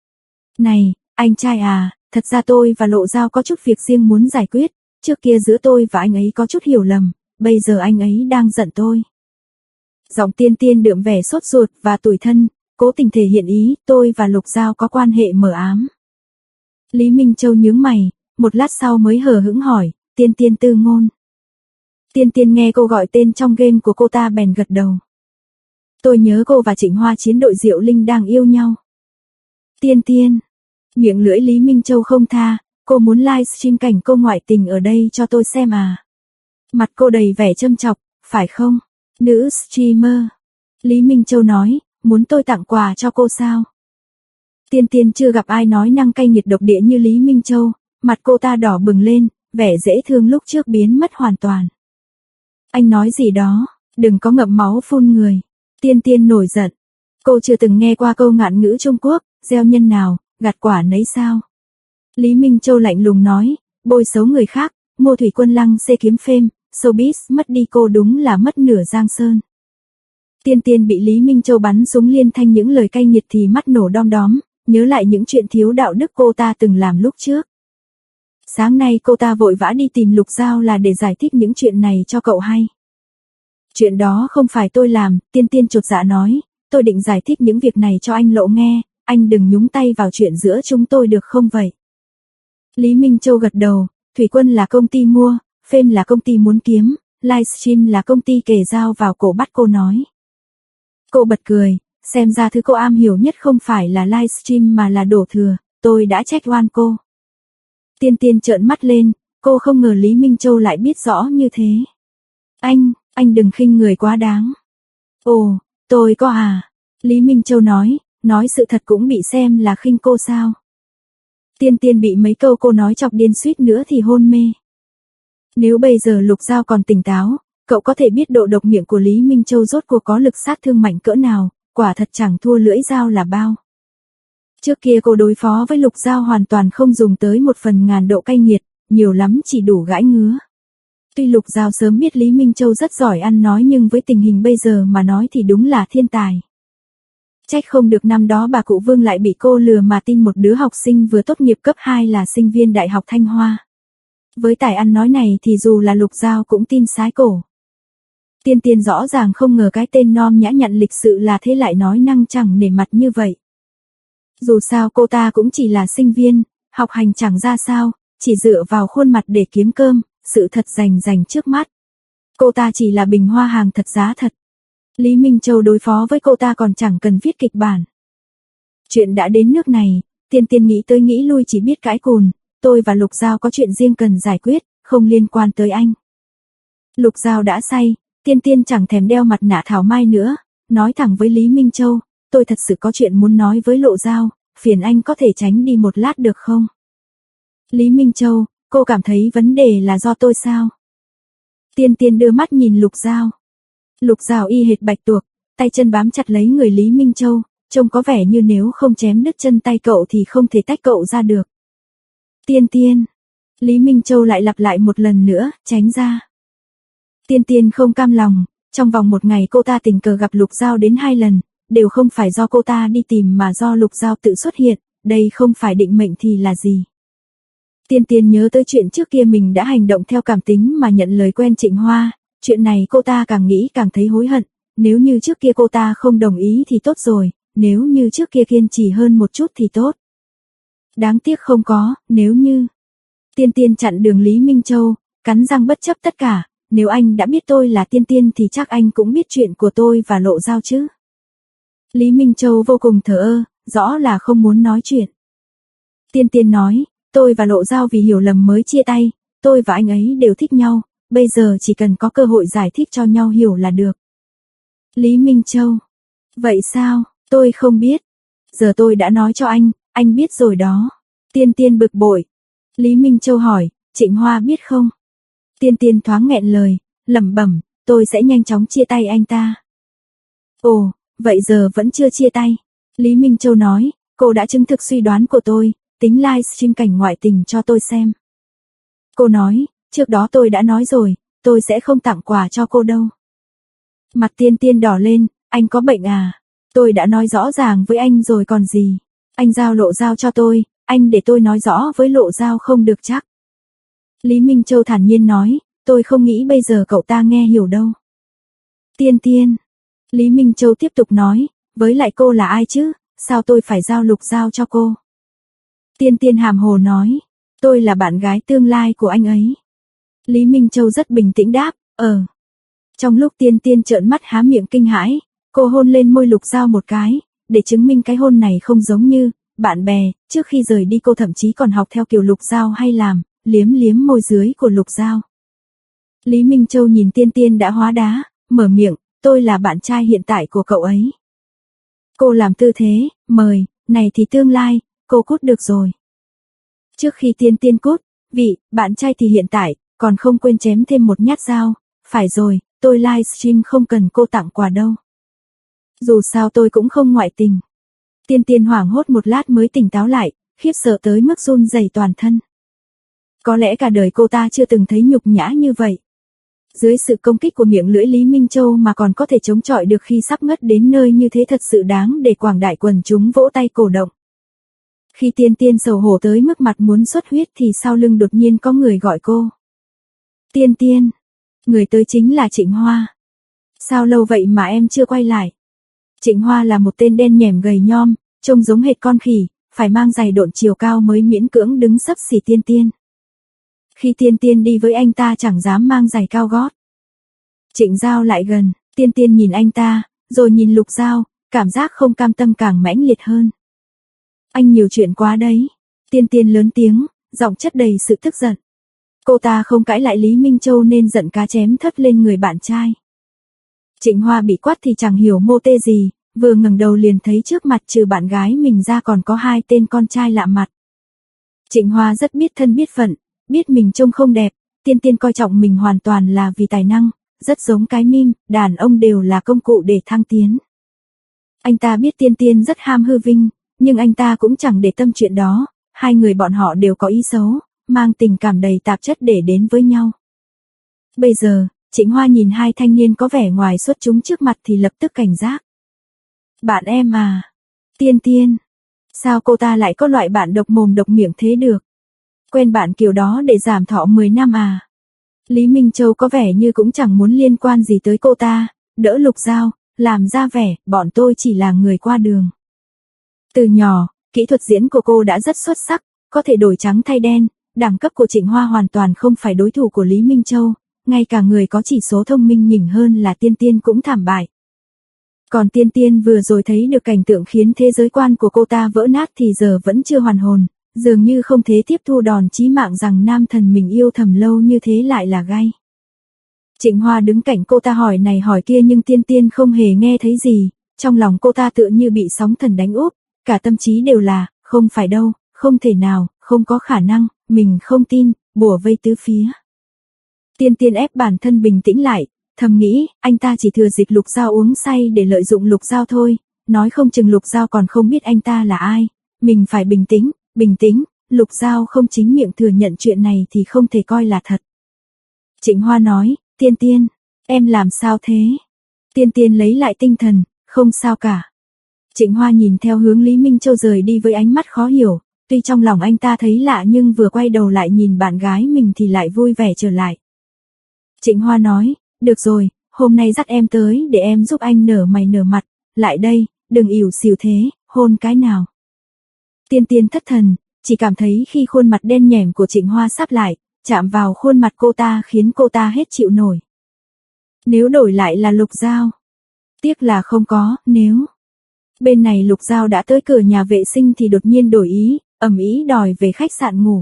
Này, anh trai à, thật ra tôi và Lộ Giao có chút việc riêng muốn giải quyết, trước kia giữa tôi và anh ấy có chút hiểu lầm, bây giờ anh ấy đang giận tôi. Giọng Tiên Tiên đượm vẻ sốt ruột và tủi thân, cố tình thể hiện ý tôi và Lục Giao có quan hệ mờ ám. Lý Minh Châu nhướng mày, một lát sau mới hờ hững hỏi, Tiên Tiên Tư Ngôn. Tiên Tiên nghe cô gọi tên trong game của cô ta bèn gật đầu. Tôi nhớ cô và Trịnh Hoa Chiến đội Diệu Linh đang yêu nhau. Tiên Tiên. Miệng lưỡi Lý Minh Châu không tha, cô muốn livestream cảnh cô ngoại tình ở đây cho tôi xem à. Mặt cô đầy vẻ châm chọc, phải không? Nữ streamer. Lý Minh Châu nói, muốn tôi tặng quà cho cô sao? Tiên Tiên chưa gặp ai nói năng cay nghiệt độc địa như Lý Minh Châu, mặt cô ta đỏ bừng lên, vẻ dễ thương lúc trước biến mất hoàn toàn. Anh nói gì đó, đừng có ngậm máu phun người. Tiên Tiên nổi giận. Cô chưa từng nghe qua câu ngạn ngữ Trung Quốc, gieo nhân nào, gặt quả nấy sao. Lý Minh Châu lạnh lùng nói, bôi xấu người khác, mua thủy quân lăng xê kiếm phêm, showbiz mất đi cô đúng là mất nửa giang sơn. Tiên Tiên bị Lý Minh Châu bắn súng liên thanh những lời cay nghiệt thì mắt nổ đom đóm, nhớ lại những chuyện thiếu đạo đức cô ta từng làm lúc trước. Sáng nay cô ta vội vã đi tìm Lục Giao là để giải thích những chuyện này cho cậu hay. Chuyện đó không phải tôi làm, Tiên Tiên chột dạ nói, tôi định giải thích những việc này cho anh Lộ nghe, anh đừng nhúng tay vào chuyện giữa chúng tôi được không vậy? Lý Minh Châu gật đầu, Thủy Quân là công ty mua, Phêm là công ty muốn kiếm, livestream là công ty kề dao vào cổ bắt cô nói. Cô bật cười, xem ra thứ cô am hiểu nhất không phải là livestream mà là đổ thừa, tôi đã trách oan cô. Tiên Tiên trợn mắt lên, cô không ngờ Lý Minh Châu lại biết rõ như thế. Anh, anh đừng khinh người quá đáng. Ồ, tôi có à? Lý Minh Châu nói, nói sự thật cũng bị xem là khinh cô sao? Tiên Tiên bị mấy câu cô nói chọc điên suýt nữa thì hôn mê. Nếu bây giờ Lục Giao còn tỉnh táo, cậu có thể biết độ độc miệng của Lý Minh Châu rốt cuộc có lực sát thương mạnh cỡ nào, quả thật chẳng thua lưỡi dao là bao. Trước kia cô đối phó với Lục Giao hoàn toàn không dùng tới một phần ngàn độ cay nghiệt, nhiều lắm chỉ đủ gãi ngứa. Tuy Lục Giao sớm biết Lý Minh Châu rất giỏi ăn nói nhưng với tình hình bây giờ mà nói thì đúng là thiên tài. Trách không được năm đó bà cụ Vương lại bị cô lừa mà tin một đứa học sinh vừa tốt nghiệp cấp hai là sinh viên Đại học Thanh Hoa. Với tài ăn nói này thì dù là Lục Giao cũng tin sái cổ. Tiên Tiên rõ ràng không ngờ cái tên non nhã nhặn lịch sự là thế lại nói năng chẳng nể mặt như vậy. Dù sao cô ta cũng chỉ là sinh viên, học hành chẳng ra sao, chỉ dựa vào khuôn mặt để kiếm cơm, sự thật rành rành trước mắt. Cô ta chỉ là bình hoa hàng thật giá thật. Lý Minh Châu đối phó với cô ta còn chẳng cần viết kịch bản. Chuyện đã đến nước này, Tiên Tiên nghĩ tới nghĩ lui chỉ biết cãi cùn, tôi và Lục Giao có chuyện riêng cần giải quyết, không liên quan tới anh. Lục Giao đã say, Tiên Tiên chẳng thèm đeo mặt nạ thảo mai nữa, nói thẳng với Lý Minh Châu, tôi thật sự có chuyện muốn nói với Lộ Giao, phiền anh có thể tránh đi một lát được không? Lý Minh Châu, cô cảm thấy vấn đề là do tôi sao? Tiên Tiên đưa mắt nhìn Lục Giao. Lục Giao y hệt bạch tuộc, tay chân bám chặt lấy người Lý Minh Châu, trông có vẻ như nếu không chém đứt chân tay cậu thì không thể tách cậu ra được. Tiên Tiên. Lý Minh Châu lại lặp lại một lần nữa, tránh ra. Tiên Tiên không cam lòng, trong vòng một ngày cô ta tình cờ gặp Lục Giao đến hai lần, đều không phải do cô ta đi tìm mà do Lục Giao tự xuất hiện, đây không phải định mệnh thì là gì. Tiên Tiên nhớ tới chuyện trước kia mình đã hành động theo cảm tính mà nhận lời quen Trịnh Hoa, chuyện này cô ta càng nghĩ càng thấy hối hận, nếu như trước kia cô ta không đồng ý thì tốt rồi, nếu như trước kia kiên trì hơn một chút thì tốt. Đáng tiếc không có, nếu như. Tiên Tiên chặn đường Lý Minh Châu, cắn răng bất chấp tất cả, nếu anh đã biết tôi là Tiên Tiên thì chắc anh cũng biết chuyện của tôi và Lộ Giao chứ. Lý Minh Châu vô cùng thờ ơ, rõ là không muốn nói chuyện. Tiên Tiên nói, tôi và Lộ Giao vì hiểu lầm mới chia tay, tôi và anh ấy đều thích nhau, bây giờ chỉ cần có cơ hội giải thích cho nhau hiểu là được. Lý Minh Châu, vậy sao, tôi không biết. Giờ tôi đã nói cho anh, anh biết rồi đó. Tiên Tiên bực bội. Lý Minh Châu hỏi, Trịnh Hoa biết không? Tiên Tiên thoáng nghẹn lời, lẩm bẩm, tôi sẽ nhanh chóng chia tay anh ta. Ồ, vậy giờ vẫn chưa chia tay. Lý Minh Châu nói, cô đã chứng thực suy đoán của tôi, tính livestream cảnh ngoại tình cho tôi xem. Cô nói, trước đó tôi đã nói rồi, tôi sẽ không tặng quà cho cô đâu. Mặt Tiên Tiên đỏ lên, anh có bệnh à? Tôi đã nói rõ ràng với anh rồi còn gì. Anh giao Lộ Giao cho tôi, anh để tôi nói rõ với Lộ Giao không được chắc. Lý Minh Châu thản nhiên nói, tôi không nghĩ bây giờ cậu ta nghe hiểu đâu. Tiên Tiên. Lý Minh Châu tiếp tục nói, với lại cô là ai chứ, sao tôi phải giao Lục Giao cho cô? Tiên Tiên hàm hồ nói, tôi là bạn gái tương lai của anh ấy. Lý Minh Châu rất bình tĩnh đáp, ờ. Trong lúc Tiên Tiên trợn mắt há miệng kinh hãi, cô hôn lên môi Lục Giao một cái, để chứng minh cái hôn này không giống như bạn bè, trước khi rời đi cô thậm chí còn học theo kiểu Lục Giao hay làm, liếm liếm môi dưới của Lục Giao. Lý Minh Châu nhìn Tiên Tiên đã hóa đá, mở miệng, tôi là bạn trai hiện tại của cậu ấy. Cô làm tư thế, mời, này thì tương lai, cô cút được rồi. Trước khi Tiên Tiên cút, vị, bạn trai thì hiện tại, còn không quên chém thêm một nhát dao, phải rồi, tôi livestream không cần cô tặng quà đâu. Dù sao tôi cũng không ngoại tình. Tiên Tiên hoảng hốt một lát mới tỉnh táo lại, khiếp sợ tới mức run rẩy toàn thân. Có lẽ cả đời cô ta chưa từng thấy nhục nhã như vậy. Dưới sự công kích của miệng lưỡi Lý Minh Châu mà còn có thể chống chọi được khi sắp ngất đến nơi như thế thật sự đáng để quảng đại quần chúng vỗ tay cổ động. Khi Tiên Tiên xấu hổ tới mức mặt muốn xuất huyết thì sau lưng đột nhiên có người gọi cô. Tiên Tiên, người tới chính là Trịnh Hoa. Sao lâu vậy mà em chưa quay lại? Trịnh Hoa là một tên đen nhẻm gầy nhom, trông giống hệt con khỉ, phải mang giày độn chiều cao mới miễn cưỡng đứng xấp xỉ Tiên Tiên. Khi Tiên Tiên đi với anh ta chẳng dám mang giày cao gót. Trịnh Giao lại gần, Tiên Tiên nhìn anh ta, rồi nhìn Lục Giao, cảm giác không cam tâm càng mãnh liệt hơn. Anh nhiều chuyện quá đấy. Tiên Tiên lớn tiếng, giọng chất đầy sự tức giận. Cô ta không cãi lại Lý Minh Châu nên giận cá chém thất lên người bạn trai. Trịnh Hoa bị quát thì chẳng hiểu mô tê gì, vừa ngẩng đầu liền thấy trước mặt trừ bạn gái mình ra còn có hai tên con trai lạ mặt. Trịnh Hoa rất biết thân biết phận, biết mình trông không đẹp, Tiên Tiên coi trọng mình hoàn toàn là vì tài năng, rất giống cái meme, đàn ông đều là công cụ để thăng tiến. Anh ta biết Tiên Tiên rất ham hư vinh, nhưng anh ta cũng chẳng để tâm chuyện đó, hai người bọn họ đều có ý xấu, mang tình cảm đầy tạp chất để đến với nhau. Bây giờ, Trịnh Hoa nhìn hai thanh niên có vẻ ngoài xuất chúng trước mặt thì lập tức cảnh giác. Bạn em à? Tiên Tiên. Sao cô ta lại có loại bạn độc mồm độc miệng thế được? Quen bạn kiểu đó để giảm thọ mười năm à? Lý Minh Châu có vẻ như cũng chẳng muốn liên quan gì tới cô ta, đỡ Lục Giao, làm ra vẻ, bọn tôi chỉ là người qua đường. Từ nhỏ, kỹ thuật diễn của cô đã rất xuất sắc, có thể đổi trắng thay đen, đẳng cấp của Trịnh Hoa hoàn toàn không phải đối thủ của Lý Minh Châu, ngay cả người có chỉ số thông minh nhỉnh hơn là Tiên Tiên cũng thảm bại. Còn Tiên Tiên vừa rồi thấy được cảnh tượng khiến thế giới quan của cô ta vỡ nát thì giờ vẫn chưa hoàn hồn, dường như không thể tiếp thu đòn chí mạng rằng nam thần mình yêu thầm lâu như thế lại là gay. Trịnh Hoa đứng cạnh cô ta hỏi này hỏi kia nhưng Tiên Tiên không hề nghe thấy gì, trong lòng cô ta tựa như bị sóng thần đánh úp, cả tâm trí đều là, không phải đâu, không thể nào, không có khả năng, mình không tin, bủa vây tứ phía. Tiên Tiên ép bản thân bình tĩnh lại, thầm nghĩ, anh ta chỉ thừa dịp Lục Giao uống say để lợi dụng Lục Giao thôi, nói không chừng Lục Giao còn không biết anh ta là ai, mình phải bình tĩnh, bình tĩnh, Lục Giao không chính miệng thừa nhận chuyện này thì không thể coi là thật. Trịnh Hoa nói, Tiên Tiên, em làm sao thế? Tiên Tiên lấy lại tinh thần, không sao cả. Trịnh Hoa nhìn theo hướng Lý Minh Châu rời đi với ánh mắt khó hiểu, tuy trong lòng anh ta thấy lạ nhưng vừa quay đầu lại nhìn bạn gái mình thì lại vui vẻ trở lại. Trịnh Hoa nói, được rồi, hôm nay dắt em tới để em giúp anh nở mày nở mặt, lại đây, đừng ỉu xìu thế, hôn cái nào. Tiên Tiên thất thần, chỉ cảm thấy khi khuôn mặt đen nhẻm của Trịnh Hoa sắp lại, chạm vào khuôn mặt cô ta khiến cô ta hết chịu nổi. Nếu đổi lại là Lục Giao. Tiếc là không có, nếu. Bên này Lục Giao đã tới cửa nhà vệ sinh thì đột nhiên đổi ý, ầm ĩ đòi về khách sạn ngủ.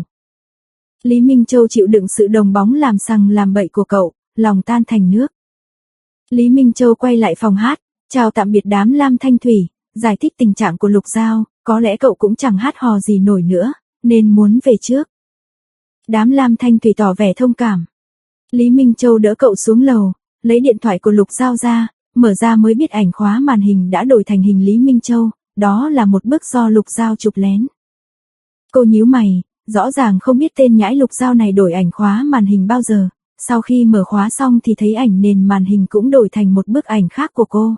Lý Minh Châu chịu đựng sự đồng bóng làm sằng làm bậy của cậu, lòng tan thành nước. Lý Minh Châu quay lại phòng hát, chào tạm biệt đám Lam Thanh Thủy, giải thích tình trạng của Lục Giao, có lẽ cậu cũng chẳng hát hò gì nổi nữa, nên muốn về trước. Đám Lam Thanh Thủy tỏ vẻ thông cảm. Lý Minh Châu đỡ cậu xuống lầu, lấy điện thoại của Lục Giao ra, mở ra mới biết ảnh khóa màn hình đã đổi thành hình Lý Minh Châu, đó là một bức do Lục Giao chụp lén. Cô nhíu mày, rõ ràng không biết tên nhãi Lục Giao này đổi ảnh khóa màn hình bao giờ, sau khi mở khóa xong thì thấy ảnh nền màn hình cũng đổi thành một bức ảnh khác của cô.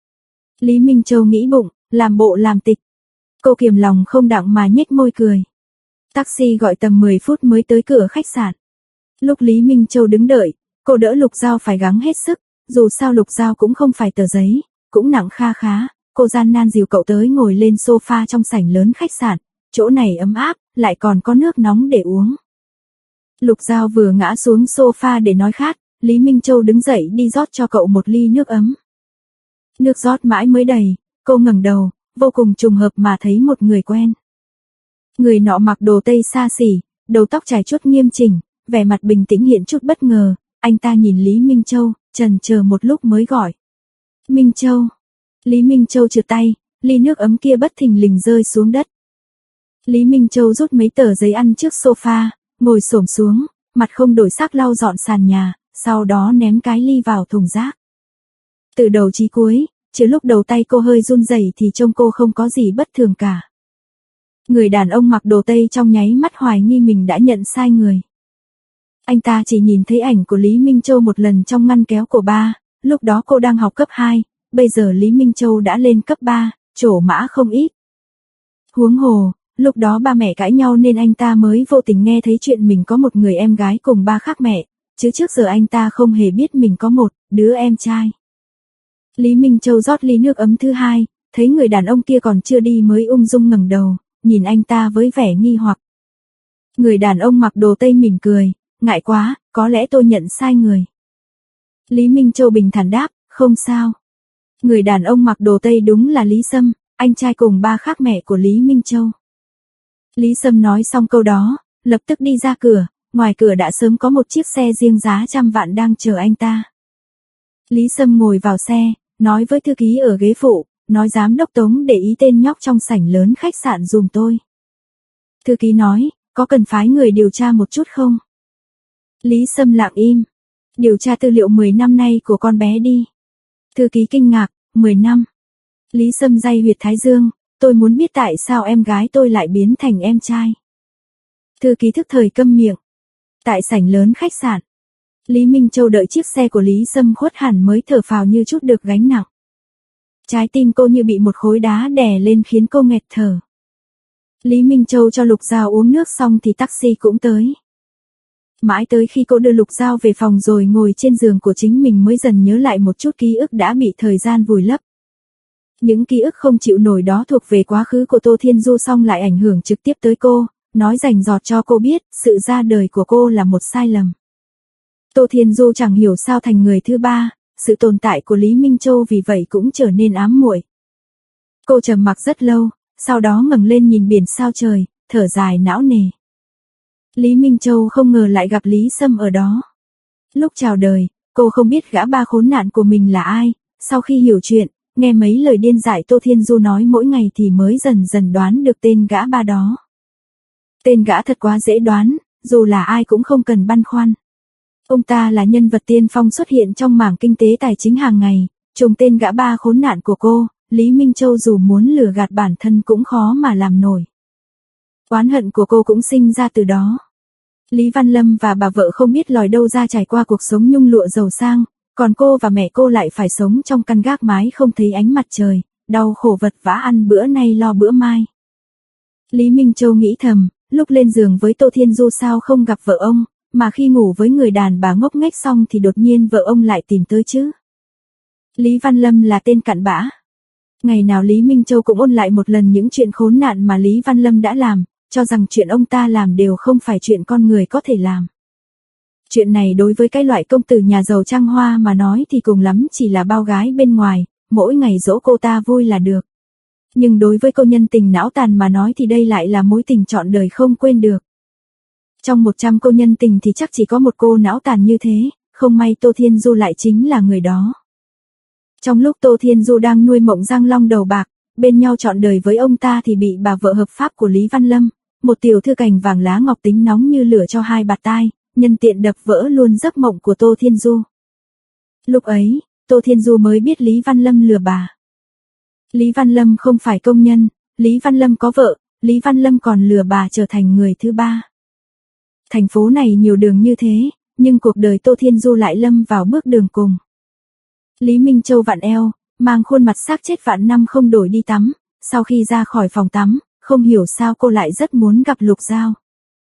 Lý Minh Châu nghĩ bụng, làm bộ làm tịch. Cô kiềm lòng không đặng mà nhếch môi cười. Taxi gọi tầm mười phút mới tới cửa khách sạn. Lúc Lý Minh Châu đứng đợi, cô đỡ Lục Giao phải gắng hết sức, dù sao Lục Giao cũng không phải tờ giấy, cũng nặng kha khá, cô gian nan dìu cậu tới ngồi lên sofa trong sảnh lớn khách sạn, chỗ này ấm áp, lại còn có nước nóng để uống. Lục Giao vừa ngã xuống sofa để nói khát, Lý Minh Châu đứng dậy đi rót cho cậu một ly nước ấm. Nước rót mãi mới đầy, cô ngẩng đầu, vô cùng trùng hợp mà thấy một người quen. Người nọ mặc đồ tây xa xỉ, đầu tóc chải chuốt nghiêm chỉnh, vẻ mặt bình tĩnh hiện chút bất ngờ, anh ta nhìn Lý Minh Châu, chần chờ một lúc mới gọi. Minh Châu. Lý Minh Châu trượt tay, ly nước ấm kia bất thình lình rơi xuống đất. Lý Minh Châu rút mấy tờ giấy ăn trước sofa, ngồi xổm xuống, mặt không đổi sắc lau dọn sàn nhà, sau đó ném cái ly vào thùng rác. Từ đầu chí cuối, chứ lúc đầu tay cô hơi run rẩy thì trông cô không có gì bất thường cả. Người đàn ông mặc đồ tây trong nháy mắt hoài nghi mình đã nhận sai người. Anh ta chỉ nhìn thấy ảnh của Lý Minh Châu một lần trong ngăn kéo của ba, lúc đó cô đang học cấp hai, bây giờ Lý Minh Châu đã lên cấp ba, trổ mã không ít. Huống hồ, lúc đó ba mẹ cãi nhau nên anh ta mới vô tình nghe thấy chuyện mình có một người em gái cùng ba khác mẹ, chứ trước giờ anh ta không hề biết mình có một đứa em trai. Lý Minh Châu rót ly nước ấm thứ hai, thấy người đàn ông kia còn chưa đi mới ung dung ngẩng đầu, nhìn anh ta với vẻ nghi hoặc. Người đàn ông mặc đồ tây mỉm cười, ngại quá, có lẽ tôi nhận sai người. Lý Minh Châu bình thản đáp, không sao. Người đàn ông mặc đồ tây đúng là Lý Sâm, anh trai cùng ba khác mẹ của Lý Minh Châu. Lý Sâm nói xong câu đó, lập tức đi ra cửa, ngoài cửa đã sớm có một chiếc xe riêng giá trăm vạn đang chờ anh ta. Lý Sâm ngồi vào xe, nói với thư ký ở ghế phụ, nói giám đốc Tống để ý tên nhóc trong sảnh lớn khách sạn dùm tôi. Thư ký nói, có cần phái người điều tra một chút không? Lý Sâm lặng im, điều tra tư liệu mười năm nay của con bé đi. Thư ký kinh ngạc, mười năm. Lý Sâm day huyệt thái dương, tôi muốn biết tại sao em gái tôi lại biến thành em trai. Thư ký thức thời câm miệng. Tại sảnh lớn khách sạn, Lý Minh Châu đợi chiếc xe của Lý Sâm khuất hẳn mới thở phào như chút được gánh nặng. Trái tim cô như bị một khối đá đè lên khiến cô nghẹt thở. Lý Minh Châu cho Lục Giao uống nước xong thì taxi cũng tới. Mãi tới khi cô đưa Lục Giao về phòng rồi ngồi trên giường của chính mình mới dần nhớ lại một chút ký ức đã bị thời gian vùi lấp. Những ký ức không chịu nổi đó thuộc về quá khứ của Tô Thiên Du song lại ảnh hưởng trực tiếp tới cô, nói rành rọt cho cô biết sự ra đời của cô là một sai lầm. Tô Thiên Du chẳng hiểu sao thành người thứ ba, sự tồn tại của Lý Minh Châu vì vậy cũng trở nên ám muội. Cô trầm mặc rất lâu, sau đó ngẩng lên nhìn biển sao trời, thở dài não nề. Lý Minh Châu không ngờ lại gặp Lý Sâm ở đó. Lúc chào đời, cô không biết gã ba khốn nạn của mình là ai, sau khi hiểu chuyện, nghe mấy lời điên dại Tô Thiên Du nói mỗi ngày thì mới dần dần đoán được tên gã ba đó. Tên gã thật quá dễ đoán, dù là ai cũng không cần băn khoăn. Ông ta là nhân vật tiên phong xuất hiện trong mảng kinh tế tài chính hàng ngày, trùng tên gã ba khốn nạn của cô, Lý Minh Châu dù muốn lừa gạt bản thân cũng khó mà làm nổi. Oán hận của cô cũng sinh ra từ đó. Lý Văn Lâm và bà vợ không biết lòi đâu ra trải qua cuộc sống nhung lụa giàu sang, còn cô và mẹ cô lại phải sống trong căn gác mái không thấy ánh mặt trời, đau khổ vật vã ăn bữa nay lo bữa mai. Lý Minh Châu nghĩ thầm, lúc lên giường với Tô Thiên Du sao không gặp vợ ông, mà khi ngủ với người đàn bà ngốc nghếch xong thì đột nhiên vợ ông lại tìm tới chứ. Lý Văn Lâm là tên cặn bã. Ngày nào Lý Minh Châu cũng ôn lại một lần những chuyện khốn nạn mà Lý Văn Lâm đã làm, cho rằng chuyện ông ta làm đều không phải chuyện con người có thể làm. Chuyện này đối với cái loại công tử nhà giàu trăng hoa mà nói thì cùng lắm chỉ là bao gái bên ngoài, mỗi ngày dỗ cô ta vui là được. Nhưng đối với cô nhân tình não tàn mà nói thì đây lại là mối tình trọn đời không quên được. Trong một trăm cô nhân tình thì chắc chỉ có một cô não tàn như thế, không may Tô Thiên Du lại chính là người đó. Trong lúc Tô Thiên Du đang nuôi mộng Giang Long đầu bạc, bên nhau trọn đời với ông ta thì bị bà vợ hợp pháp của Lý Văn Lâm, một tiểu thư cành vàng lá ngọc tính nóng như lửa cho hai bạt tai, nhân tiện đập vỡ luôn giấc mộng của Tô Thiên Du. Lúc ấy, Tô Thiên Du mới biết Lý Văn Lâm lừa bà. Lý Văn Lâm không phải công nhân, Lý Văn Lâm có vợ, Lý Văn Lâm còn lừa bà trở thành người thứ ba. Thành phố này nhiều đường như thế, nhưng cuộc đời Tô Thiên Du lại lâm vào bước đường cùng. Lý Minh Châu vặn eo, mang khuôn mặt xác chết vạn năm không đổi đi tắm, sau khi ra khỏi phòng tắm, không hiểu sao cô lại rất muốn gặp Lục Giao.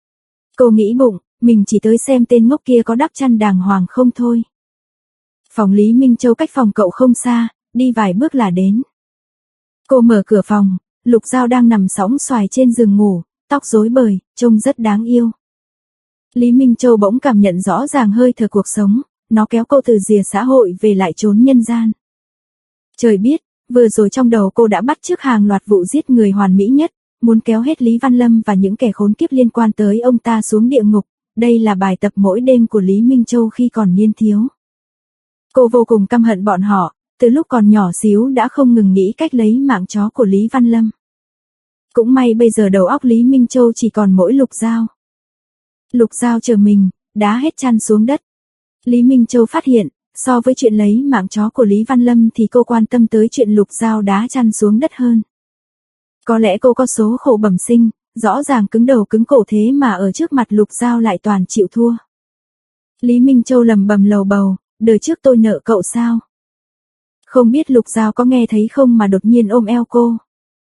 Cô nghĩ bụng, mình chỉ tới xem tên ngốc kia có đắp chăn đàng hoàng không thôi. Phòng Lý Minh Châu cách phòng cậu không xa, đi vài bước là đến. Cô mở cửa phòng, Lục Giao đang nằm sõng xoài trên giường ngủ, tóc rối bời, trông rất đáng yêu. Lý Minh Châu bỗng cảm nhận rõ ràng hơi thở cuộc sống, nó kéo cô từ rìa xã hội về lại chốn nhân gian. Trời biết, vừa rồi trong đầu cô đã bắt chước hàng loạt vụ giết người hoàn mỹ nhất, muốn kéo hết Lý Văn Lâm và những kẻ khốn kiếp liên quan tới ông ta xuống địa ngục. Đây là bài tập mỗi đêm của Lý Minh Châu khi còn niên thiếu. Cô vô cùng căm hận bọn họ, từ lúc còn nhỏ xíu đã không ngừng nghĩ cách lấy mạng chó của Lý Văn Lâm. Cũng may bây giờ đầu óc Lý Minh Châu chỉ còn mỗi Lục Giao. Lục Giao chờ mình, đá hết chăn xuống đất. Lý Minh Châu phát hiện, so với chuyện lấy mạng chó của Lý Văn Lâm thì cô quan tâm tới chuyện Lục Giao đá chăn xuống đất hơn. Có lẽ cô có số khổ bẩm sinh, rõ ràng cứng đầu cứng cổ thế mà ở trước mặt Lục Giao lại toàn chịu thua. Lý Minh Châu lầm bầm lầu bầu, đời trước tôi nợ cậu sao? Không biết Lục Giao có nghe thấy không mà đột nhiên ôm eo cô.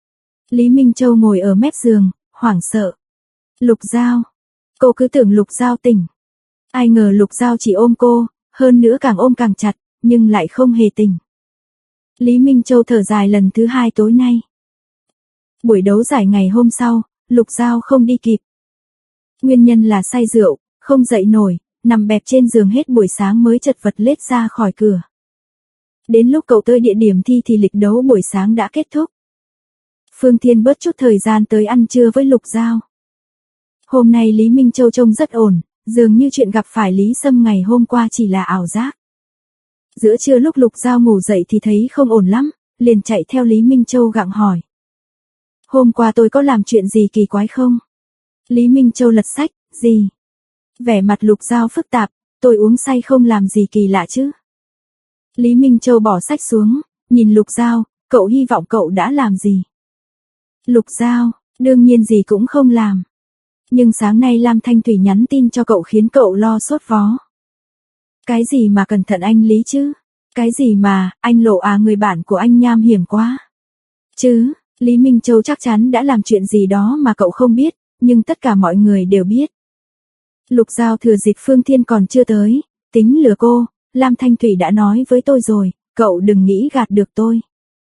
Lý Minh Châu ngồi ở mép giường, hoảng sợ. Lục Giao. Cô cứ tưởng Lục Giao tỉnh. Ai ngờ Lục Giao chỉ ôm cô, hơn nữa càng ôm càng chặt, nhưng lại không hề tỉnh. Lý Minh Châu thở dài lần thứ hai tối nay. Buổi đấu giải ngày hôm sau, Lục Giao không đi kịp. Nguyên nhân là say rượu, không dậy nổi, nằm bẹp trên giường hết buổi sáng mới chật vật lết ra khỏi cửa. Đến lúc cậu tới địa điểm thi thì lịch đấu buổi sáng đã kết thúc. Phương Thiên bớt chút thời gian tới ăn trưa với Lục Giao. Hôm nay Lý Minh Châu trông rất ổn, dường như chuyện gặp phải Lý Sâm ngày hôm qua chỉ là ảo giác. Giữa trưa lúc Lục Giao ngủ dậy thì thấy không ổn lắm, liền chạy theo Lý Minh Châu gặng hỏi. Hôm qua tôi có làm chuyện gì kỳ quái không? Lý Minh Châu lật sách, gì? Vẻ mặt Lục Giao phức tạp, tôi uống say không làm gì kỳ lạ chứ. Lý Minh Châu bỏ sách xuống, nhìn Lục Giao, cậu hy vọng cậu đã làm gì? Lục Giao, đương nhiên gì cũng không làm. Nhưng sáng nay Lam Thanh Thủy nhắn tin cho cậu khiến cậu lo sốt vó. Cái gì mà cẩn thận anh Lý chứ? Cái gì mà, anh Lộ à người bạn của anh nham hiểm quá. Chứ, Lý Minh Châu chắc chắn đã làm chuyện gì đó mà cậu không biết, nhưng tất cả mọi người đều biết. Lục Giao thừa dịp Phương Thiên còn chưa tới, tính lừa cô, Lam Thanh Thủy đã nói với tôi rồi, cậu đừng nghĩ gạt được tôi.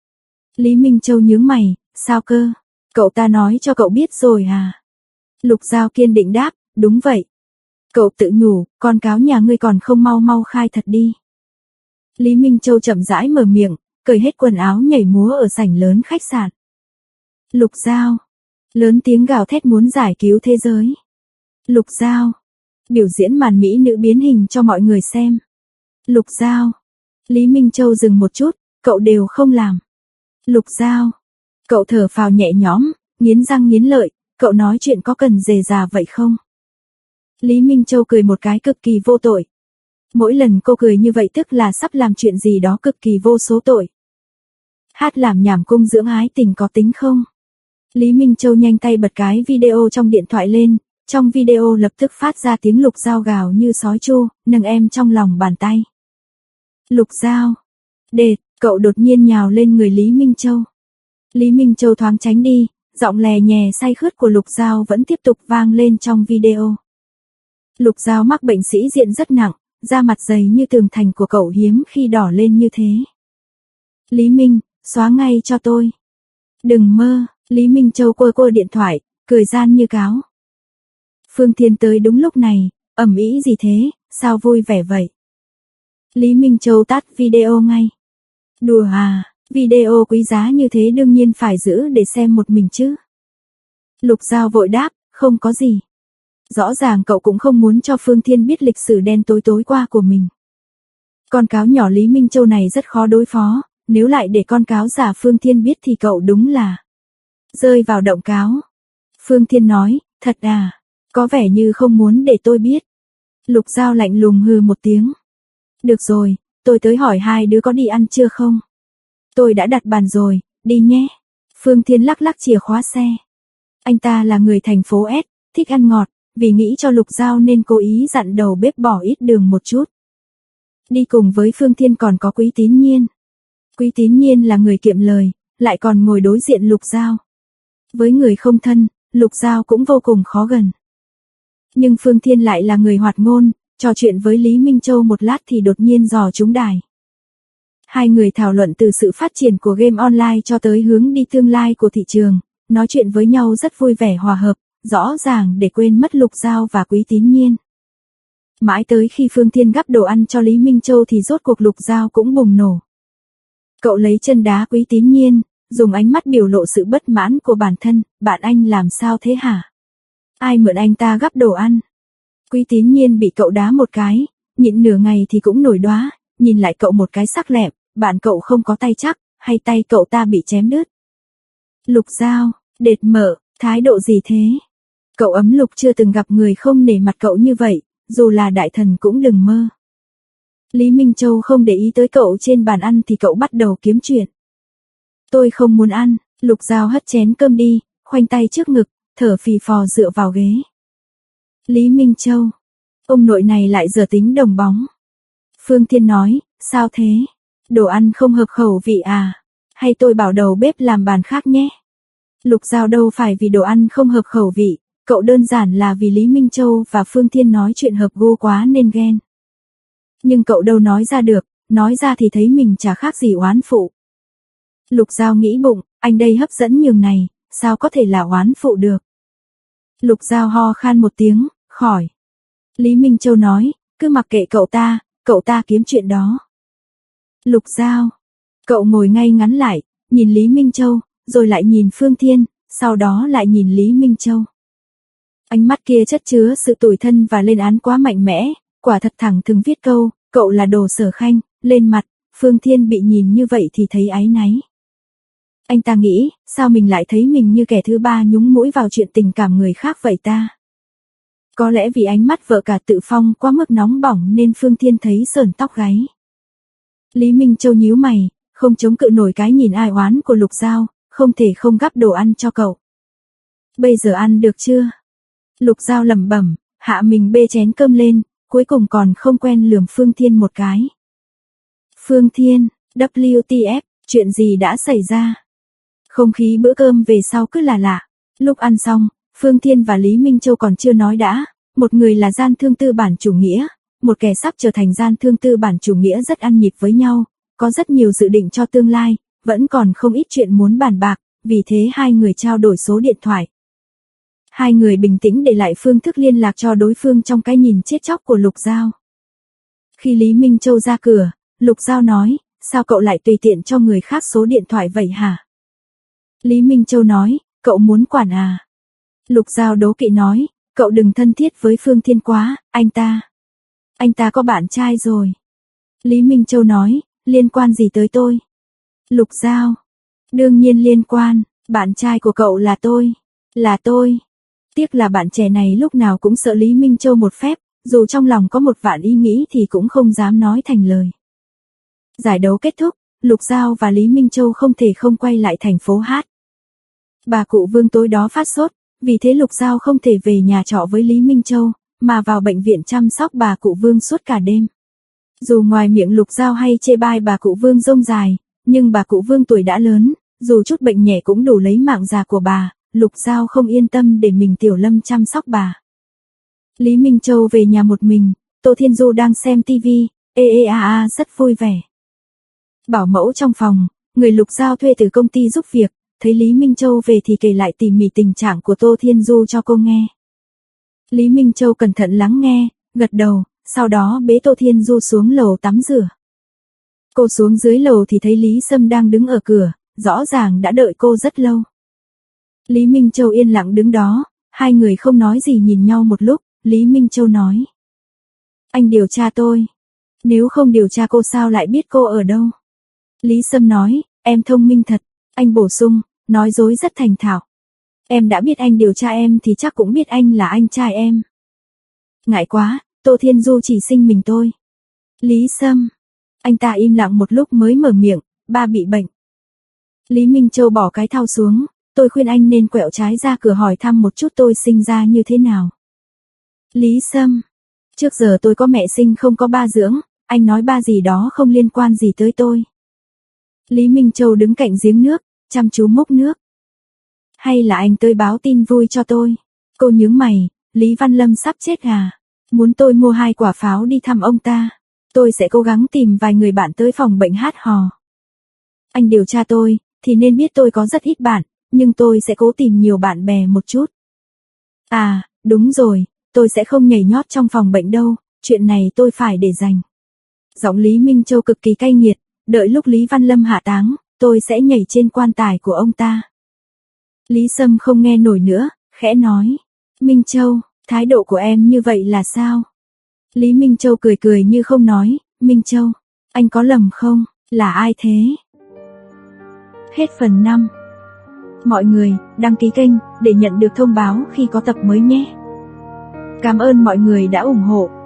Lý Minh Châu nhướng mày, sao cơ? Cậu ta nói cho cậu biết rồi à? Lục Giao kiên định đáp, đúng vậy. Cậu tự nhủ, con cáo nhà ngươi còn không mau mau khai thật đi. Lý Minh Châu chậm rãi mở miệng, cởi hết quần áo nhảy múa ở sảnh lớn khách sạn. Lục Giao, lớn tiếng gào thét muốn giải cứu thế giới. Lục Giao, biểu diễn màn mỹ nữ biến hình cho mọi người xem. Lục Giao, Lý Minh Châu dừng một chút, cậu đều không làm. Lục Giao. Cậu thở phào nhẹ nhõm, nghiến răng nghiến lợi, cậu nói chuyện có cần dề già vậy không? Lý Minh Châu cười một cái cực kỳ vô tội. Mỗi lần cô cười như vậy tức là sắp làm chuyện gì đó cực kỳ vô số tội. Hát làm nhảm cung dưỡng ái tình có tính không? Lý Minh Châu nhanh tay bật cái video trong điện thoại lên, trong video lập tức phát ra tiếng Lục Giao gào như sói chu, nâng em trong lòng bàn tay. Lục Giao. Đệt, cậu đột nhiên nhào lên người Lý Minh Châu. Lý Minh Châu thoáng tránh đi, giọng lè nhè say khướt của Lục Giao vẫn tiếp tục vang lên trong video. Lục Giao mắc bệnh sĩ diện rất nặng, da mặt dày như tường thành của cậu hiếm khi đỏ lên như thế. Lý Minh, xóa ngay cho tôi. Đừng mơ, Lý Minh Châu quơ quơ điện thoại, cười gian như cáo. Phương Thiên tới đúng lúc này, ầm ĩ gì thế, sao vui vẻ vậy? Lý Minh Châu tắt video ngay. Đùa à, video quý giá như thế đương nhiên phải giữ để xem một mình chứ. Lục Giao vội đáp, không có gì. Rõ ràng cậu cũng không muốn cho Phương Thiên biết lịch sử đen tối tối qua của mình. Con cáo nhỏ Lý Minh Châu này rất khó đối phó, nếu lại để con cáo giả Phương Thiên biết thì cậu đúng là rơi vào động cáo. Phương Thiên nói, thật à, có vẻ như không muốn để tôi biết. Lục Giao lạnh lùng hừ một tiếng. Được rồi, tôi tới hỏi hai đứa có đi ăn chưa không? Tôi đã đặt bàn rồi, đi nhé. Phương Thiên lắc lắc chìa khóa xe. Anh ta là người thành phố S, thích ăn ngọt, vì nghĩ cho Lục Giao nên cố ý dặn đầu bếp bỏ ít đường một chút. Đi cùng với Phương Thiên còn có Quý Tín Nhiên. Quý Tín Nhiên là người kiệm lời, lại còn ngồi đối diện Lục Giao. Với người không thân, Lục Giao cũng vô cùng khó gần. Nhưng Phương Thiên lại là người hoạt ngôn, trò chuyện với Lý Minh Châu một lát thì đột nhiên dò trúng đài. Hai người thảo luận từ sự phát triển của game online cho tới hướng đi tương lai của thị trường, nói chuyện với nhau rất vui vẻ hòa hợp, rõ ràng để quên mất Lục Giao và Quý Tín Nhiên. Mãi tới khi Phương Thiên gắp đồ ăn cho Lý Minh Châu thì rốt cuộc Lục Giao cũng bùng nổ. Cậu lấy chân đá Quý Tín Nhiên, dùng ánh mắt biểu lộ sự bất mãn của bản thân, bạn anh làm sao thế hả? Ai mượn anh ta gắp đồ ăn? Quý Tín Nhiên bị cậu đá một cái, nhịn nửa ngày thì cũng nổi đoá, nhìn lại cậu một cái sắc lẹm, bạn cậu không có tay chắc, hay tay cậu ta bị chém đứt? Lục Giao, đệt mở, thái độ gì thế? Cậu ấm Lục chưa từng gặp người không nể mặt cậu như vậy, dù là đại thần cũng đừng mơ. Lý Minh Châu không để ý tới cậu trên bàn ăn thì cậu bắt đầu kiếm chuyện. Tôi không muốn ăn, Lục Giao hất chén cơm đi, khoanh tay trước ngực, thở phì phò dựa vào ghế. Lý Minh Châu, ông nội này lại giờ tính đồng bóng. Phương Thiên nói, sao thế? Đồ ăn không hợp khẩu vị à? Hay tôi bảo đầu bếp làm bàn khác nhé? Lục Giao đâu phải vì đồ ăn không hợp khẩu vị, cậu đơn giản là vì Lý Minh Châu và Phương Thiên nói chuyện hợp gu quá nên ghen. Nhưng cậu đâu nói ra được, nói ra thì thấy mình chả khác gì oán phụ. Lục Giao nghĩ bụng, anh đây hấp dẫn nhường này, sao có thể là oán phụ được? Lục Giao ho khan một tiếng, khỏi. Lý Minh Châu nói, cứ mặc kệ cậu ta, cậu ta kiếm chuyện đó. Lục Giao, cậu ngồi ngay ngắn lại, nhìn Lý Minh Châu, rồi lại nhìn Phương Thiên, sau đó lại nhìn Lý Minh Châu. Ánh mắt kia chất chứa sự tủi thân và lên án quá mạnh mẽ, quả thật thẳng thừng viết câu, cậu là đồ Sở Khanh, lên mặt. Phương Thiên bị nhìn như vậy thì thấy áy náy. Anh ta nghĩ, sao mình lại thấy mình như kẻ thứ ba nhúng mũi vào chuyện tình cảm người khác vậy ta? Có lẽ vì ánh mắt vợ cả Tự Phong quá mức nóng bỏng nên Phương Thiên thấy sởn tóc gáy. Lý Minh Châu nhíu mày, không chống cự nổi cái nhìn ai oán của Lục Giao, không thể không gắp đồ ăn cho cậu. Bây giờ ăn được chưa? Lục Giao lẩm bẩm, hạ mình bê chén cơm lên, cuối cùng còn không quen lườm Phương Thiên một cái. Phương Thiên, W T F, chuyện gì đã xảy ra? Không khí bữa cơm về sau cứ là lạ. Lúc ăn xong, Phương Thiên và Lý Minh Châu còn chưa nói đã, một người là gian thương tư bản chủ nghĩa, một kẻ sắp trở thành gian thương tư bản chủ nghĩa rất ăn nhịp với nhau, có rất nhiều dự định cho tương lai, vẫn còn không ít chuyện muốn bàn bạc, vì thế hai người trao đổi số điện thoại. Hai người bình tĩnh để lại phương thức liên lạc cho đối phương trong cái nhìn chết chóc của Lục Giao. Khi Lý Minh Châu ra cửa, Lục Giao nói, sao cậu lại tùy tiện cho người khác số điện thoại vậy hả? Lý Minh Châu nói, cậu muốn quản à? Lục Giao đố kỵ nói, cậu đừng thân thiết với Phương Thiên quá, anh ta. Anh ta có bạn trai rồi. Lý Minh Châu nói, liên quan gì tới tôi? Lục Giao. Đương nhiên liên quan, bạn trai của cậu là tôi. Là tôi. Tiếc là bạn trẻ này lúc nào cũng sợ Lý Minh Châu một phép, dù trong lòng có một vạn ý nghĩ thì cũng không dám nói thành lời. Giải đấu kết thúc, Lục Giao và Lý Minh Châu không thể không quay lại thành phố hát. Bà cụ Vương tối đó phát sốt, vì thế Lục Giao không thể về nhà trọ với Lý Minh Châu, mà vào bệnh viện chăm sóc bà cụ Vương suốt cả đêm. Dù ngoài miệng Lục Giao hay chê bai bà cụ Vương rông dài, nhưng bà cụ Vương tuổi đã lớn, dù chút bệnh nhẹ cũng đủ lấy mạng già của bà, Lục Giao không yên tâm để mình Tiểu Lâm chăm sóc bà. Lý Minh Châu về nhà một mình, Tô Thiên Du đang xem tivi, ê ê a a rất vui vẻ. Bảo mẫu trong phòng, người Lục Giao thuê từ công ty giúp việc, thấy Lý Minh Châu về thì kể lại tỉ mỉ tình trạng của Tô Thiên Du cho cô nghe. Lý Minh Châu cẩn thận lắng nghe, gật đầu, sau đó bế Tô Thiên Du xuống lầu tắm rửa. Cô xuống dưới lầu thì thấy Lý Sâm đang đứng ở cửa, rõ ràng đã đợi cô rất lâu. Lý Minh Châu yên lặng đứng đó, hai người không nói gì nhìn nhau một lúc, Lý Minh Châu nói. Anh điều tra tôi. Nếu không điều tra cô sao lại biết cô ở đâu? Lý Sâm nói, em thông minh thật. Anh bổ sung, nói dối rất thành thạo. Em đã biết anh điều tra em thì chắc cũng biết anh là anh trai em. Ngại quá, Tô Thiên Du chỉ sinh mình tôi. Lý Sâm. Anh ta im lặng một lúc mới mở miệng, ba bị bệnh. Lý Minh Châu bỏ cái thau xuống, tôi khuyên anh nên quẹo trái ra cửa hỏi thăm một chút tôi sinh ra như thế nào. Lý Sâm. Trước giờ tôi có mẹ sinh không có ba dưỡng, anh nói ba gì đó không liên quan gì tới tôi. Lý Minh Châu đứng cạnh giếng nước, chăm chú múc nước. Hay là anh tới báo tin vui cho tôi? Cô nhướng mày, Lý Văn Lâm sắp chết à? Muốn tôi mua hai quả pháo đi thăm ông ta? Tôi sẽ cố gắng tìm vài người bạn tới phòng bệnh hát hò. Anh điều tra tôi, thì nên biết tôi có rất ít bạn, nhưng tôi sẽ cố tìm nhiều bạn bè một chút. À, đúng rồi, tôi sẽ không nhảy nhót trong phòng bệnh đâu, chuyện này tôi phải để dành. Giọng Lý Minh Châu cực kỳ cay nghiệt, đợi lúc Lý Văn Lâm hạ táng, tôi sẽ nhảy trên quan tài của ông ta. Lý Sâm không nghe nổi nữa, khẽ nói. Minh Châu, thái độ của em như vậy là sao? Lý Minh Châu cười cười như không nói, Minh Châu, anh có lầm không, là ai thế? Hết phần năm. Mọi người, đăng ký kênh, để nhận được thông báo khi có tập mới nhé. Cảm ơn mọi người đã ủng hộ.